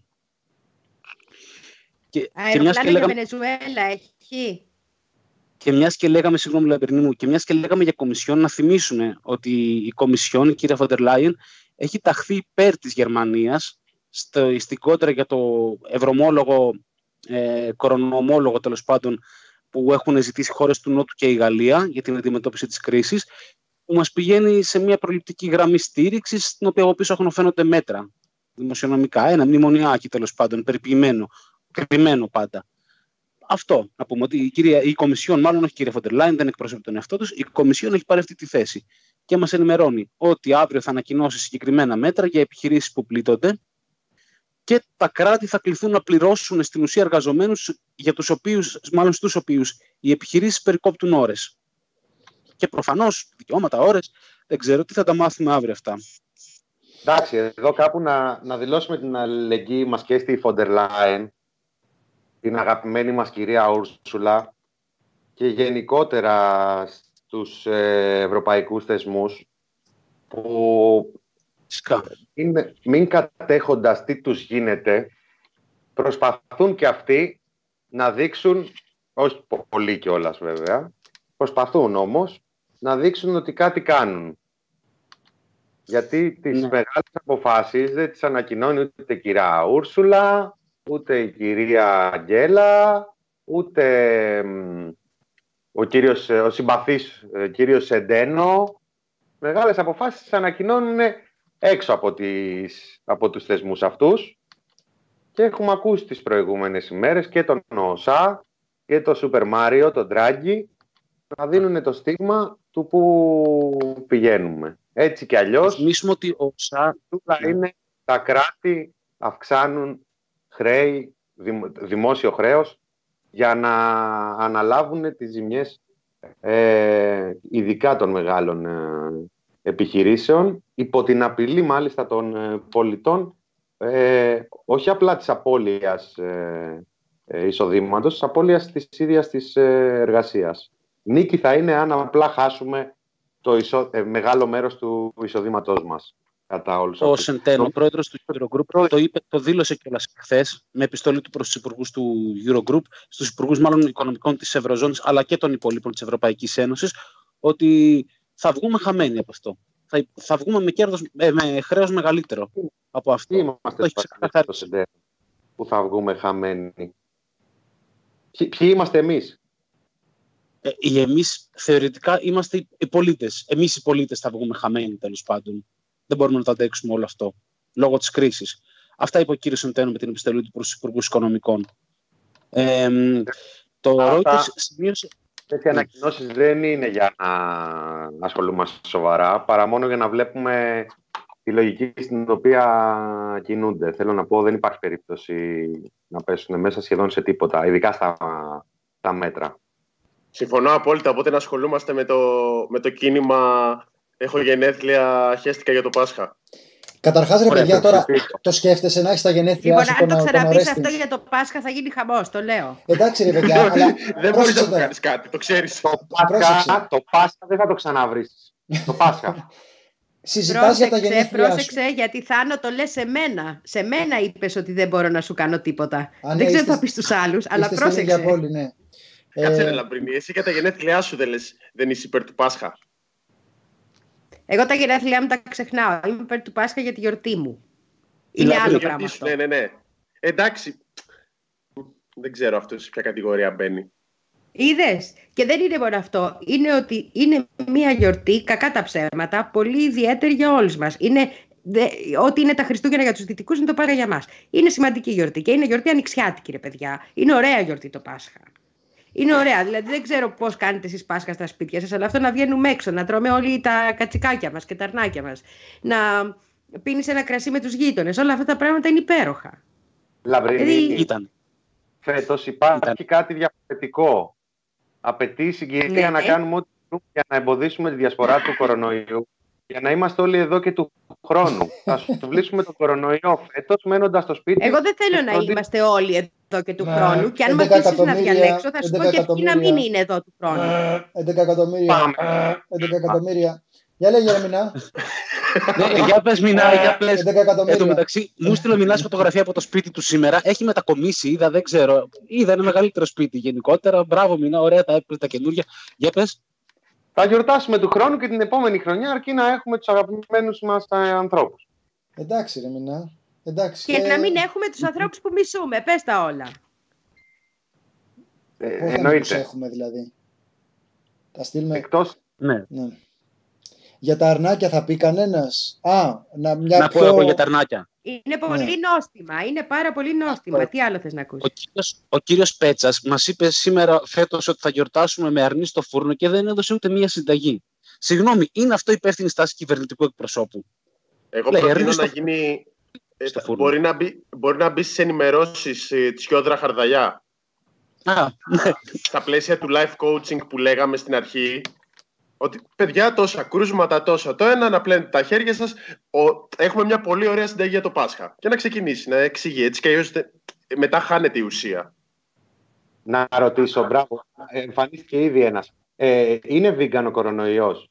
S2: Αεροπλάνο για Βενεζουέλα έχει.
S6: Και μιας και λέγαμε, συγγνώμη Λαμπερνή μου, και μιας και λέγαμε για Κομισιόν, να θυμίσουμε ότι η Κομισιόν, η κυρία Φοντερ Λάιεν, έχει ταχθεί υπέρ της Γερμανίας στην κόντρα για το ευρωομόλογο, κορονομόλογο τέλος πάντων, που έχουν ζητήσει χώρες του Νότου και η Γαλλία για την αντιμετώπιση της κρίσης, που μας πηγαίνει σε μια προληπτική γραμμή στήριξης, στην οποία από πίσω έχουν φαίνονται μέτρα δημοσιονομικά, ένα μνημονιάκι τέλος πάντων, περιποιημένο, κρυμμένο πάντα. Αυτό να πούμε, ότι η Κομισιόν, μάλλον όχι η κυρία Φοντερ Λάιεν, δεν εκπροσωπεί τον εαυτό τους, η Κομισιόν έχει πάρει αυτή τη θέση και μας ενημερώνει ότι αύριο θα ανακοινώσει συγκεκριμένα μέτρα για επιχειρήσεις που πλήττονται και τα κράτη θα κληθούν να πληρώσουν στην ουσία εργαζομένους για τους οποίους, μάλλον στους οποίους οι επιχειρήσεις περικόπτουν ώρες. Και προφανώς δικαιώματα, ώρες, δεν ξέρω τι θα τα μάθουμε αύριο αυτά.
S4: Εντάξει, εδώ κάπου να δηλώσουμε την αλληλεγγύη μας και στη Φοντερ Λάιεν, την αγαπημένη μας κυρία Ούρσουλα και γενικότερα στους ευρωπαϊκούς θεσμούς που μην κατέχοντας τι τους γίνεται, προσπαθούν και αυτοί να δείξουν, όχι πολύ κιόλας βέβαια, προσπαθούν όμως να δείξουν ότι κάτι κάνουν. Γιατί τις μεγάλες αποφάσεις δεν τις ανακοινώνει ούτε η κυρία Ούρσουλα, ούτε η κυρία Αγγέλα, ούτε ο συμπαθής κύριος Σεντένο. Μεγάλες αποφάσεις τις ανακοινώνουν έξω από τους θεσμούς αυτούς και έχουμε ακούσει τις προηγούμενες ημέρες και τον ΟΣΑ και το Σούπερ Μάριο, τον Ντράγκη, να δίνουν το στίγμα του που πηγαίνουμε. Έτσι κι αλλιώς,
S6: ότι ο ΟΣΑ
S4: είναι τα κράτη αυξάνουν χρέη, δημόσιο χρέος, για να αναλάβουν τις ζημιές ειδικά των μεγάλων επιχειρήσεων, υπό την απειλή μάλιστα των πολιτών, όχι απλά της απώλειας εισοδήματος, της απώλειας της ίδιας της εργασίας. Νίκη θα είναι αν απλά χάσουμε το μεγάλο μέρος του εισοδήματός μας.
S6: Ο Σεντένο, πρόεδρος του Eurogroup, το δήλωσε κιόλας χθες με επιστολή του προς τους υπουργούς του Eurogroup, στους υπουργούς μάλλον οικονομικών της Ευρωζώνης αλλά και των υπολείπων της Ευρωπαϊκής Ένωσης, ότι θα βγούμε χαμένοι από αυτό. Θα βγούμε με χρέος μεγαλύτερο από αυτό.
S4: Είμαστε στο Σεντένο που θα βγούμε χαμένοι. Ποιοι είμαστε εμείς?
S6: Εμείς θεωρητικά είμαστε οι πολίτες. Εμείς οι πολίτες θα βγούμε χαμένοι τέλος πάντων. Δεν μπορούμε να το αντέξουμε όλο αυτό λόγω της κρίσης. Αυτά είπε ο κύριος Σεντένο με την επιστολή του προς τους υπουργούς οικονομικών. Το Reuters σημείωσε.
S4: Αυτές οι ανακοινώσεις δεν είναι για να ασχολούμαστε σοβαρά, παρά μόνο για να βλέπουμε τη λογική στην οποία κινούνται. Θέλω να πω, δεν υπάρχει περίπτωση να πέσουν μέσα σχεδόν σε τίποτα, ειδικά στα μέτρα.
S5: Συμφωνώ απόλυτα, οπότε να ασχολούμαστε με το κίνημα «Έχω γενέθλια, χέστηκα για το Πάσχα».
S1: Καταρχάς, ρε παιδιά, τώρα το σκέφτεσαι να έχεις τα γενέθλια σου.
S2: Λοιπόν, αν το ξαναπείς αυτό για το Πάσχα θα γίνει χαμός, το λέω.
S1: Εντάξει ρε παιδιά, αλλά
S5: δεν μπορείς να κάνεις κάτι, το ξέρεις.
S4: Το Πάσχα δεν θα το ξαναβρεις. Το Πάσχα.
S1: Συζητάς για τα γενέθλια.
S2: Πρόσεξε, γιατί Θάνο το λες σε μένα. Σε μένα είπες ότι δεν μπορώ να σου κάνω τίποτα. Δεν ξέρω τι θα πεις στους άλλους, αλλά πρόσεξε.
S1: Ναι.
S5: Κάτσε ρε Λαμπρινή, εσύ για τα γενέθλιά σου δεν είσαι υπέρ του Πάσχα.
S2: Εγώ τα γενέθλιά μου τα ξεχνάω. Είμαι υπέρ του Πάσχα για τη γιορτή μου. Είναι άλλο πράγμα αυτό.
S5: Ναι. Εντάξει. Δεν ξέρω αυτό σε ποια κατηγορία μπαίνει.
S2: Είδες. Και δεν είναι μόνο αυτό. Είναι ότι είναι μια γιορτή, κακά τα ψέματα, πολύ ιδιαίτερη για όλους μας. Ό,τι είναι τα Χριστούγεννα για τους Δυτικούς είναι το Πάσχα για μας. Είναι σημαντική γιορτή και είναι γιορτή ανοιξιάτικη, ρε παιδιά. Είναι ωραία γιορτή το Πάσχα. Είναι ωραία, δηλαδή δεν ξέρω πώς κάνετε εσείς Πάσχα στα σπίτια σας, αλλά αυτό να βγαίνουμε έξω, να τρώμε όλοι τα κατσικάκια μας και τα αρνάκια μας, να πίνεις ένα κρασί με τους γείτονες, όλα αυτά τα πράγματα είναι υπέροχα.
S4: Λαμπρινή, ήταν. Φέτος υπάρχει κάτι διαφορετικό. Απαιτεί η συγκυρία να κάνουμε ό,τι μπορούμε για να εμποδίσουμε τη διασπορά του κορονοϊού, για να είμαστε όλοι εδώ και του χρόνου. Θα σουβλήσουμε τον κορονοϊό φέτος μένοντας στο σπίτι.
S2: Εγώ δεν θέλω να είμαστε όλοι εδώ και του χρόνου. Και αν με αφήσεις να διαλέξω, θα σου πω και ποιοι να μην είναι εδώ του χρόνου.
S1: 11 εκατομμύρια. Για λέγε ρε Μινά.
S6: Για πες Μινά, για πες. Εν τω μεταξύ, μου στείλε ο Μινάς φωτογραφία από το σπίτι του σήμερα. Έχει μετακομίσει, είδα, δεν ξέρω. Είδα ένα μεγαλύτερο σπίτι γενικότερα. Μπράβο Μινά, ωραία τα έπαιρνε τα καινούργια. Για πες.
S4: Θα γιορτάσουμε του χρόνου και την επόμενη χρονιά, αρκεί να έχουμε τους αγαπημένους μας ανθρώπους.
S1: Εντάξει ρε Μινά.
S2: Και να μην έχουμε τους ανθρώπους που μισούμε. Πες τα όλα.
S1: Πώς να τους έχουμε δηλαδή. Τα στείλουμε.
S4: Εκτός.
S6: Ναι.
S1: Για τα αρνάκια θα πει κανένας.
S6: Να πω εγώ για τα αρνάκια.
S2: Είναι πολύ νόστιμα. Είναι πάρα πολύ νόστιμα. Τι άλλο θες να ακούσεις?
S6: Ο κύριος Πέτσας μας είπε σήμερα φέτος ότι θα γιορτάσουμε με αρνί στο φούρνο και δεν έδωσε ούτε μία συνταγή. Συγγνώμη, είναι αυτό υπεύθυνη στάση κυβερνητικού εκπροσώπου?
S5: Εγώ προτείνω να γίνει. Μπορεί να μπει στις ενημερώσεις της Χιόδρα Χαρδαλιά.
S6: Ναι.
S5: Στα πλαίσια του life coaching που λέγαμε στην αρχή. Ότι παιδιά, τόσα κρούσματα, τόσα το ένα, να πλένετε τα χέρια σας. Έχουμε μια πολύ ωραία συνταγή για το Πάσχα. Και να ξεκινήσει, να εξηγεί. Έτσι και αλλιώς μετά χάνεται η ουσία.
S4: Να ρωτήσω, μπράβο. Εμφανίστηκε ήδη ένας. Είναι vegan ο κορονοϊός?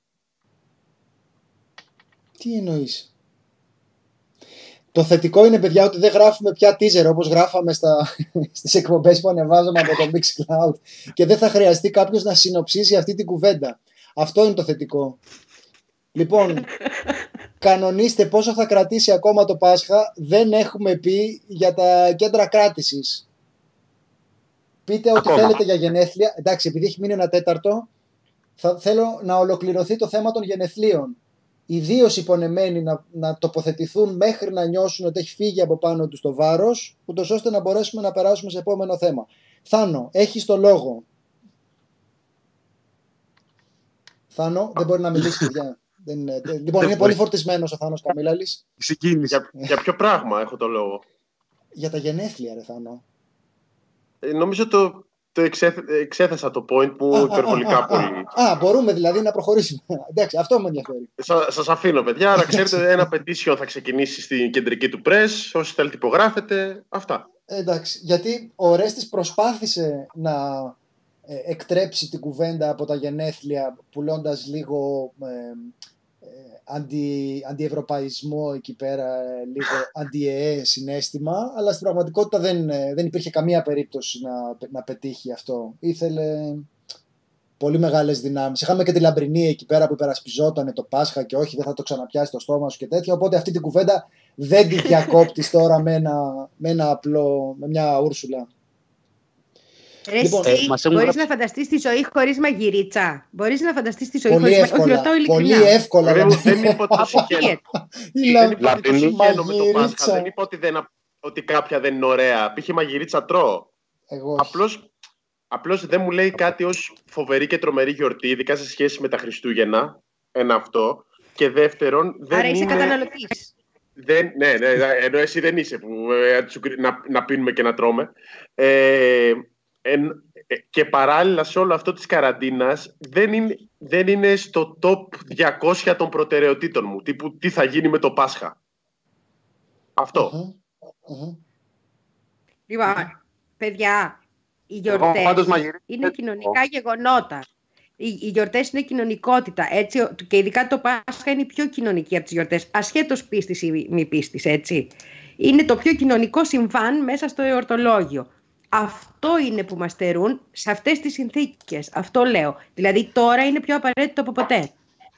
S1: Τι εννοείς? Το θετικό είναι, παιδιά, ότι δεν γράφουμε πια teaser όπως γράφαμε στις εκπομπές που ανεβάζαμε από το Mixcloud και δεν θα χρειαστεί κάποιος να συνοψίσει αυτή την κουβέντα. Αυτό είναι το θετικό. Λοιπόν, κανονίστε πόσο θα κρατήσει ακόμα το Πάσχα. Δεν έχουμε πει για τα κέντρα κράτησης. Πείτε ό,τι θέλετε για γενέθλια. Εντάξει, επειδή έχει μείνει ένα τέταρτο, θέλω να ολοκληρωθεί το θέμα των γενεθλίων. Ιδίως οι πονεμένοι να τοποθετηθούν μέχρι να νιώσουν ότι έχει φύγει από πάνω τους το βάρος, ούτως ώστε να μπορέσουμε να περάσουμε σε επόμενο θέμα. Θάνο, έχεις το λόγο. Θάνο, δεν μπορεί να μιλήσει, παιδιά. Λοιπόν, είναι πολύ φορτισμένος ο Θάνος Καμίλαλης.
S5: Για ποιο πράγμα έχω το λόγο?
S1: Για τα γενέθλια, ρε Θάνο.
S5: Νομίζω το εξέθεσα το point μου υπερβολικά πολύ.
S1: Μπορούμε δηλαδή να προχωρήσουμε. Εντάξει, αυτό με ενδιαφέρει.
S5: Σας αφήνω, παιδιά. Να ξέρετε, ένα petition θα ξεκινήσει στην κεντρική του press. Όσοι θέλετε υπογράφετε. Αυτά.
S1: Εντάξει, γιατί ο Ρέστης προσπάθησε να εκτρέψει την κουβέντα από τα γενέθλια, πουλώντας λίγο αντιευρωπαϊσμό εκεί πέρα, λίγο αντιεέ συναίσθημα, αλλά στην πραγματικότητα δεν υπήρχε καμία περίπτωση να πετύχει αυτό. Ήθελε πολύ μεγάλες δυνάμεις. Είχαμε και τη Λαμπρινή εκεί πέρα που υπερασπιζόταν το Πάσχα και όχι, δεν θα το ξαναπιάσει το στόμα σου και τέτοια, οπότε αυτή την κουβέντα δεν τη διακόπτεις τώρα με μια Ούρσουλα.
S2: Λοιπόν, μπορείς να φανταστείς τη ζωή χωρίς μαγειρίτσα? Μπορείς να φανταστείς τη ζωή
S1: πολύ
S2: χωρίς
S1: εύκολα, πολύ εύκολα.
S5: Δεν είπα ότι κάποια δεν είναι ωραία. Π.χ. μαγειρίτσα τρώω. Απλώς Απλώς δεν μου λέει κάτι ως φοβερή και τρομερή γιορτή, ειδικά σε σχέση με τα Χριστούγεννα. Ένα αυτό. Και δεύτερον, δεν
S2: άρα είσαι
S5: είναι...
S2: καταναλωτής.
S5: Ναι, ενώ εσύ δεν είσαι που να πίνουμε και να τρώμε. Και παράλληλα σε όλο αυτό της καραντίνας δεν είναι στο top 200 των προτεραιοτήτων μου. Τύπου τι θα γίνει με το Πάσχα. Αυτό.
S2: Λοιπόν, παιδιά, οι γιορτές είναι κοινωνικά γεγονότα. Οι γιορτές είναι κοινωνικότητα, έτσι, και ειδικά το Πάσχα είναι η πιο κοινωνική από τις γιορτές, ασχέτως πίστης ή μη πίστης, έτσι. Είναι το πιο κοινωνικό συμβάν μέσα στο εορτολόγιο. Αυτό είναι που μας στερούν σε αυτές τις συνθήκες. Αυτό λέω. Δηλαδή τώρα είναι πιο απαραίτητο από ποτέ.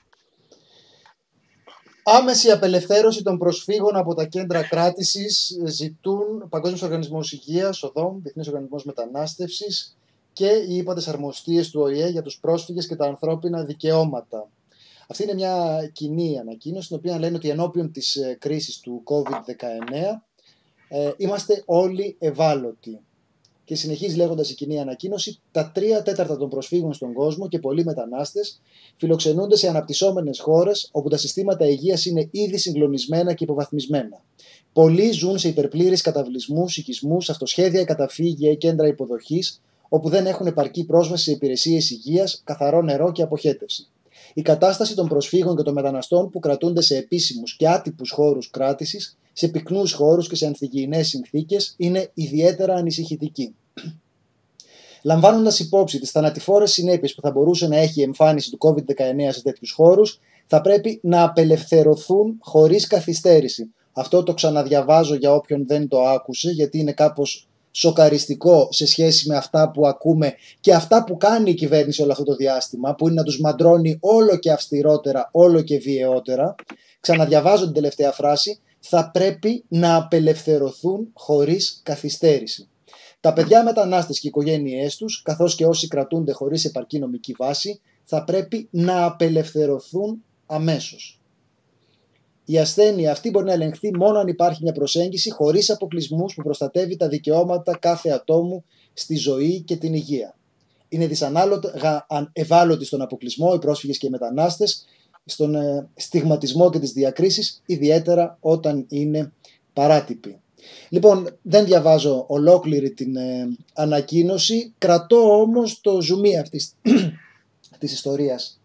S1: Άμεση απελευθέρωση των προσφύγων από τα κέντρα κράτησης ζητούν Παγκόσμιος Οργανισμός Υγείας, ΟΔΟΜ, Διεθνής Οργανισμός Μετανάστευσης και οι ύπατες αρμοστίες του ΟΗΕ για τους πρόσφυγες και τα ανθρώπινα δικαιώματα. Αυτή είναι μια κοινή ανακοίνωση, στην οποία λένε ότι ενώπιον της κρίσης του COVID-19 είμαστε όλοι ευάλωτοι. Και συνεχίζει λέγοντας η κοινή ανακοίνωση, τα 3/4 των προσφύγων στον κόσμο και πολλοί μετανάστες φιλοξενούνται σε αναπτυσσόμενες χώρες όπου τα συστήματα υγείας είναι ήδη συγκλονισμένα και υποβαθμισμένα. Πολλοί ζουν σε υπερπλήρεις καταβλισμούς, οικισμούς, αυτοσχέδια, καταφύγια ή κέντρα υποδοχής, όπου δεν έχουν επαρκή πρόσβαση σε υπηρεσίες υγείας, καθαρό νερό και αποχέτευση. Η κατάσταση των προσφύγων και των μεταναστών που κρατούνται σε επίσημους και άτυπους χώρους κράτησης, σε πυκνούς χώρους και σε ανθυγιεινές συνθήκες είναι ιδιαίτερα ανησυχητική. Λαμβάνοντας υπόψη τις θανατηφόρες συνέπειες που θα μπορούσε να έχει η εμφάνιση του COVID-19 σε τέτοιους χώρους, θα πρέπει να απελευθερωθούν χωρίς καθυστέρηση. Αυτό το ξαναδιαβάζω για όποιον δεν το άκουσε, γιατί είναι κάπως σοκαριστικό σε σχέση με αυτά που ακούμε και αυτά που κάνει η κυβέρνηση όλο αυτό το διάστημα, που είναι να τους μαντρώνει όλο και αυστηρότερα, όλο και βιαιότερα. Ξαναδιαβάζω την τελευταία φράση. Θα πρέπει να απελευθερωθούν χωρίς καθυστέρηση. Τα παιδιά μετανάστες και οι οικογένειές τους, καθώς και όσοι κρατούνται χωρίς επαρκή νομική βάση, θα πρέπει να απελευθερωθούν αμέσως. Η ασθένεια αυτή μπορεί να ελεγχθεί μόνο αν υπάρχει μια προσέγγιση χωρίς αποκλεισμούς που προστατεύει τα δικαιώματα κάθε ατόμου στη ζωή και την υγεία. Είναι δυσανάλογα ευάλωτοι στον αποκλεισμό οι πρόσφυγες και οι μετανάστες, στον στιγματισμό και τις διακρίσεις, ιδιαίτερα όταν είναι παράτυποι. Λοιπόν, δεν διαβάζω ολόκληρη την ανακοίνωση, κρατώ όμως το ζουμί αυτής της ιστορίας,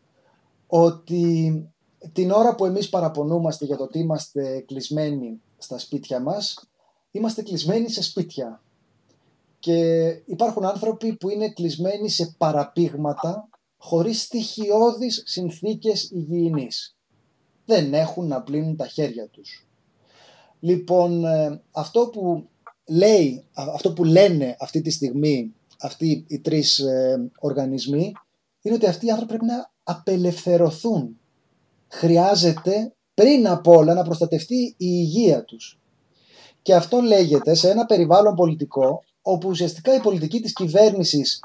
S1: ότι την ώρα που εμείς παραπονούμαστε για το ότι είμαστε κλεισμένοι στα σπίτια μας, είμαστε κλεισμένοι σε σπίτια. Και υπάρχουν άνθρωποι που είναι κλεισμένοι σε παραπήγματα, χωρίς στοιχειώδεις συνθήκες υγιεινής. Δεν έχουν να πλύνουν τα χέρια τους. Λοιπόν, αυτό που λένε αυτή τη στιγμή αυτοί οι τρεις οργανισμοί είναι ότι αυτοί οι άνθρωποι πρέπει να απελευθερωθούν. Χρειάζεται πριν απ' όλα να προστατευτεί η υγεία τους. Και αυτό λέγεται σε ένα περιβάλλον πολιτικό όπου ουσιαστικά η πολιτική της κυβέρνησης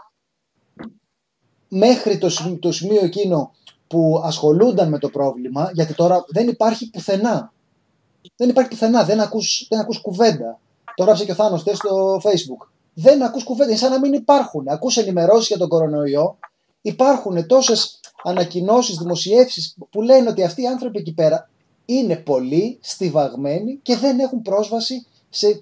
S1: μέχρι το σημείο εκείνο που ασχολούνταν με το πρόβλημα, γιατί τώρα δεν υπάρχει πουθενά. Δεν ακούς κουβέντα. Το γράψε και ο Θάνος στο Facebook. Δεν ακούς κουβέντα, είναι σαν να μην υπάρχουν. Ακούς ενημερώσεις για τον κορονοϊό. Υπάρχουν τόσες ανακοινώσεις, δημοσιεύσεις που λένε ότι αυτοί οι άνθρωποι εκεί πέρα είναι πολύ στιβαγμένοι και δεν έχουν πρόσβαση σε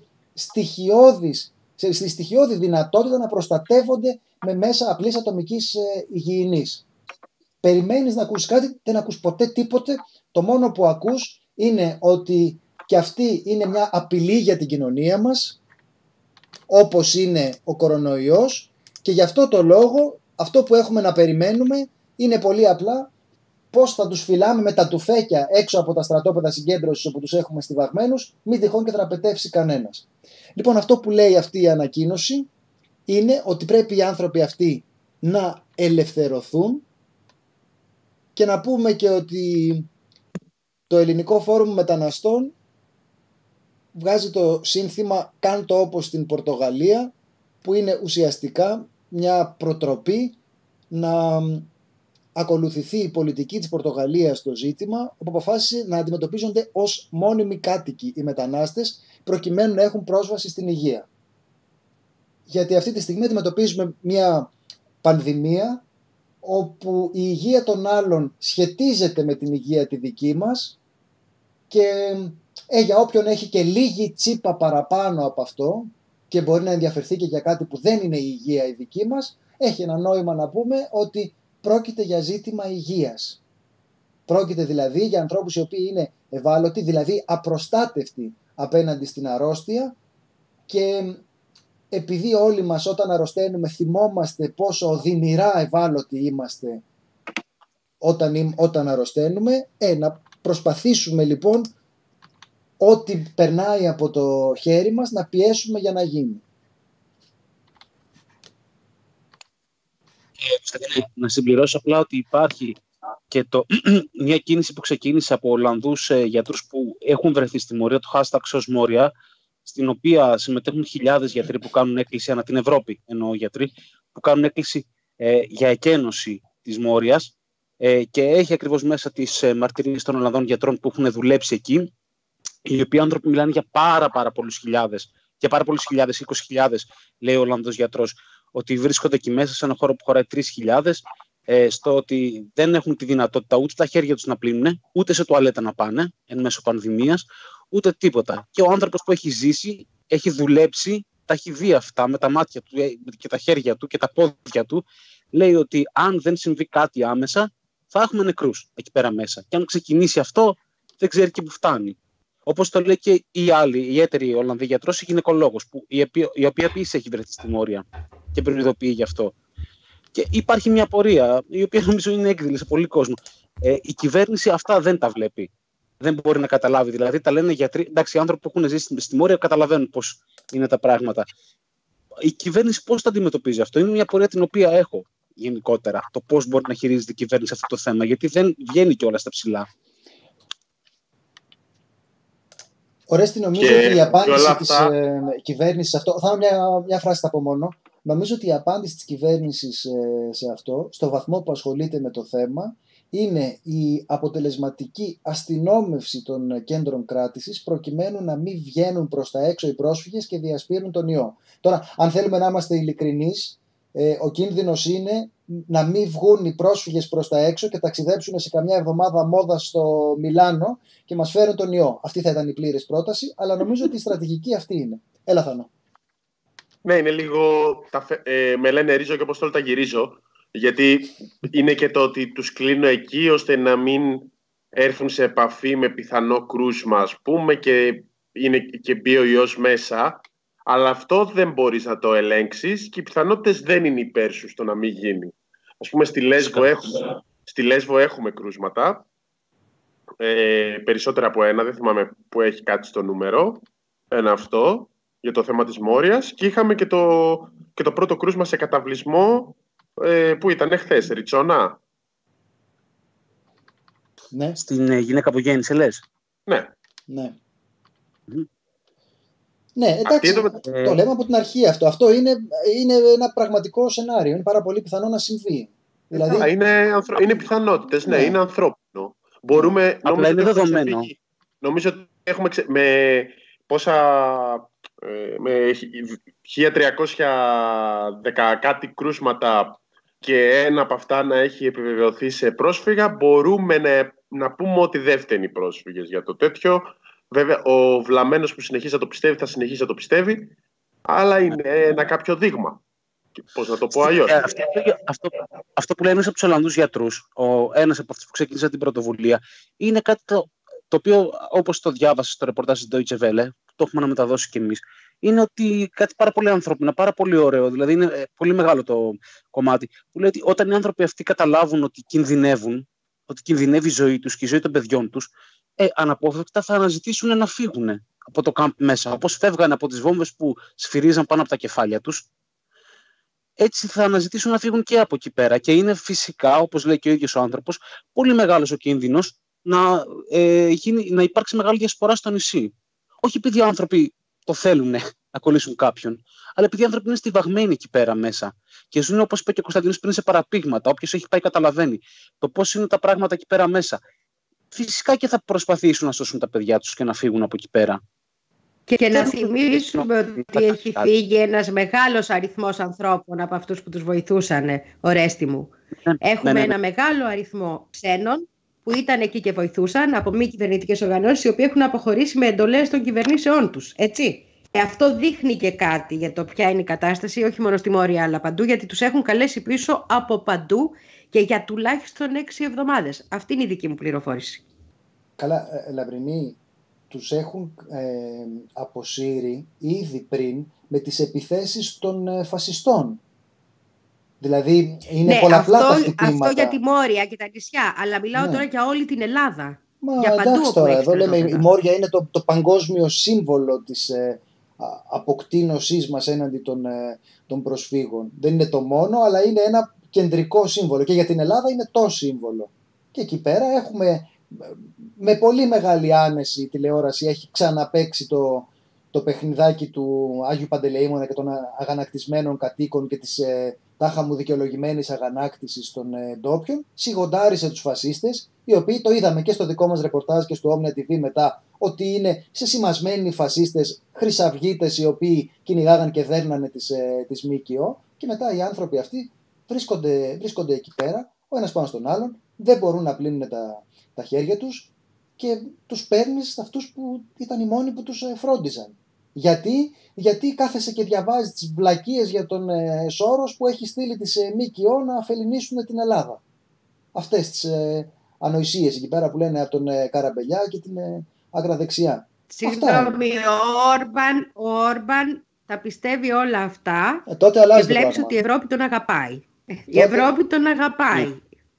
S1: στη στοιχειώδη δυνατότητα να προστατεύονται με μέσα απλής ατομικής υγιεινής. Περιμένεις να ακούσεις κάτι, δεν ακούς ποτέ τίποτε. Το μόνο που ακούς είναι ότι και αυτή είναι μια απειλή για την κοινωνία μας, όπως είναι ο κορονοϊός, και γι' αυτό το λόγο αυτό που έχουμε να περιμένουμε είναι πολύ απλά πώς θα τους φυλάμε με τα τουφέκια έξω από τα στρατόπεδα συγκέντρωσης όπου τους έχουμε στιβαγμένους, μην τυχόν και θραπετεύσει κανένας. Λοιπόν, αυτό που λέει αυτή η ανακοίνωση είναι ότι πρέπει οι άνθρωποι αυτοί να ελευθερωθούν, και να πούμε και ότι το Ελληνικό Φόρουμ Μεταναστών βγάζει το σύνθημα «Κάν το όπως στην Πορτογαλία», που είναι ουσιαστικά μια προτροπή να ακολουθηθεί η πολιτική της Πορτογαλίας στο ζήτημα, όπου αποφάσισε να αντιμετωπίζονται ως μόνιμοι κάτοικοι οι μετανάστες, προκειμένου να έχουν πρόσβαση στην υγεία. γιατί αυτή τη στιγμή αντιμετωπίζουμε μια πανδημία όπου η υγεία των άλλων σχετίζεται με την υγεία τη δική μας και για όποιον έχει και λίγη τσίπα παραπάνω από αυτό και μπορεί να ενδιαφερθεί και για κάτι που δεν είναι η υγεία η δική μας, έχει ένα νόημα να πούμε ότι πρόκειται για ζήτημα υγείας. Πρόκειται δηλαδή για ανθρώπους οι οποίοι είναι ευάλωτοι, δηλαδή απροστάτευτοι απέναντι στην αρρώστια, και επειδή όλοι μας όταν αρρωσταίνουμε θυμόμαστε πόσο οδυνηρά ευάλωτοι είμαστε όταν αρρωσταίνουμε, να προσπαθήσουμε λοιπόν ό,τι περνάει από το χέρι μας να πιέσουμε για να γίνει.
S6: Να συμπληρώσω απλά ότι υπάρχει και μια κίνηση που ξεκίνησε από Ολλανδούς γιατρούς που έχουν βρεθεί στη μορία, το hashtag #SOSMORIA, στην οποία συμμετέχουν χιλιάδες γιατροί που κάνουν έκκληση ανά την Ευρώπη, εννοώ γιατροί, που κάνουν έκκληση για εκένωση της μόριας, και έχει ακριβώς μέσα τις μαρτυρίες των Ολλανδών γιατρών που έχουν δουλέψει εκεί, οι οποίοι άνθρωποι μιλάνε για πάρα πολλούς χιλιάδες, για πάρα πολλούς χιλιάδες, 20.000 λέει ο Ολλανδός γιατρός, ότι βρίσκονται εκεί μέσα σε ένα χώρο που χωράει 3.000, στο ότι δεν έχουν τη δυνατότητα ούτε τα χέρια τους να πλύνουν, ούτε σε τουαλέτα να πάνε εν μέσω πανδημίας, ούτε τίποτα. Και ο άνθρωπος που έχει ζήσει, έχει δουλέψει, τα έχει δει αυτά με τα μάτια του και τα χέρια του και τα πόδια του, λέει ότι αν δεν συμβεί κάτι άμεσα, θα έχουμε νεκρούς εκεί πέρα μέσα. Και αν ξεκινήσει αυτό, δεν ξέρει και που φτάνει. Όπως το λέει και η άλλη, η έτερη Ολλανδή γιατρός, η γυναικολόγος, η οποία επίσης έχει βρεθεί στη μόρια και προειδοποιεί γι' αυτό. Και υπάρχει μια πορεία, η οποία νομίζω είναι έκδηλη σε πολύ κόσμο. Η κυβέρνηση αυτά δεν τα βλέπει. Δεν μπορεί να καταλάβει. Δηλαδή, τα λένε γιατροί. Εντάξει, οι άνθρωποι που έχουν ζήσει στη μόρια καταλαβαίνουν πώς είναι τα πράγματα. Η κυβέρνηση πώς τα αντιμετωπίζει αυτό? Είναι μια πορεία την οποία έχω γενικότερα. Το πώς μπορεί να χειρίζεται η κυβέρνηση αυτό το θέμα, γιατί δεν βγαίνει κιόλας στα ψηλά.
S1: Ορέστη, νομίζω ότι η απάντηση της κυβέρνησης σε αυτό. Θα είναι μια φράση από μόνο. Νομίζω ότι η απάντηση της κυβέρνησης σε αυτό, στο βαθμό που ασχολείται με το θέμα, είναι η αποτελεσματική αστυνόμευση των κέντρων κράτησης, προκειμένου να μην βγαίνουν προς τα έξω οι πρόσφυγες και διασπείρουν τον ιό. Τώρα, αν θέλουμε να είμαστε ειλικρινείς, ο κίνδυνος είναι να μην βγουν οι πρόσφυγες προς τα έξω και ταξιδέψουν σε καμιά εβδομάδα μόδα στο Μιλάνο και μας φέρουν τον ιό. Αυτή θα ήταν η πλήρης πρόταση, αλλά νομίζω ότι η στρατηγική αυτή είναι. Έλα, Θανό.
S5: Ναι, είναι λίγο. Με λένε ρίζο και όπως θέλω τα γυρίζω. Γιατί είναι και το ότι τους κλείνω εκεί ώστε να μην έρθουν σε επαφή με πιθανό κρούσμα, ας πούμε, και είναι και μπει ο ιός μέσα. Αλλά αυτό δεν μπορείς να το ελέγξεις και οι πιθανότητες δεν είναι υπέρ σου στο να μην γίνει. Ας πούμε, στη Λέσβο έχουμε κρούσματα. Περισσότερα από ένα, δεν θυμάμαι που έχει κάτι στο νούμερο. Ένα αυτό, για το θέμα της μόριας. Και είχαμε και το πρώτο κρούσμα σε καταβλισμό που ήταν χθες, Ριτσόνα.
S1: Ναι.
S6: Στην γυναίκα που γέννησε, λες?
S5: Ναι.
S1: Ναι, εντάξει, το λέμε από την αρχή αυτό. Αυτό είναι ένα πραγματικό σενάριο. Είναι πάρα πολύ πιθανό να συμβεί.
S5: Δηλαδή... είναι πιθανότητες, ναι, είναι ανθρώπινο. Μπορούμε,
S6: απλά είναι δεδομένο.
S5: Νομίζω ότι έχουμε με 1.310 κάτι κρούσματα και ένα από αυτά να έχει επιβεβαιωθεί σε πρόσφυγα, μπορούμε να πούμε ότι δεν φταίνει οι πρόσφυγες για το τέτοιο. Βέβαια, ο βλαμμένος που συνεχίζει να το πιστεύει θα συνεχίσει να το πιστεύει, αλλά είναι ένα κάποιο δείγμα. Πώς να το πω αλλιώς.
S6: Αυτό που λένε από τους Ολλανδούς γιατρούς, ένας από αυτούς που ξεκίνησε την πρωτοβουλία, είναι κάτι το οποίο, όπως το διάβασα στο ρεπορτάζ της Deutsche Welle, το έχουμε να μεταδώσει κι εμείς, είναι ότι κάτι πάρα πολύ ανθρώπινο, πάρα πολύ ωραίο, δηλαδή είναι πολύ μεγάλο το κομμάτι, που λέει ότι όταν οι άνθρωποι αυτοί καταλάβουν ότι κινδυνεύουν, ότι κινδυνεύει η ζωή τους και η ζωή των παιδιών τους, αναπόφευκτα θα αναζητήσουν να φύγουν από το κάμπ μέσα. Όπως φεύγανε από τις βόμβες που σφυρίζαν πάνω από τα κεφάλια τους, έτσι θα αναζητήσουν να φύγουν και από εκεί πέρα. Και είναι φυσικά, όπως λέει και ο ίδιος ο άνθρωπος, πολύ μεγάλος ο κίνδυνος να υπάρξει μεγάλη διασπορά στο νησί. Όχι επειδή οι άνθρωποι το θέλουν να κολλήσουν κάποιον, αλλά επειδή οι άνθρωποι είναι στιβαγμένοι εκεί πέρα μέσα και ζουν, όπως είπε και ο Κωνσταντίνος πριν, σε παραπήγματα. Όποιος έχει πάει καταλαβαίνει το πώς είναι τα πράγματα εκεί πέρα μέσα. Φυσικά και θα προσπαθήσουν να σώσουν τα παιδιά τους και να φύγουν από εκεί πέρα.
S2: Και να θυμίσουμε ότι έχει φύγει ένας μεγάλος αριθμός ανθρώπων από αυτούς που τους βοηθούσαν, Ορέστη μου. Έχουμε ένα μεγάλο αριθμό ξένων που ήταν εκεί και βοηθούσαν από μη κυβερνητικές οργανώσεις, οι οποίοι έχουν αποχωρήσει με εντολές των κυβερνήσεών τους. Έτσι. Αυτό δείχνει και κάτι για το ποια είναι η κατάσταση, όχι μόνο στη Μόρια αλλά παντού, γιατί τους έχουν καλέσει πίσω από παντού και για τουλάχιστον 6 εβδομάδες. Αυτή είναι η δική μου πληροφόρηση.
S1: Καλά, Λαμπρινή, τους έχουν αποσύρει ήδη πριν με τις επιθέσεις των φασιστών. Δηλαδή είναι πολλαπλά τα χτυπήματα.
S2: Αυτό για τη Μόρια και τα νησιά, αλλά μιλάω τώρα για όλη την Ελλάδα.
S1: Για παντού. Εντάξει τώρα, εδώ λέμε η Μόρια είναι το παγκόσμιο σύμβολο της αποκτήνωσής μας έναντι των προσφύγων. Δεν είναι το μόνο, αλλά είναι ένα κεντρικό σύμβολο. Και για την Ελλάδα είναι το σύμβολο. Και εκεί πέρα έχουμε με πολύ μεγάλη άνεση η τηλεόραση έχει ξαναπαίξει το παιχνιδάκι του Άγιου Παντελεήμωνα και των αγανακτισμένων κατοίκων και της τάχα μου δικαιολογημένης αγανάκτησης των ντόπιων. Σιγοντάρισε τους φασίστες, οι οποίοι το είδαμε και στο δικό μας ρεπορτάζ και στο Omnia TV μετά, ότι είναι σεσημασμένοι φασίστες, χρυσαυγίτες, οι οποίοι κυνηγάγαν και δέρνανε τις ΜΚΟ, και μετά οι άνθρωποι αυτοί βρίσκονται εκεί πέρα, ο ένας πάνω στον άλλον, δεν μπορούν να πλύνουν τα χέρια τους και τους παίρνεις αυτούς που ήταν οι μόνοι που τους φρόντιζαν. Γιατί κάθεσαι και διαβάζεις τις βλακίες για τον Σόρος που έχει στείλει τις ΜΚΟ να αφεληνίσουν την Ελλάδα. Αυτές τις ανοησίες εκεί πέρα που λένε από τον Καραμπελιά και την άκρα δεξιά.
S2: Συγγνώμη, ο Όρμπαν τα πιστεύει όλα αυτά
S1: τότε
S2: και βλέπεις ότι η Ευρώπη τον αγαπάει. Η Ευρώπη τον αγαπάει.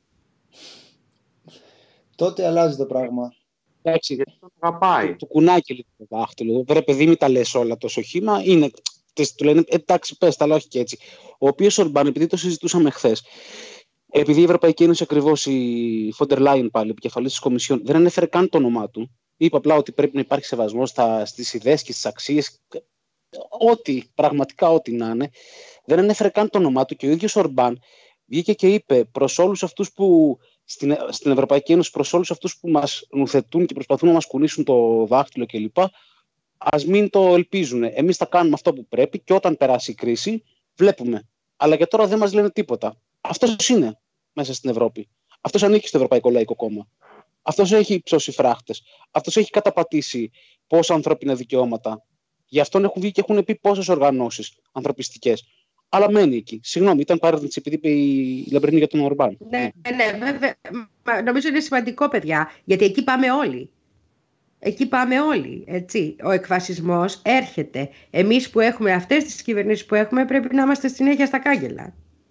S1: Τότε αλλάζει το πράγμα.
S6: Εντάξει, γιατί τον αγαπάει. Το κουνάκι λίγο το δάχτυλο. Βρε παιδί, μην τα λες όλα τόσο χύμα. Είναι, του λένε εντάξει, πες τα, αλλά όχι και έτσι. Ο οποίος Ορμπάν, επειδή το συζητούσαμε χθες, επειδή η Ευρωπαϊκή Ένωση ακριβώς, η Φόντερ Λάιεν πάλι, επικεφαλής της Κομισιόν, δεν ανέφερε καν το όνομά του. Είπε απλά ότι πρέπει να υπάρχει σεβασμός στις ιδέες και στις αξίες. Πραγματικά ό,τι να είναι. Δεν ανέφερε καν το όνομά του και ο ίδιος Ορμπάν βγήκε και είπε προς όλους αυτούς που. Στην Ευρωπαϊκή Ένωση, προς όλους αυτούς που μας νουθετούν και προσπαθούν να μας κουνήσουν το δάχτυλο κλπ. Ας μην το ελπίζουν. Εμείς θα κάνουμε αυτό που πρέπει και όταν περάσει η κρίση, βλέπουμε. Αλλά για τώρα δεν μας λένε τίποτα. Αυτός είναι μέσα στην Ευρώπη. Αυτός ανήκει στο Ευρωπαϊκό Λαϊκό Κόμμα. Αυτός έχει ψώσει φράχτες. Αυτός έχει καταπατήσει πόσα ανθρώπινα δικαιώματα. Γι' αυτόν έχουν βγει και έχουν πει πόσες οργανώσεις ανθρωπιστικές. Αλλά μένει εκεί. Συγγνώμη, ήταν παρένθεση επειδή είπε η Λαμπρινή για τον Ορμπάν.
S2: Ναι, βέβαια. Νομίζω είναι σημαντικό, παιδιά, γιατί εκεί πάμε όλοι. Εκεί πάμε όλοι, έτσι. Ο εκφασισμός έρχεται. Εμείς που έχουμε αυτές τις κυβερνήσεις που έχουμε πρέπει να είμαστε συνέχεια στα κάγκελα.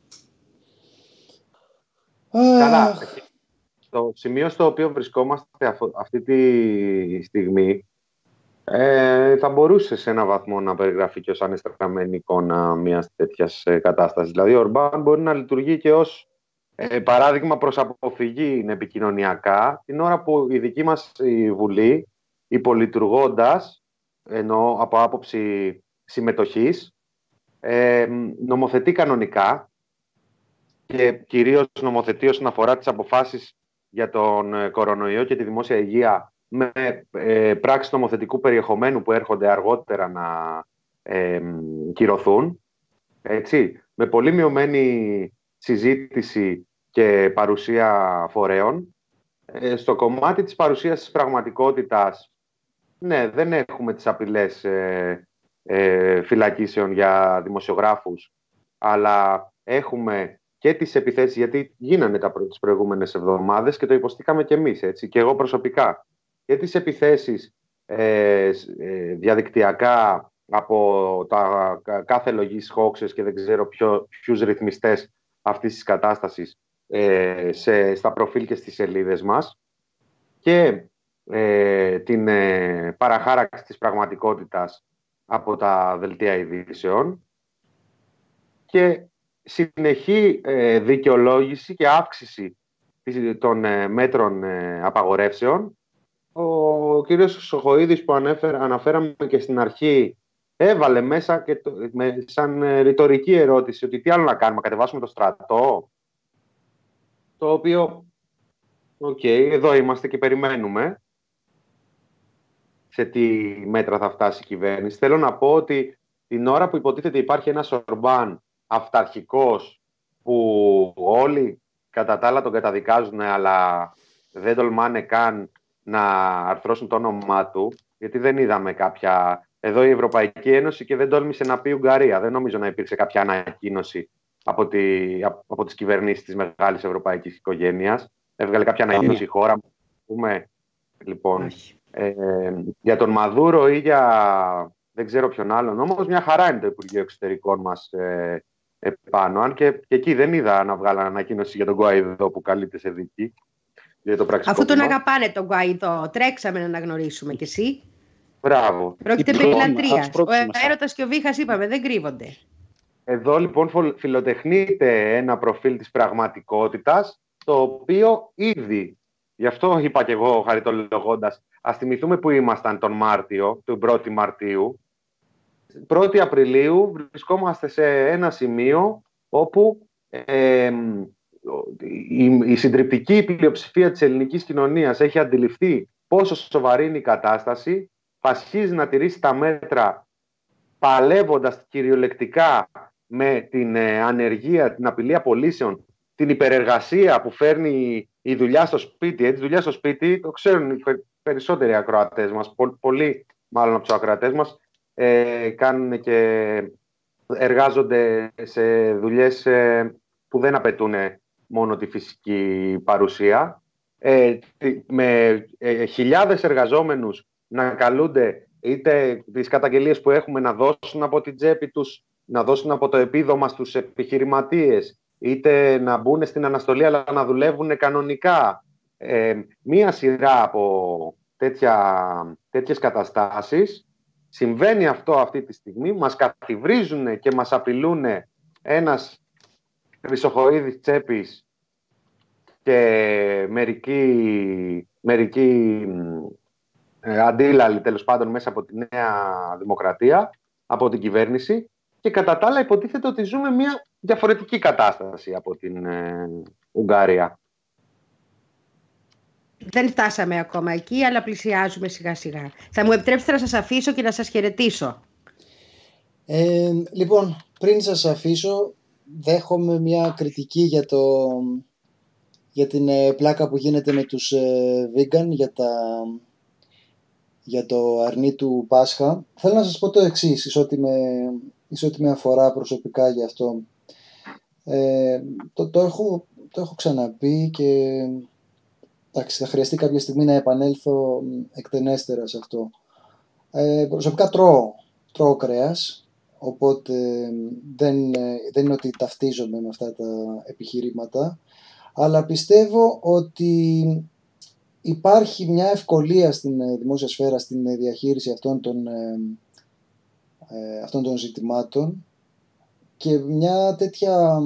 S4: Καλά. Στο σημείο στο οποίο βρισκόμαστε αυτή τη στιγμή, θα μπορούσε σε έναν βαθμό να περιγραφεί και ως ανεστραμμένη εικόνα μιας τέτοιας κατάστασης. Δηλαδή ο Ορμπάν μπορεί να λειτουργεί και ως παράδειγμα προς αποφυγή επικοινωνιακά, την ώρα που η δική μας η Βουλή, υπολειτουργώντας, ενώ από άποψη συμμετοχής, νομοθετεί κανονικά και κυρίως νομοθετεί όσον αφορά τις αποφάσεις για τον κορονοϊό και τη δημόσια υγεία, με πράξεις νομοθετικού περιεχομένου που έρχονται αργότερα να κυρωθούν, έτσι, με πολύ μειωμένη συζήτηση και παρουσία φορέων. Στο κομμάτι της παρουσίας της πραγματικότητας, ναι, δεν έχουμε τις απειλές φυλακίσεων για δημοσιογράφους, αλλά έχουμε και τις επιθέσεις, γιατί γίνανε τις προηγούμενες εβδομάδες και το υποστήκαμε και εμείς, έτσι, και εγώ προσωπικά. Και τις επιθέσεις διαδικτυακά από τα κάθε λογής hoaxes και δεν ξέρω ποιους ρυθμιστές αυτής της κατάστασης στα προφίλ και στις σελίδες μας, και την παραχάραξη της πραγματικότητας από τα δελτία ειδήσεων και συνεχή δικαιολόγηση και αύξηση των μέτρων απαγορεύσεων. Ο κύριος Σοχοίδης που αναφέραμε και στην αρχή έβαλε μέσα και σαν ρητορική ερώτηση ότι τι άλλο να κάνουμε, κατεβάσουμε το στρατό, το οποίο εδώ είμαστε και περιμένουμε. σε τι μέτρα θα φτάσει η κυβέρνηση. Θέλω να πω ότι την ώρα που υποτίθεται υπάρχει ένας Ορμπάν αυταρχικός που όλοι κατά τα άλλα τον καταδικάζουν, αλλά δεν τολμάνε καν να αρθρώσουν το όνομά του, γιατί δεν είδαμε κάποια... Εδώ η Ευρωπαϊκή Ένωση και δεν τόλμησε να πει Ουγγαρία. Δεν νομίζω να υπήρξε κάποια ανακοίνωση από τις κυβερνήσεις της μεγάλης ευρωπαϊκής οικογένειας. Έβγαλε κάποια ανακοίνωση η χώρα. Λοιπόν, για τον Μαδούρο ή για δεν ξέρω ποιον άλλον, όμως μια χαρά είναι το Υπουργείο Εξωτερικών μας επάνω. Αν και εκεί δεν είδα να βγάλουν ανακοίνωση για τον Γκουαϊδό που καλείται σε δίκη.
S2: Αφού τον αγαπάνε τον Γκουαϊδό, τρέξαμε να αναγνωρίσουμε κι εσύ.
S4: Μπράβο.
S2: Πρόκειται περί λατρείας. Ο έρωτας και ο βήχας είπαμε, δεν κρύβονται.
S4: Εδώ λοιπόν φιλοτεχνείται ένα προφίλ της πραγματικότητας, το οποίο ήδη, γι' αυτό είπα και εγώ χαριτολογώντας, ας θυμηθούμε που ήμασταν τον Μάρτιο, τον 1η Μαρτίου. 1η Απριλίου βρισκόμαστε σε ένα σημείο όπου η συντριπτική πλειοψηφία της ελληνικής κοινωνίας έχει αντιληφθεί πόσο σοβαρή είναι η κατάσταση, πασχίζει να τηρήσει τα μέτρα παλεύοντας κυριολεκτικά με την ανεργία, την απειλή απολύσεων, την υπερεργασία που φέρνει η δουλειά στο σπίτι. Τη δουλειά στο σπίτι το ξέρουν οι περισσότεροι ακροατές μας, πολλοί μάλλον από τους ακροατές μας, κάνουν και εργάζονται σε δουλειές που δεν απαιτούν μόνο τη φυσική παρουσία. Με χιλιάδες εργαζόμενους να καλούνται είτε τις καταγγελίες που έχουμε να δώσουν από την τσέπη τους, να δώσουν από το επίδομα στους επιχειρηματίες, είτε να μπουν στην αναστολή αλλά να δουλεύουν κανονικά. Μία σειρά από τέτοιες καταστάσεις. Συμβαίνει αυτό αυτή τη στιγμή, μας κατηβρίζουν και μας απειλούν ένας χρυσοχοΐδης τσέπης και μερικοί αντίλαλοι τέλος πάντων μέσα από τη Νέα Δημοκρατία, από την κυβέρνηση, και κατά τα άλλα υποτίθεται ότι ζούμε μια διαφορετική κατάσταση από την Ουγγαρία.
S2: Δεν φτάσαμε ακόμα εκεί, αλλά πλησιάζουμε σιγά σιγά. Θα μου επιτρέψετε να σας αφήσω και να σας χαιρετήσω.
S1: Λοιπόν, πριν σας αφήσω, δέχομαι μια κριτική για την πλάκα που γίνεται με τους vegan για το αρνί του Πάσχα. Θέλω να σας πω το εξής, εις ό,τι με αφορά προσωπικά γι' αυτό. Το έχω ξαναπεί και εντάξει, θα χρειαστεί κάποια στιγμή να επανέλθω εκτενέστερα σε αυτό. Προσωπικά τρώω κρέας, οπότε δεν είναι ότι ταυτίζομαι με αυτά τα επιχειρήματα, αλλά πιστεύω ότι υπάρχει μια ευκολία στην δημόσια σφαίρα στην διαχείριση αυτών των ζητημάτων και μια τέτοια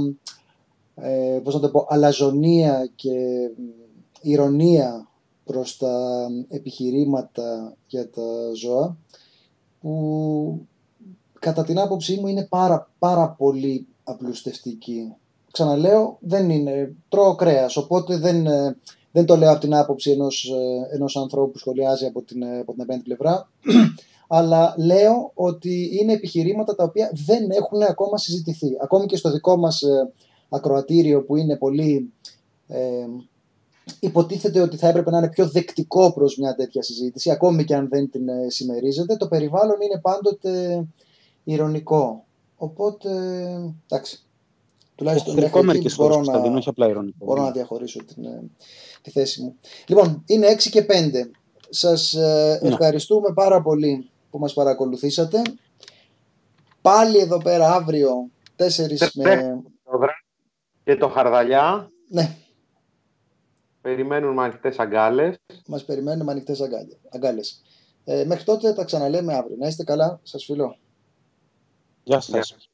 S1: αλαζονία και ηρωνία προς τα επιχειρήματα για τα ζώα που κατά την άποψή μου είναι πάρα πολύ απλουστευτική. Ξαναλέω, τρώω κρέας, οπότε δεν το λέω από την άποψη ενός ανθρώπου που σχολιάζει από την απέναντι πλευρά, αλλά λέω ότι είναι επιχειρήματα τα οποία δεν έχουν ακόμα συζητηθεί. Ακόμη και στο δικό μας ακροατήριο που είναι πολύ... υποτίθεται ότι θα έπρεπε να είναι πιο δεκτικό προς μια τέτοια συζήτηση, ακόμη και αν δεν την συμμερίζεται, το περιβάλλον είναι πάντοτε ηρωνικό. Οπότε, εντάξει, τουλάχιστον μπορώ να διαχωρίσω τη θέση μου. Λοιπόν, είναι 6 και 5. Σας ευχαριστούμε πάρα πολύ που μας παρακολουθήσατε. Πάλι εδώ πέρα αύριο 4 με...
S4: Και το Χαρδαλιά.
S1: Ναι.
S4: Περιμένουν με ανοιχτές αγκάλες.
S1: Μας περιμένουν με ανοιχτές αγκάλες. Μέχρι τότε τα ξαναλέμε αύριο. Να είστε καλά. Σας φιλώ.
S6: Γεια σας.